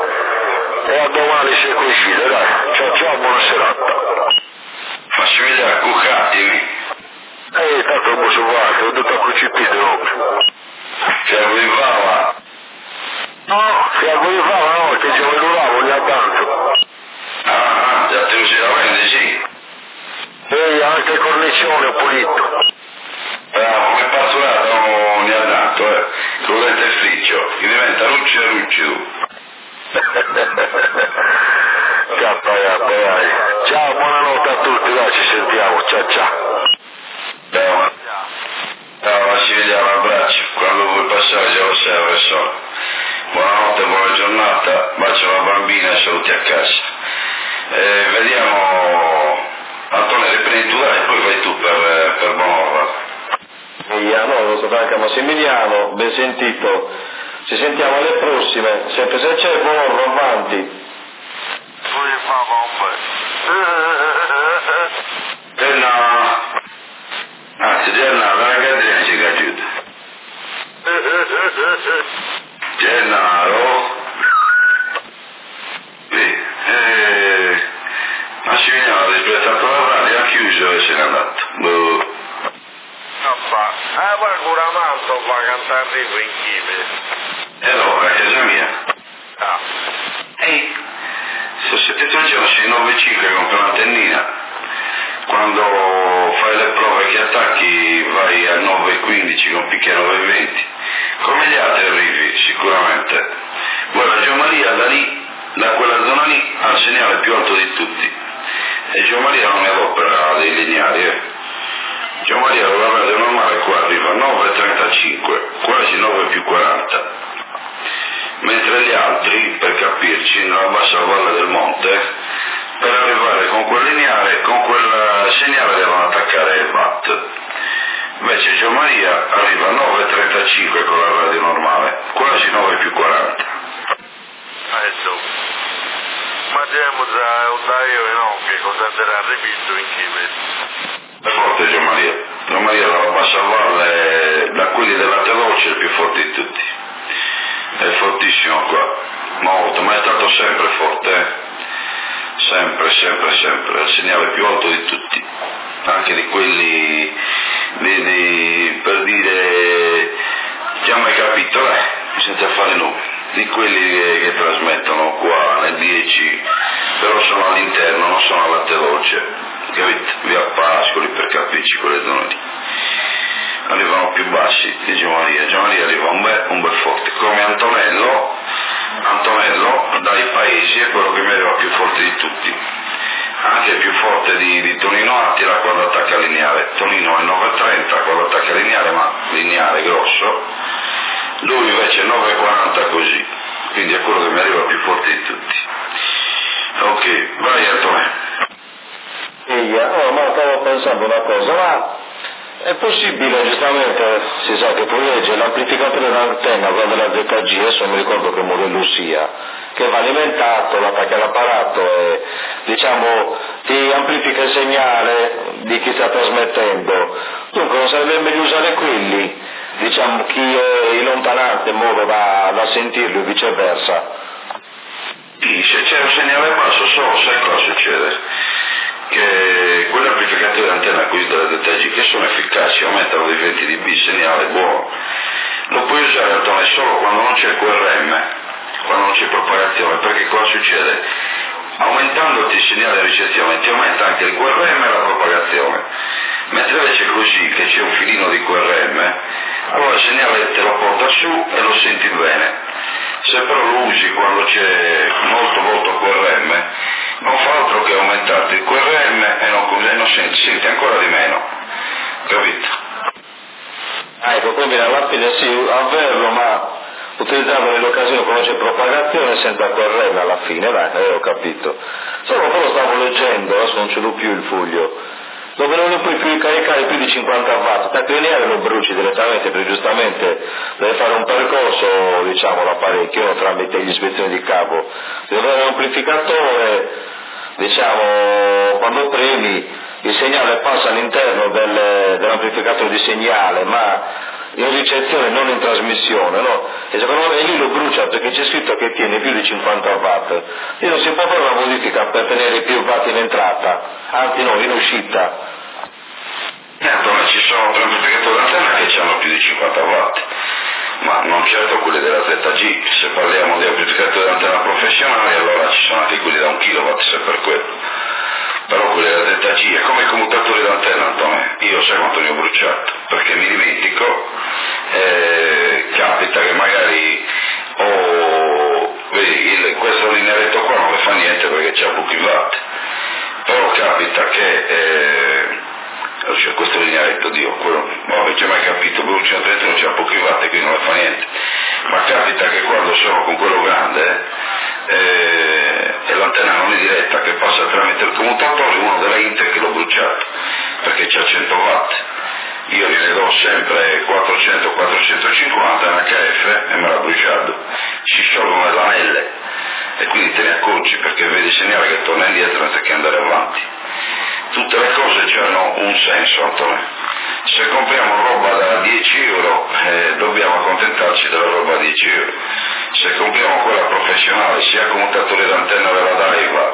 E a domani se coincide, dai. Ciao ciao, buona serata. Massimiliano, cucatemi. Ehi, tanto il buon vasto, ho detto a cucipite, no? Ti arrivava? No, si arrivava no, che ci volevamo ogni tanto. Ah, già ti usi la vendi, sì. Ehi, anche cornicione ho pulito. Bravo, come patturato ogni tanto, eh. Con il dentifricio, che diventa lucci e lucci. Cappai, ciao, buonanotte a tutti, dai, ci sentiamo, ciao ciao. Ciao, ciao Massimiliano, un abbraccio, quando vuoi passare già lo sai dove sono. Buonanotte, buona giornata, bacio la bambina e saluti a casa. Eh, vediamo, Antonio, riprendi tu dai, poi vai tu per, per Bonorva. Via, no, lo sto anche a Massimiliano, ben sentito, ci sentiamo alle prossime, sempre se c'è Bonorva avanti. Lui fa bombe. Genna, anzi Genna, la ragazzina ci aiuta. Gennaro, sì, eh, Massimiliano. segnale, ha rispettato la radio, ha chiuso e se n'è andato. Boh. Eh, ma curamento fa cantare arrivo in chive. E allora, a casa mia? Ah. Ehi, se siete già giorni sei nove e cinque compri un'antennina. Quando fai le prove che attacchi vai a nove e quindici con picchia nove e venti. Come gli altri arrivi, sicuramente. Guarda, Gio Maria da lì, da quella zona lì, ha il segnale più alto di tutti. E Gio Maria non ne adopera dei lineari, eh. Gio Maria la radio normale qua arriva a nove e trentacinque, quasi nove più quaranta. Mentre gli altri, per capirci, nella bassa valle del monte, per arrivare con quel lineare, con quel segnale devono attaccare il watt. Invece Gio Maria arriva a nove e trentacinque con la radio normale, quasi nove più quaranta. Adesso, ma andiamo da io e non, che cosa sarà rivisto in chive. È forte Gio Maria. Gio Maria dalla bassa valle, da quelli della Teloce, è il più forte di tutti. È fortissimo qua, molto, ma è stato sempre forte, eh? Sempre, sempre, sempre, è il segnale più alto di tutti, anche di quelli, di, di, per dire, già mai capito, eh, senza fare nulla, di quelli che, che trasmettono qua nel dieci, però sono all'interno, non sono alla Teloce, capite? Via Pascoli, per capirci quelle zone lì. Arrivano più bassi di Gio Maria. Gio Maria arriva un bel, un bel forte, come Antonello. Antonello dai paesi è quello che mi arriva più forte di tutti, anche più forte di, di Tonino Attila quando attacca lineare. Tonino è nove e trenta quando attacca lineare, ma lineare grosso, lui invece è nove e quaranta così, quindi è quello che mi arriva più forte di tutti. Ok, vai Antonello. Io, oh, ma stavo pensando una cosa, ma è possibile, giustamente, si sa che poi legge l'amplificatore dell'antenna, quello della Z G, adesso non mi ricordo che modello sia, che va alimentato, lo attacca all'apparato e, diciamo, ti amplifica il segnale di chi sta trasmettendo. Dunque non sarebbe meglio usare quelli, diciamo, chi è in lontananza in modo da, da sentirlo e viceversa. Sì, se c'è un segnale basso, solo sai cosa succede? Che quegli amplificatori d'antenna qui della Z G che sono efficaci, aumentano di venti decibel, segnale buono, lo puoi usare Antonio solo quando non c'è Q R M, quando non c'è propagazione, perché cosa succede? Aumentandoti il segnale di ricezione ti aumenta anche il Q R M e la propagazione, mentre invece così che c'è un filino di Q R M, allora il segnale te lo porta su e lo senti bene. Se però lo usi quando c'è molto molto Q R M, non fa altro che aumentarti il Q R M e non, e non senti, senti ancora di meno, capito? Ah, ecco, quindi alla fine sì, averlo, ma utilizzarlo nelle occasioni quando c'è propagazione senza Q R M alla fine, dai, eh, ho capito. Solo poi lo stavo leggendo, adesso non ce l'ho più il foglio, dove non ne puoi più caricare più di cinquanta watt, attacchi lineare lo bruci direttamente, perché giustamente deve fare un percorso, diciamo, l'apparecchio tramite gli ispezioni di cavo, deve avere un amplificatore, diciamo, quando premi il segnale passa all'interno del, dell'amplificatore di segnale, ma in ricezione, non in trasmissione, no? E secondo me lì lo brucia perché c'è scritto che tiene più di cinquanta watt. E non si può fare una modifica per tenere più watt in entrata, anzi no, in uscita. Certo, ma ci sono amplificatori d'antenna che hanno più di cinquanta watt, ma non certo quelli della Z G. Se parliamo di amplificatori d'antenna professionali, allora ci sono anche quelli da un kilowatt, se per quello. Però quelli della Z G è come i commutatori d'antenna, Antonio. Io sai quanto ne ho bruciato, perché mi dimentico, eh, capita che magari ho, vedi, il, questo linearetto qua non mi fa niente perché c'ha pochi watt, però capita che, eh, cioè questo linearetto, Dio, quello, non avete mai capito, brucia trenta non c'ha pochi watt e quindi non mi fa niente, ma capita che quando sono con quello grande, eh, e l'antenna non è diretta, che passa tramite il commutatore, uno della Inter che l'ho bruciato perché c'ha cento watt, io gliene do sempre quattrocento quattrocentocinquanta in H F e me l'ha bruciato, si sciolgono le lamelle e quindi te ne accorgi perché vedi il segnale che torna indietro anziché andare avanti. Tutte le cose hanno un senso, Antonio. Se compriamo roba da dieci euro eh, dobbiamo accontentarci della roba da dieci euro. Se compriamo quella professionale, sia commutatori d'antenna della Daiwa,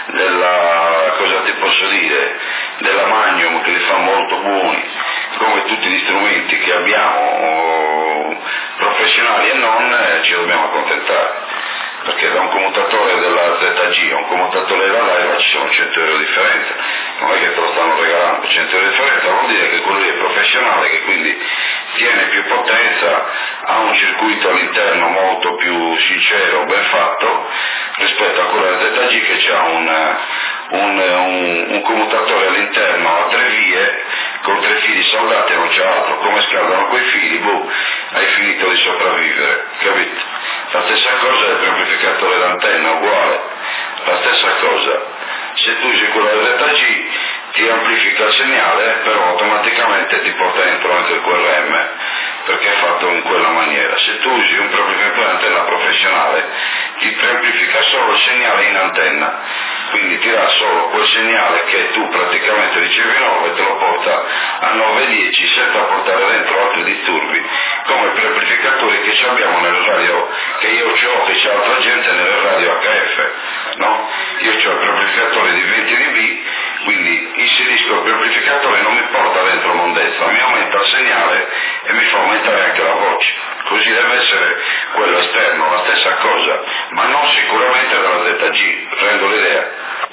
della, cosa ti posso dire, della Magnum, che li fa molto buoni, come tutti gli strumenti che abbiamo, professionali e non, eh, ci dobbiamo accontentare, perché da un commutatore della Z G a un commutatore della Laiva ci sono cento euro di differenza, non è che te lo stanno regalando cento euro di differenza, vuol dire che quello lì è professionale, che quindi tiene più potenza, ha un circuito all'interno molto più sincero, ben fatto, rispetto a quello della Z G che ha un, un, un, un commutatore all'interno a tre vie, con tre fili soldati e non c'è altro, come scaldano quei fili, boh, hai finito di sopravvivere, capito? La stessa cosa del preamplificatore d'antenna, uguale, la stessa cosa, se tu usi quello del Z G ti amplifica il segnale, però automaticamente ti porta dentro anche il Q R M, perché è fatto in quella maniera. Se tu usi un preamplificatore d'antenna professionale ti preamplifica solo il segnale in antenna, quindi ti dà solo quel segnale che tu praticamente ricevi nove e te lo porta a nove dieci senza portare dentro altri disturbi, come i preamplificatori che abbiamo nelle radio, che io ho, che c'è altra gente nelle radio H F, no? Io ho il preamplificatore di venti decibel, quindi inserisco il preamplificatore e non mi porta dentro mondezza, mi aumenta il segnale e mi fa aumentare anche la voce, così deve essere quello esterno, la stessa cosa, ma non sicuramente dalla Z G, prendo l'idea.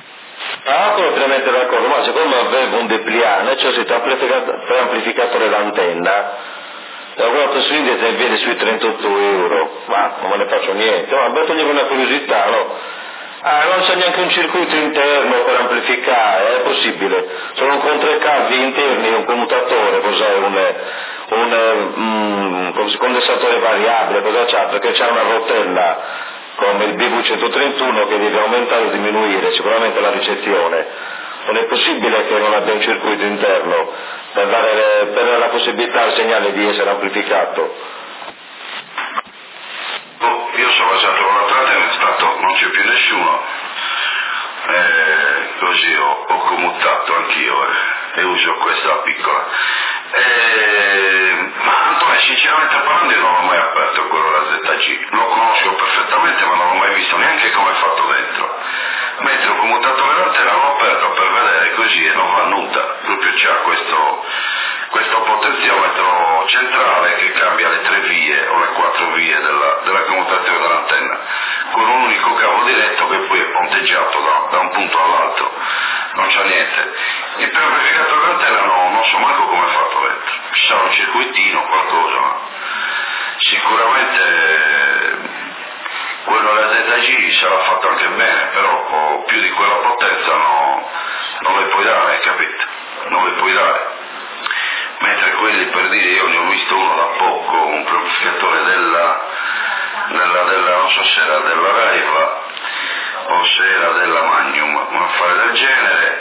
Ah, sono pienamente d'accordo, ma siccome avevo un depliant, cioè questo preamplificatore d'antenna, ho guardato su India e viene sui trentotto euro, ma non me ne faccio niente, ma per togliere una curiosità, no? Ah, non c'è neanche un circuito interno per amplificare, è possibile, sono con tre cavi interni, un commutatore, cos'è, un, un, un condensatore variabile, cosa c'ha? Perché c'è una rotella come il B V centotrentuno che deve aumentare o diminuire sicuramente la ricezione. Non è possibile che non abbia un circuito interno per dare, per dare la possibilità al segnale di essere amplificato. Oh, io sono passato con l'altra antena, stato non c'è più nessuno, eh, così ho, ho commutato anch'io eh, e uso questa piccola. Eh, ma Antonio, sinceramente parlando io non l'ho mai aperto quello della Z G, lo conosco perfettamente ma non l'ho mai visto neanche come è fatto dentro, mentre un commutatore d'antenna l'ho aperto per vedere così e non va nulla, proprio c'ha questo, questo potenziometro centrale che cambia le tre vie o le quattro vie della, della commutazione dell'antenna con un unico cavo diretto che poi è ponteggiato da, da un punto all'altro, non c'è niente. Il preamplificatore dell'antenna no, non so manco come è fatto dentro, ci sarà un circuitino o qualcosa, ma sicuramente quello della Z G sarà fatto anche bene, però oh, più di quella potenza no, non le puoi dare, capito? Non le puoi dare. Mentre quelli, per dire, io ne ho visto uno da poco, un preamplificatore della, della, della non so se era della Raiva o se era della Magnum, un affare del genere,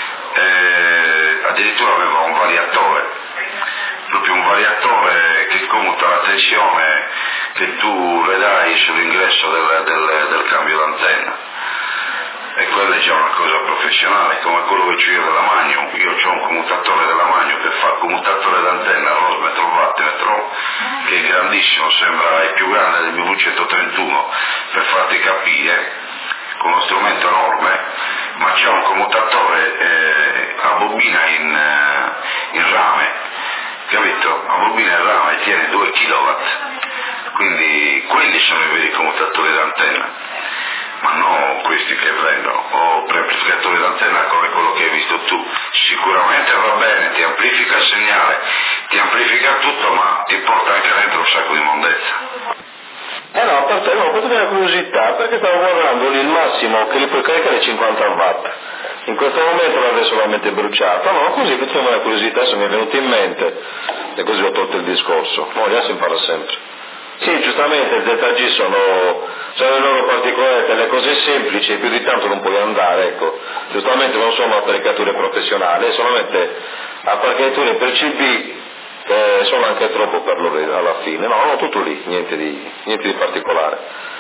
eh, addirittura aveva un variatore, proprio un variatore che commuta la tensione che tu le dai sull'ingresso del, del, del cambio d'antenna. E quella è già una cosa professionale, come quello che c'ho io della Magnum. Io ho un commutatore della Magnum che fa commutatore d'antenna Rose metro watt, che è grandissimo, sembra il più grande del mio V centotrentuno, per farti capire, con uno strumento enorme, ma c'è un commutatore eh, a bobina in, eh, in rame, capito? A bobina in rame tiene due chilowatt, quindi quelli sono i veri commutatori d'antenna, ma non questi che vendono, o preamplificatori d'antenna come quello che hai visto tu. Sicuramente va bene, ti amplifica il segnale, ti amplifica tutto, ma ti porta anche dentro un sacco di mondezza. Eh no, per te no, questa è una curiosità, perché stavo guardando lì il massimo che li puoi caricare cinquanta watt. In questo momento l'avrei solamente bruciato, no, così facciamo una curiosità, adesso mi è venuto in mente, e così ho tolto il discorso. No, già si impara sempre. Sì, giustamente il Z G sono, sono le loro particolarità, le cose semplici, più di tanto non puoi andare, ecco. Giustamente non sono apparecchiature professionali, solamente apparecchiature per C B, eh, sono anche troppo per loro alla fine. No, no, tutto lì, niente di, niente di particolare.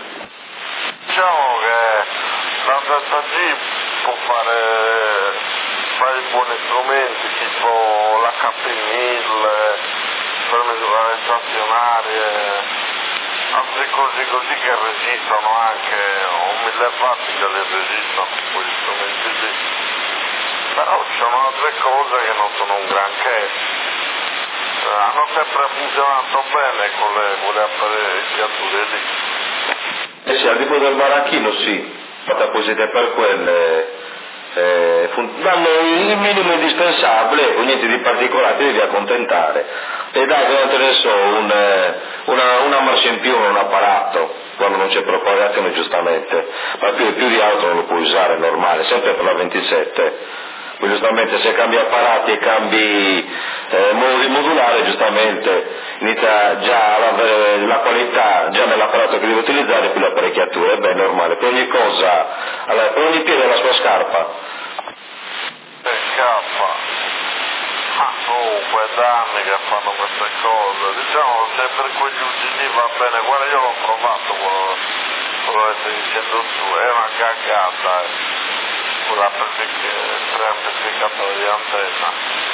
Diciamo che la Z G può fare, fare buoni strumenti tipo l'H P mille per misurare stazionarie, altre cose così che resistono anche, un mille fatti che le resistono, quegli strumenti lì. Però ci sono altre cose che non sono un granché. Hanno sempre funzionato bene con le, con le apparecchiature lì. Eh sì, al tipo del baracchino sì, fatte apposite per quelle, eh, fun- danno il minimo indispensabile, con niente di particolare, ti devi accontentare. E dai, non te ne so, un, una, una marcia in più, un apparato, quando non c'è propagazione giustamente, ma più, più di altro non lo puoi usare, è normale, sempre per la ventisette. Poi giustamente se cambi apparati e cambi eh, modi modulari, giustamente inizia già la, la qualità già nell'apparato che devi utilizzare più le apparecchiature, e beh è normale, per ogni cosa, allora, per ogni piede la sua scarpa. E scappa. Ma comunque è da anni che fanno queste cose, diciamo se per quegli ultimi va bene, guarda io l'ho provato quello, quello che stai dicendo tu, è una cagata, eh. Con l'amplificatore di antenna.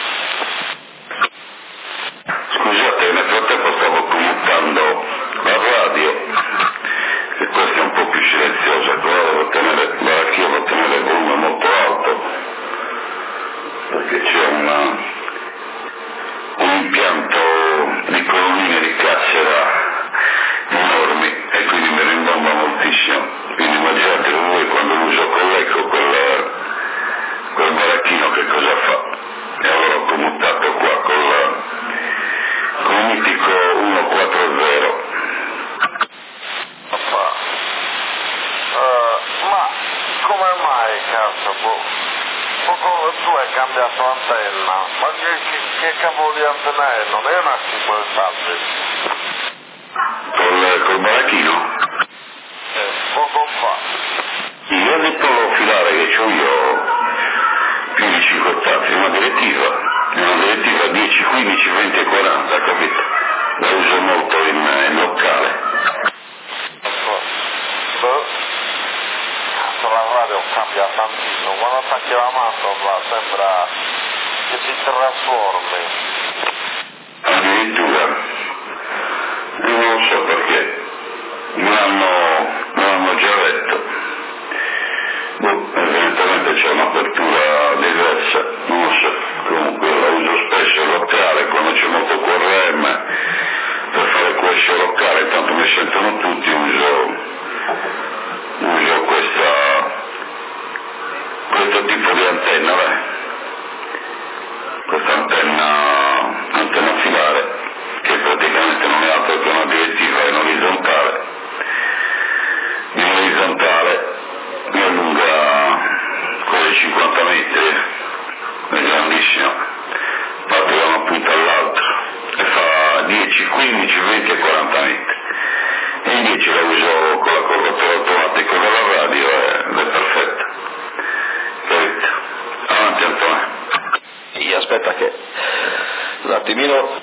Scusate, nel frattempo stavo commutando la radio e questa è un po' più silenziosa, però devo tenere, baracchio devo tenere il volume molto alto perché c'è una, un impianto di colonnine di cassera enormi e quindi mi rimbomba moltissimo. Quindi immaginate voi quando uso con l'eco quel, quel baracchino che cosa fa. E allora ho commutato qua col, con il mitico centoquaranta. Uh, ma come mai cazzo, boh? Tu hai cambiato antenna, ma che, che, che cavolo di antenna è? Non è una cinquecento? Col, col baracchino? Eh, poco fa. Io ho detto filare che ho io più di cinquanta, è una direttiva, è una direttiva dieci, quindici, venti e quaranta, capito? La uso molto in, in locale. Boh, cazzo la radio cambia tantissimo, quando attacchi la mano sembra che si trasformi. Addirittura, io non lo so perché, me l'hanno, me l'hanno già detto. Boh, evidentemente c'è un'apertura diversa, non lo so, comunque la uso spesso locale quando c'è molto Q R M per fare questo locale, tanto mi sentono tutti, uso, uso questa, questo tipo di antenna, beh, questa antenna, antenna filare, che praticamente non è altro che una direttiva in orizzontale, in orizzontale è lunga quasi cinquanta metri, è grandissima, parte da una punta all'altra e fa dieci, quindici, venti e quaranta metri. E invece la uso con la cordatore automatico della radio ed è perfetta. Capito? Avanti Antonio. Sì, aspetta che un attimino.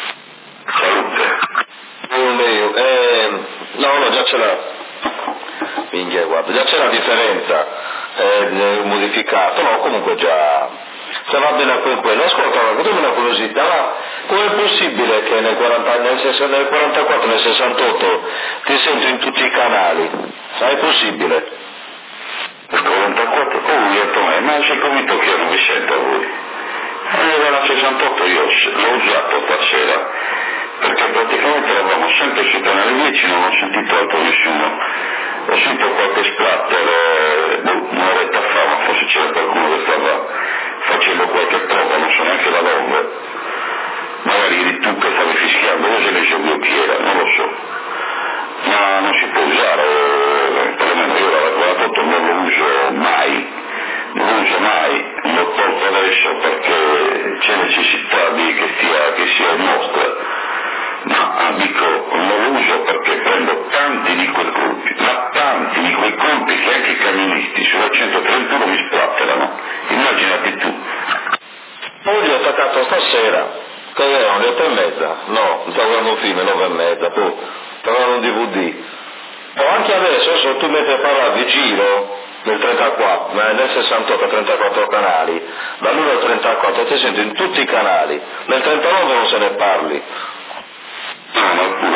Salute. Mio, eh, no, no, già c'è la. Minchia, guarda, già c'è la differenza, eh, modificato, no, comunque già, se va bene con quello. Ascolta, dammi una curiosità, com'è possibile che nel, quaranta, nel, nel quarantaquattro, nel sessantotto ti sento in tutti i canali? È possibile? Nel quarantaquattro? Oh, io Tomè, ma sei convinto che io non mi sento a voi? Allora nel sessantotto io l'ho usato stasera, perché praticamente eravamo sempre sui canali dieci, non ho sentito altro nessuno. Ho sentito qualche splatter eh, un'oretta fa, ma forse c'era qualcuno che stava facendo qualche prova, non so neanche da dove. Magari eri tu che stavi fischiando, o se ne so chi era, non lo so. Ma non si può usare, eh, perlomeno io la quarantotto non lo uso mai, non lo uso mai, l'ho tolto adesso perché c'è necessità di che sia, che sia nostra. Ma dico, non lo uso perché prendo tanti di quei colpi, ma tanti di quei colpi che anche i camionisti sulla centotrentuno mi splatterano. Immaginati tu. Oggi ho attaccato stasera, che erano le otto e mezza, no, stavo guardando un film, nove e mezza, poi stavo guardando un D V D. O anche adesso, adesso tu mentre parlavi giro nel trentaquattro, nel sessantotto trentaquattro canali, dall'uno al trentaquattro ti sento in tutti i canali, nel trentanove non se ne parli. No, ma pure mi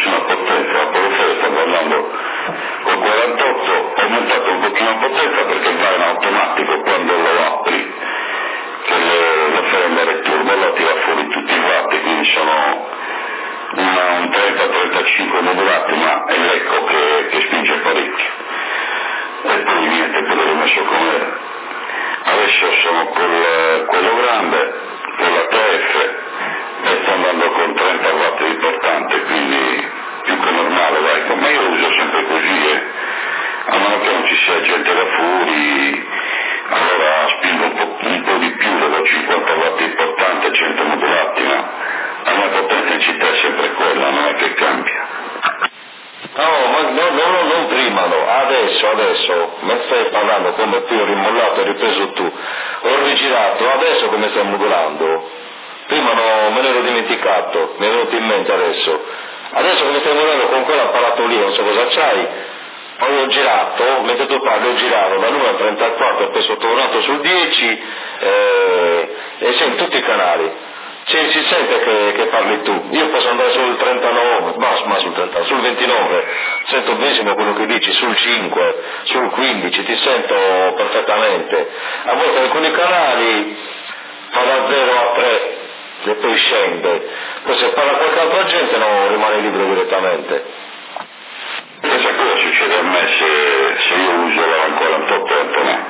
nessuna potenza, la polizia sta parlando con quarantotto, ho aumentato un pochino la potenza perché va in automatico quando lo apri, che lo, lo fai andare il turbo, lo tira fuori tutti i vatti, quindi sono una, un trenta trentacinque modulati, ma è l'eco che, che spinge parecchio. E poi niente, poi l'ho rimesso come era. Adesso sono col quello grande, con la T F, e sto andando con trenta watt di portante, quindi più che normale, vai. Ma io uso sempre così, eh. A meno che non ci sia gente da fuori, allora spingo un po', un po' di più, devo cinquanta watt di portante, cento modulati, ma la mia potenza in città è sempre quella, non è che cambia. No, ma no, no, non prima, no, adesso, adesso, ma stai parlando come tu, ho rimollato e ripreso tu, ho rigirato, adesso come stai modulando? Prima no, me l'ero dimenticato, mi è venuto in mente adesso. Adesso come stai modulando con quell'apparato lì, non so cosa c'hai, poi ho girato, mentre tu parli ho girato dall'uno al trentaquattro, poi sono tornato sul dieci eh, e sento tutti i canali. Cioè, si sente che, che parli tu, io posso andare sul trentanove, ma, ma sul trentanove, sul ventinove, sento benissimo quello che dici, sul cinque, sul quindici, ti sento perfettamente. A volte alcuni canali fa da zero a tre e poi scende, poi se parla qualche altra gente no, rimane libero direttamente. Questa cosa succede a me se, se io uso la quarantotto Antonè.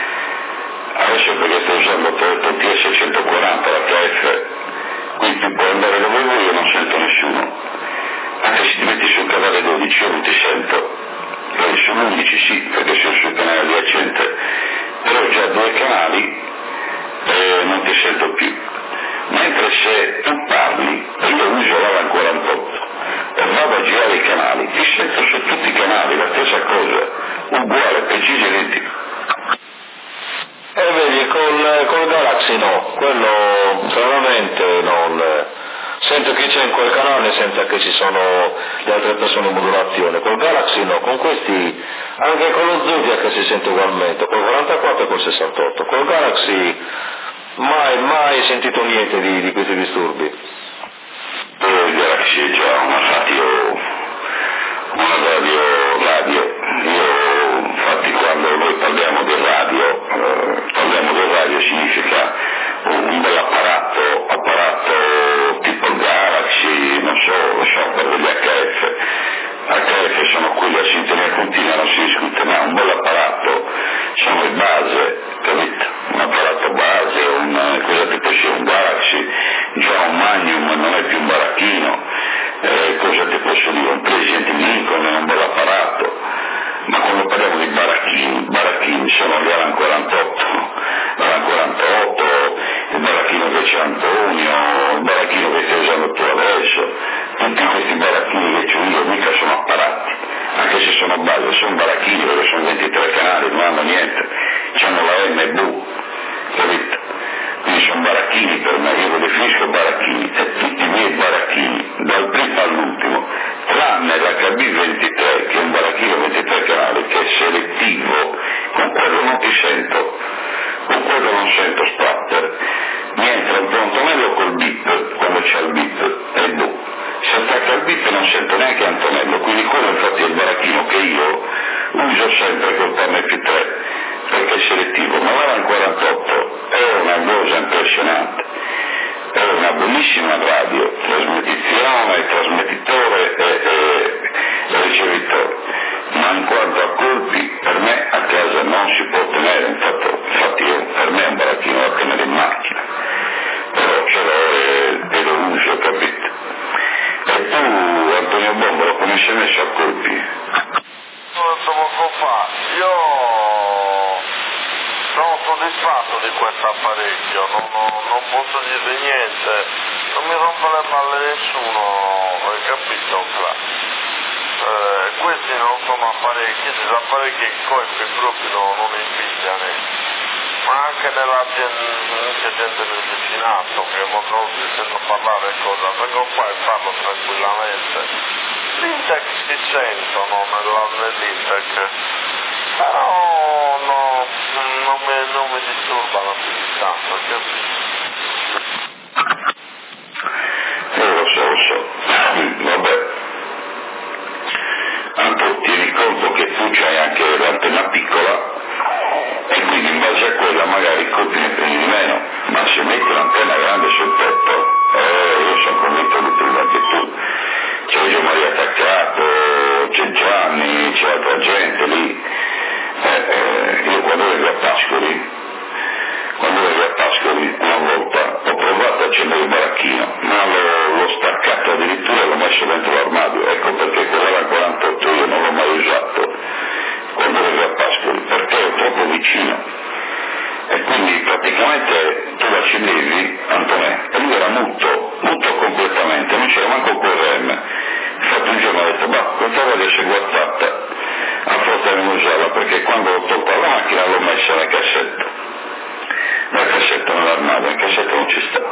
Adesso perché sto usando T S centoquaranta, la T F, quindi tu puoi andare dove vuoi, io non sento nessuno. Anche se ti metti sul canale dodici io non ti sento. Poi sull'undici sì, perché sono sul canale adiacente, però ho già due canali e non ti sento più. Mentre se tu parli, e io uso l'Alan quarantotto e vado a girare i canali, ti sento su tutti i canali, la stessa cosa, uguale, preciso e identico. E eh, vedi, col, col Galaxy no, quello veramente non... Sento che c'è in quel canale senza che ci sono le altre persone in modulazione. Col Galaxy no, con questi, anche con lo Zodiac si sente ugualmente, col quarantaquattro e col sessantotto. Col Galaxy mai, mai sentito niente di, di questi disturbi. Il Galaxy è già una radio, una radio, radio. Io, infatti, quando noi parliamo di radio, eh, parliamo di radio significa un bel apparato, apparato tipo il Galaxy, non so, lo so, per degli H F. H F sono quelli a sintonia continua, non si discute, ma un bel apparato, sono le base, capito? Un apparato base, un, cosa tipo sia un Galaxy, già un Magnum non è più un baracchino, eh, cosa ti posso dire, un President Lincoln è un bel apparato. Ma quando parliamo di baracchini, baracchini sono gli Alan quarantotto, l'Alan quarantotto, il baracchino che c'è Antonio, il baracchino che stai usando tu adesso, tutti questi baracchini che c'ho io mica sono apparati, anche se sono base, sono baracchini perché sono ventitré canali, non hanno niente, c'hanno la M V, capito? Quindi sono baracchini per me, io lo definisco baracchini, e tutti i miei baracchini, dal primo all'ultimo, tranne l'H B ventitré, che è un baracchino ventitré canali, che è selettivo, con quello non ti sento, con quello non sento splatter, mi entra un pontonello col bip, quando c'è il bip, e boh, se attacca il bip non sento neanche Antonello, quindi quello infatti è il baracchino che io uso sempre col P M P tre, perché è selettivo, ma l'Alan quarantotto è una cosa impressionante, è una buonissima radio, trasmettizione, trasmettitore e, e, e ricevitore, ma in quanto a colpi per me a casa non si può tenere, infatti, infatti io, per me è un baracchino da tenere in macchina, però ce l'ho e, e lo uso, capito? E tu, Antonio Bombolo, come sei messo a colpi? Poco fa, io sono soddisfatto di questo apparecchio, non, non, non posso dire niente, non mi rompe le palle nessuno, hai capito? Eh, questi non sono apparecchi, sono apparecchi che colpi proprio non, non invidiano, ma anche nell'azienda gente del vicinato, che non si sento parlare cosa, vengo qua e parlo tranquillamente. L'Intec si sentono nell'Intec, però no, non, mi, non mi disturbano più di tanto, capito? Eh, lo so, lo so, vabbè, accendevi, Antonè, e lui era muto, muto completamente, non c'era manco quel rem. Infatti un giorno ho detto, bah, questa radio si è guardata, a forza di non usarla, perché quando l'ho tolta la macchina l'ho messa nel cassetto, nel cassetto nell'armadio, nel cassetto non ci sta.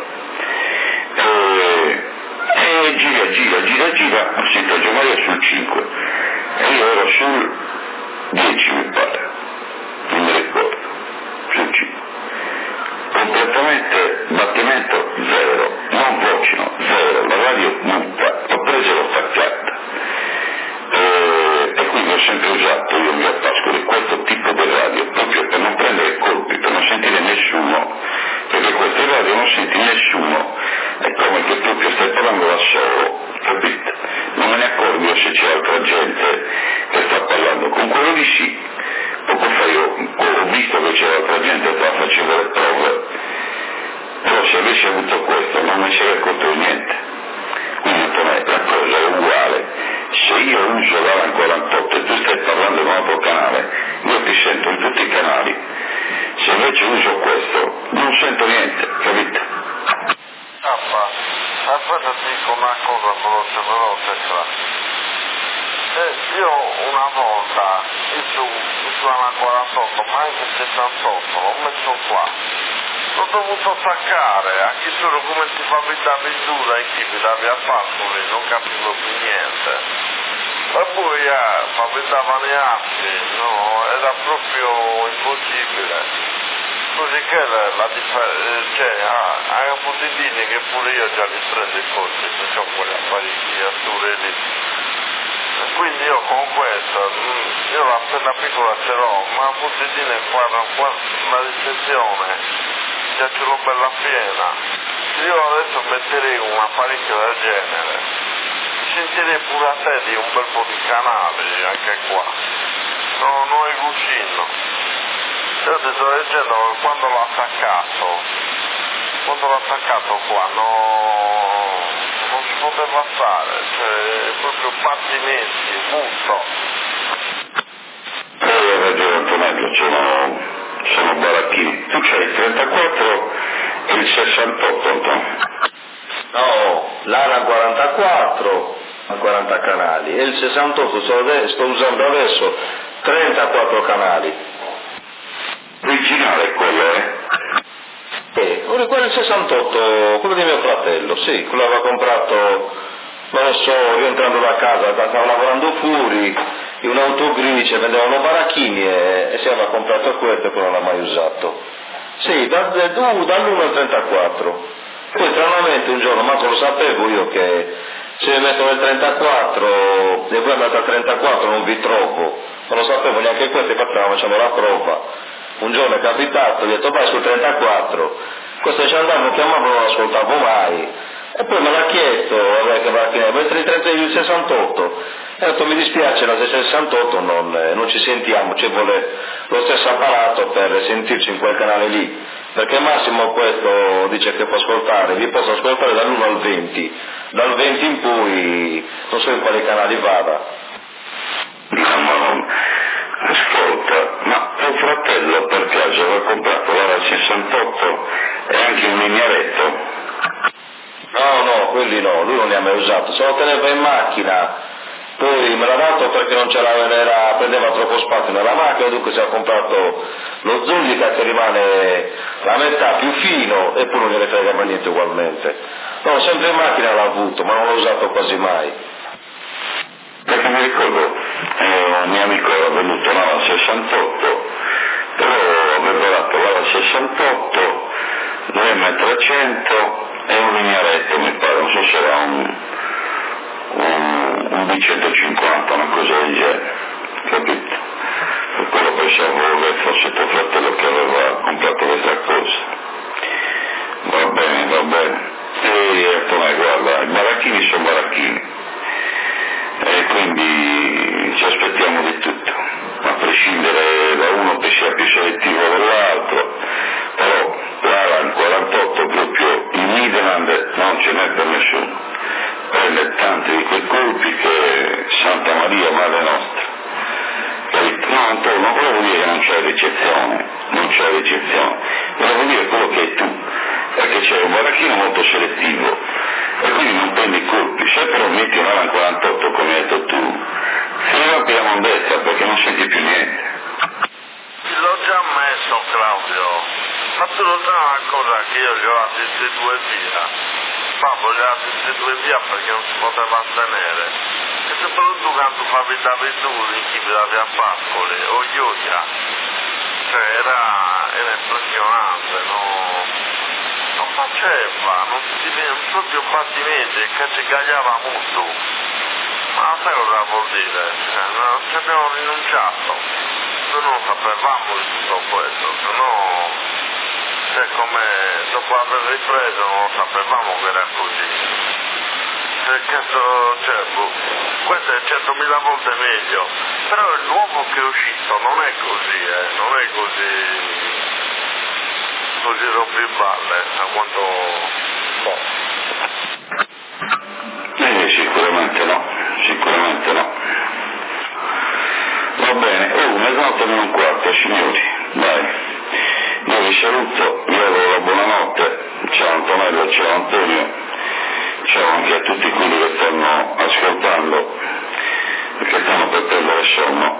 E, e gira, gira, gira, gira, ho sentito Gio Maria sul cinque, e io ero sul dieci mi pare, non mi ricordo, sul cinque. Completamente battimento zero, non vocino, zero, la radio muta, l'ho presa e l'ho staccata. E, e quindi ho sempre usato io il mio Pascoli questo tipo di radio, proprio per non prendere colpi, per non sentire nessuno, perché queste radio non senti nessuno, è come che proprio stai parlando da solo, capite? Non me ne accorgo se c'è altra gente che sta parlando, con quello di sì. Poco fa io ho visto che c'era altra gente che stava facendo le prove, però se avessi avuto questo non mi sarei accorto di niente. Quindi Antonio, la cosa è uguale. Se io uso l'Alan quarantotto e tu stai parlando in un altro canale, io ti sento in tutti i canali. Se invece uso questo, non sento niente, capite? Papà, aspetta ti dico una cosa veloce, veloce, fra. Eh, io una volta, su, su una quarantotto, ma anche settantotto, l'ho messo qua. L'ho dovuto attaccare, a chi solo come ti fa davi giù dai chi mi davi a Pascoli, non capivo più niente. E poi eh, mi davano gli atti, no, era proprio impossibile. Così che la differenza, cioè, ah, hai un po' di dini che pure io già li prendo i costi, perché ho quelle apparecchiature lì. Quindi io con questo, io la penna piccola ce l'ho, ma Puttidine qua una ricezione, già ce l'ho bella piena. Io adesso metterei un apparecchio del genere, sentirei pure a te di un bel po' di canali anche qua. No, non è vicino. Io ti sto dicendo che quando l'ho attaccato, quando l'ho attaccato qua, no, non si poteva fare, cioè proprio battimenti, butto. Eh, hai ragione Antonello, sono, sono baracchini. Tu c'hai il trentaquattro e il sessantotto, Antonio? No, l'Alan quarantaquattro a quaranta canali e il sessantotto sto, sto usando adesso trentaquattro canali. Originale quello, eh? Eh, quello è il sessantotto, quello di mio fratello, sì, quello aveva comprato, non lo so, rientrando da casa, stava lavorando fuori, in un'auto grigia, vendevano baracchini e, e si aveva comprato questo e poi non l'ha mai usato. Sì, da, da, dall'uno al trentaquattro. Poi stranamente un giorno, manco lo sapevo io che se mi metto nel trentaquattro e poi andate al trentaquattro non vi trovo, non lo sapevo neanche questo, infatti facciamo la prova. Un giorno è capitato, gli ho detto vai sul trentaquattro, questo ci andavo, chiamavo, non lo ascoltavo mai, e poi me l'ha chiesto, vabbè che macchina, vuoi il trenta il sessantotto? E ho detto mi dispiace, la sessantotto non, eh, non ci sentiamo, ci vuole lo stesso apparato per sentirci in quel canale lì, perché Massimo questo dice che può ascoltare, vi posso ascoltare dall'uno al venti, dal venti in poi non so in quali canali vada. No, ma non... Ascolta, ma tuo fratello per caso aveva comprato l'Alan sessantotto e anche il mignaretto? No, no, quelli no, lui non li ha mai usato, se lo teneva in macchina, poi me l'ha dato perché non c'era, era, prendeva troppo spazio nella macchina, dunque si è comprato lo Zullica che rimane la metà più fino e poi non gliene frega mai niente ugualmente. No, sempre in macchina l'ha avuto, ma non l'ho usato quasi mai. Perché mi ricordo, eh, un mio amico era venuto l'Alan sessantotto, però aveva dato l'Alan sessantotto, l'M trecento e un mignaretto mi pare, non so se era un, un, un B centocinquanta, una cosa del genere, capito? Per quello pensavo che fosse tuo fratello che aveva comprato questa cosa. Va bene, va bene. E come guarda, i baracchini sono baracchini. E quindi ci aspettiamo di tutto, a prescindere da uno che sia più selettivo dell'altro, però l'Alan quarantotto proprio in Midland non ce n'è per nessuno, prende tanti di quei colpi che Santa Maria Madre Nostra. No, Antonio, non volevo dire che non c'è ricezione, non c'è ricezione, volevo dire quello che tu lo sa una cosa che io li ho assistiti due via, Babbo li ha assistiti due via perché non si poteva tenere, e soprattutto quando capitava i duri, chi vi aveva Pascoli, o Ioia, cioè era, era impressionante, no? Non faceva, non si non proprio battimenti, che ci cagliava molto, ma sai cosa vuol dire? Cioè, non ci abbiamo rinunciato, se non sapevamo di tutto questo, se no... Cioè come dopo aver ripreso non sapevamo che era così. Perché so, cioè, boh, questo è centomila volte meglio. Però il nuovo che è uscito non è così, eh, non è così così rompiballe a quanto boh. Eh, sicuramente no, sicuramente no. Va bene, oh, mezzanotte meno un quarto, signori, dai. Io vi saluto, vi auguro la buonanotte, ciao Antonello, ciao Antonio, ciao anche a tutti quelli che stanno ascoltando e che stanno per prendere sonno.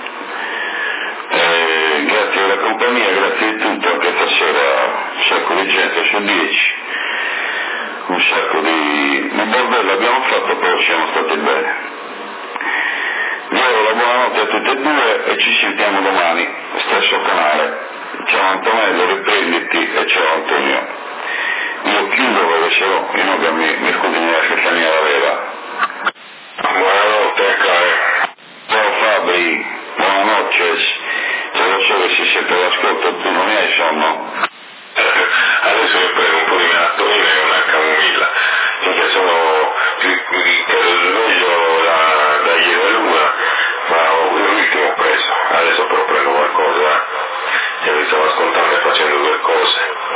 Eh, grazie della compagnia, grazie di tutto, anche stasera un sacco di gente su dieci, un sacco di, di bordello abbiamo fatto, però siamo stati bene. Vi auguro la buonanotte a tutti e due e ci sentiamo domani, stesso canale. Ciao Antonello, riprenditi e ciao Antonio. Io chiudo perché se no, io non mi, mi scusi, mi lascio la mia vera. Buonanotte, caro. Ciao Fabri, buonanotte. Se lo so che si sente l'ascolto, tu non hai sonno? Adesso mi prendo un po' di melattonina e una camomilla, finché sono che sveglio da, da ieri all'una, ma ho l'ultimo preso. Adesso però prendo qualcosa. Che mi stavo ascoltando e facendo due cose.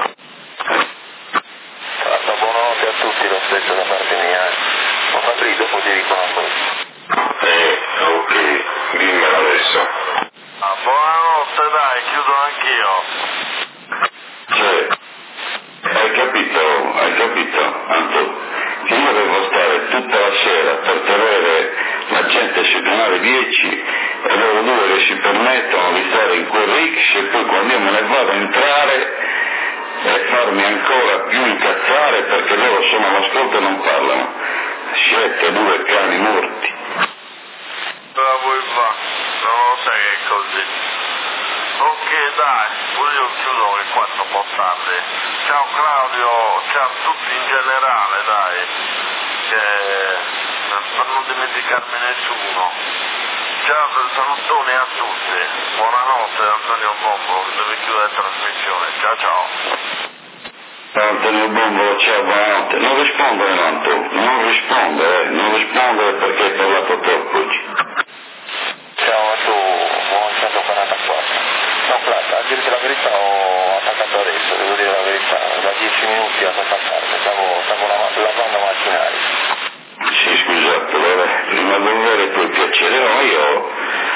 Allora, buonanotte a tutti, lo stesso da parte mia. Ma Fabri, dopo ti dico una cosa. Eh, ok, dimmelo adesso. Ah, buonanotte dai, chiudo anch'io. Cioè, hai capito, hai capito, Anto, che io devo stare tutta la sera per tenere la gente sul canale dieci e loro due che si permettono di stare in quel rickshaw e poi quando io me ne vado a entrare e farmi ancora più incazzare perché loro sono all'ascolto e non parlano. Siete due cani morti. Cosa vuoi fare? Non lo sai che è così. Ok dai, pure io chiudo che qua sono un po' tardi. Ciao Claudio, ciao a tutti in generale dai, che per non dimenticarmi nessuno. Ciao, salutoni a tutti, buonanotte Antonio Bombo, deve chiudere la trasmissione, ciao ciao. Ciao Antonio Bombo, ciao, buonanotte. Non rispondere Anto, non rispondere, non rispondere perché hai parlato troppo oggi. Ciao a tu, buon centoquarantaquattro. No, Plata, a dirti la verità ho attaccato adesso, devo dire la verità, da dieci minuti a questa parte, stavo, stavo lavando macchinari. Sì, scusate, vabbè, prima dovere e poi piacere, no, io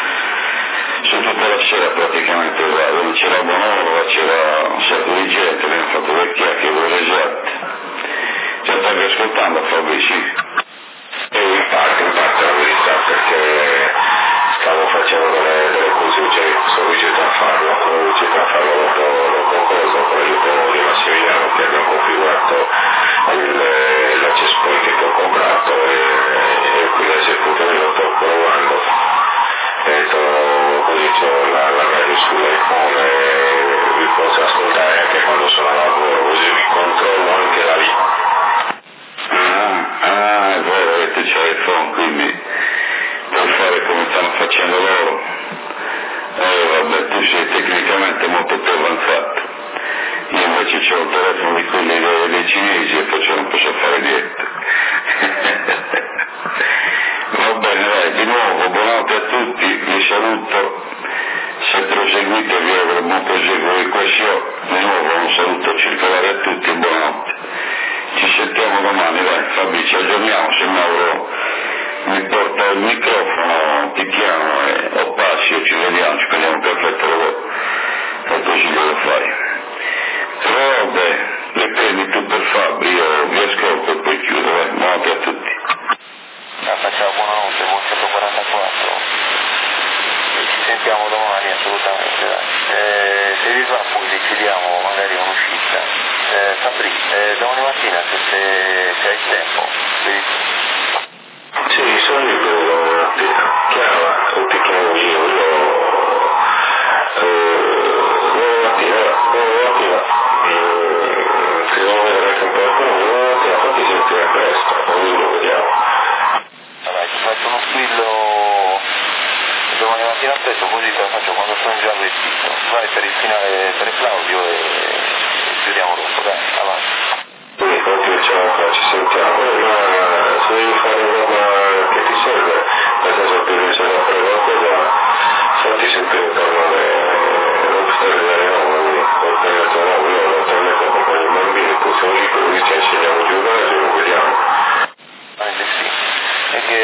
su tutta la sera praticamente vado, non c'era Bonoro, c'era un sacco di gente, abbiamo fatto due chiacchiere esatte. Ci stavi ascoltando Fabri, sì? E in parte, in parte la verità, perché stavo facendo delle, delle cose, cioè sono riuscito a farlo, sono riuscito a farlo dopo, dopo cosa, con l'aiuto di Massimiliano che abbiamo configurato il, la cesspoi che ho comprato e, e quindi a quel punto lo sto provando. E detto così c'ho la, la radio sull'iPhone e vi posso ascoltare anche quando sono a lavoro, così vi controllo anche la vita. Ah, ah, è vero, avete c'è l'iPhone, quindi puoi fare come stanno facendo loro. Eh vabbè, tu sei tecnicamente molto più avanzato. Io invece c'ho un telefono di quelli dei, dei cinesi e perciò non posso fare niente. Va bene, dai, di nuovo, buonanotte a tutti, vi saluto. Se proseguite vi auguro buon proseguo di questo. Di nuovo un saluto circolare a tutti e buonanotte. Ci sentiamo domani, dai, Fabri, ci aggiorniamo, se Mauro mi porta il microfono, ti chiamo e o passi o ci vediamo, ci prendiamo un caffè per voi, e così glielo fai. Però vabbè, le prendi tu per Fabri, io vi ascolto e poi chiudo, vai, buonanotte a tutti. Ah, ciao, buonanotte, buon centoquarantaquattro. Ci sentiamo domani assolutamente, dai. Eh, se vi va poi decidiamo magari un uscita. eh, domani mattina se, se, se hai tempo, devi... Sì, sono libero domani mattina, chiama, o ti chiamo io, io... domani mattina, domani mattina, ti devo vedere anche un po' qualcuno, domani mattina fatti sentire presto, così lo vediamo. Allora, ti faccio uno squillo domani mattina presto, così te lo faccio quando sono già vestito. Vai per il finale, per Claudio e, e chiudiamo dopo, dai, avanti. Quindi poi ciao ancora, ci sentiamo, ma se devi fare roba che ti serve, nel senso che devi fare qualcosa, fatti sempre parlare, non stare da nuovo, non stare da nuovo, io naturalmente accompagno i bambini, poi siamo lì, così ci insegniamo a giocare e lo vediamo. Anche sì, è che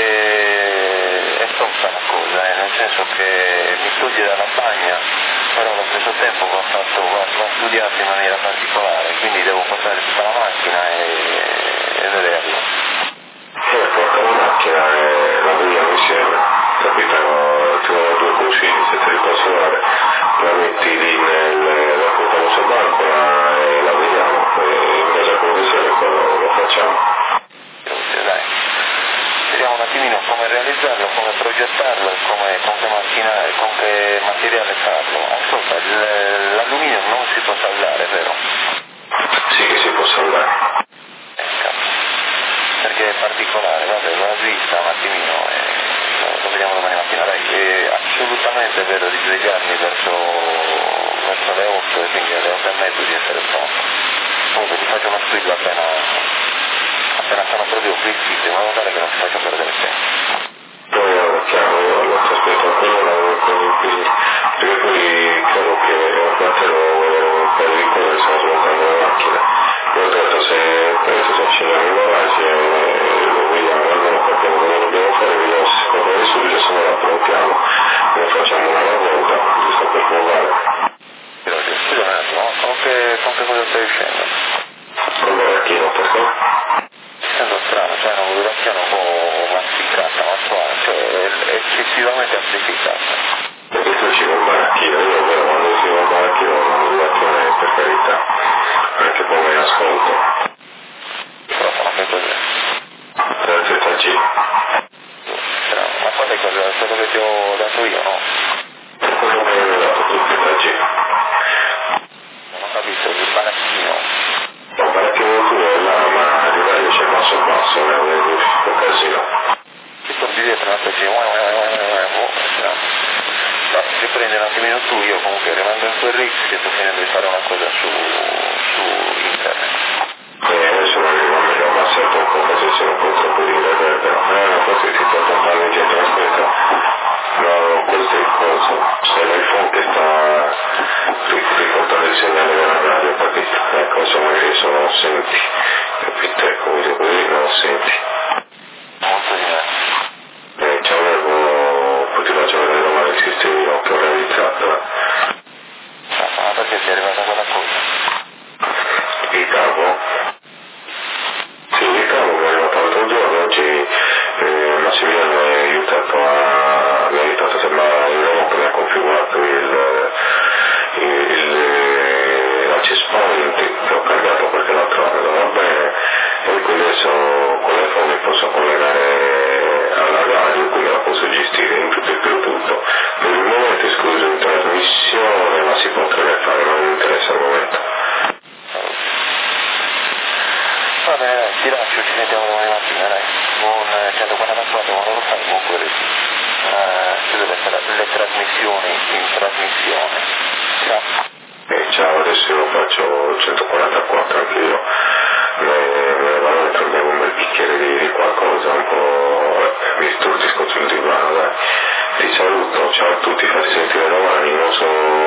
è troppa la cosa, eh, nel senso che mi toglie dalla bagna, però allo stesso tempo va, fatto, va, va studiato in maniera particolare, quindi devo portare tutta la macchina e, e vederlo. E porta la macchina e la vediamo insieme, capito? Ti do due consigli, se te li posso dare, la metti lì nella tua famosa bancola e la vediamo, e in base a quello che serve lo, lo facciamo. Dai, vediamo un attimino come realizzarlo, come progettarlo e come, con, che macchina, con che materiale farlo. Ascolta, l'alluminio non si può saldare, vero? Sì che si può saldare. Ecco, perché è particolare, vabbè, l'ho vista un attimino e lo vediamo domani mattina. Dai, è assolutamente vero di svegliarmi verso, verso le otto e quindi alle otto e mezzo di essere pronto. Comunque ti faccio uno squillo appena... appena sono proprio qui zitto, in modo tale che non ti faccio perdere tempo. Poi è chiaro, io lo aspetto ancora, perché poi credo che a te lo vedere un paio di cose, stiamo smontando la macchina. Io ho detto se penso se ci andiamo in garage lo vediamo, almeno capiamo cosa dobbiamo fare, vediamo se si può fare subito, se no la approntiamo, ne facciamo una alla volta, giusto per provare. Grazie, scusa un attimo, con che, con che cosa stai uscendo? Con l'orecchino, perché? Sento strano, cioè una modulazione un po' massicata, ma suave, cioè è eccessivamente amplificata. Perché tu ci vuoi un baracchino, io vero, quando si va un baracchino una modulazione per carità, anche come in ascolto. Microfono, che cos'è? Per Z G. Strano, ma qual è quello, quello che ti ho dato io, no? Quello che mi hai dato tu, Z G. Non ho capito, il baracchino. Un baracchino tuo è là, ma a livello c'è basso basso, è un casino. Ti porti dietro una specie di strano. No, ti prendi un attimino tu, io comunque rimango in quel Rix che sto finendo di fare una cosa su, su internet. E adesso non arrivo meglio, ma sento un po' così, se non puoi troppo dire, però eh, forse ti sto portando indietro, aspetta. No, questo è il coso, se l'iPhone che sta riportando il segnale della radio, capito? Ecco, insomma, che se non senti, capito? Ecco, così, così non senti. Molto diverso. Eh, c'è un errore, poi ti faccio vedere domani il sistemino che ho realizzato. Ma perché ti è arrivata quella cosa? Il cavo? Sì, il cavo mi è arrivato l'altro giorno, oggi eh, Massimiliano mi ha aiutato a... mi ha aiutato a sembrare il nuovo che mi ha configurato il... il, il l'access point che ho cambiato perché l'altro non va bene e quindi adesso con l'iPhone mi posso collegare alla radio, quindi la posso gestire in tutto e per tutto. Per il momento escluso in trasmissione, ma si potrebbe fare, non mi interessa al momento. Va bene, dai, ti lascio, ci sentiamo domani mattina, dai. Buon centoquarantaquattro, quando lo fai, comunque uh, chiudo le, tra le trasmissioni in trasmissione. Ciao. E ciao, adesso io faccio centoquarantaquattro anche io. Me vado a prendere un bel bicchiere di, di qualcosa, un po'... mi stordisco sul divano, dai. Ti saluto, ciao a tutti, fate sentire domani, non so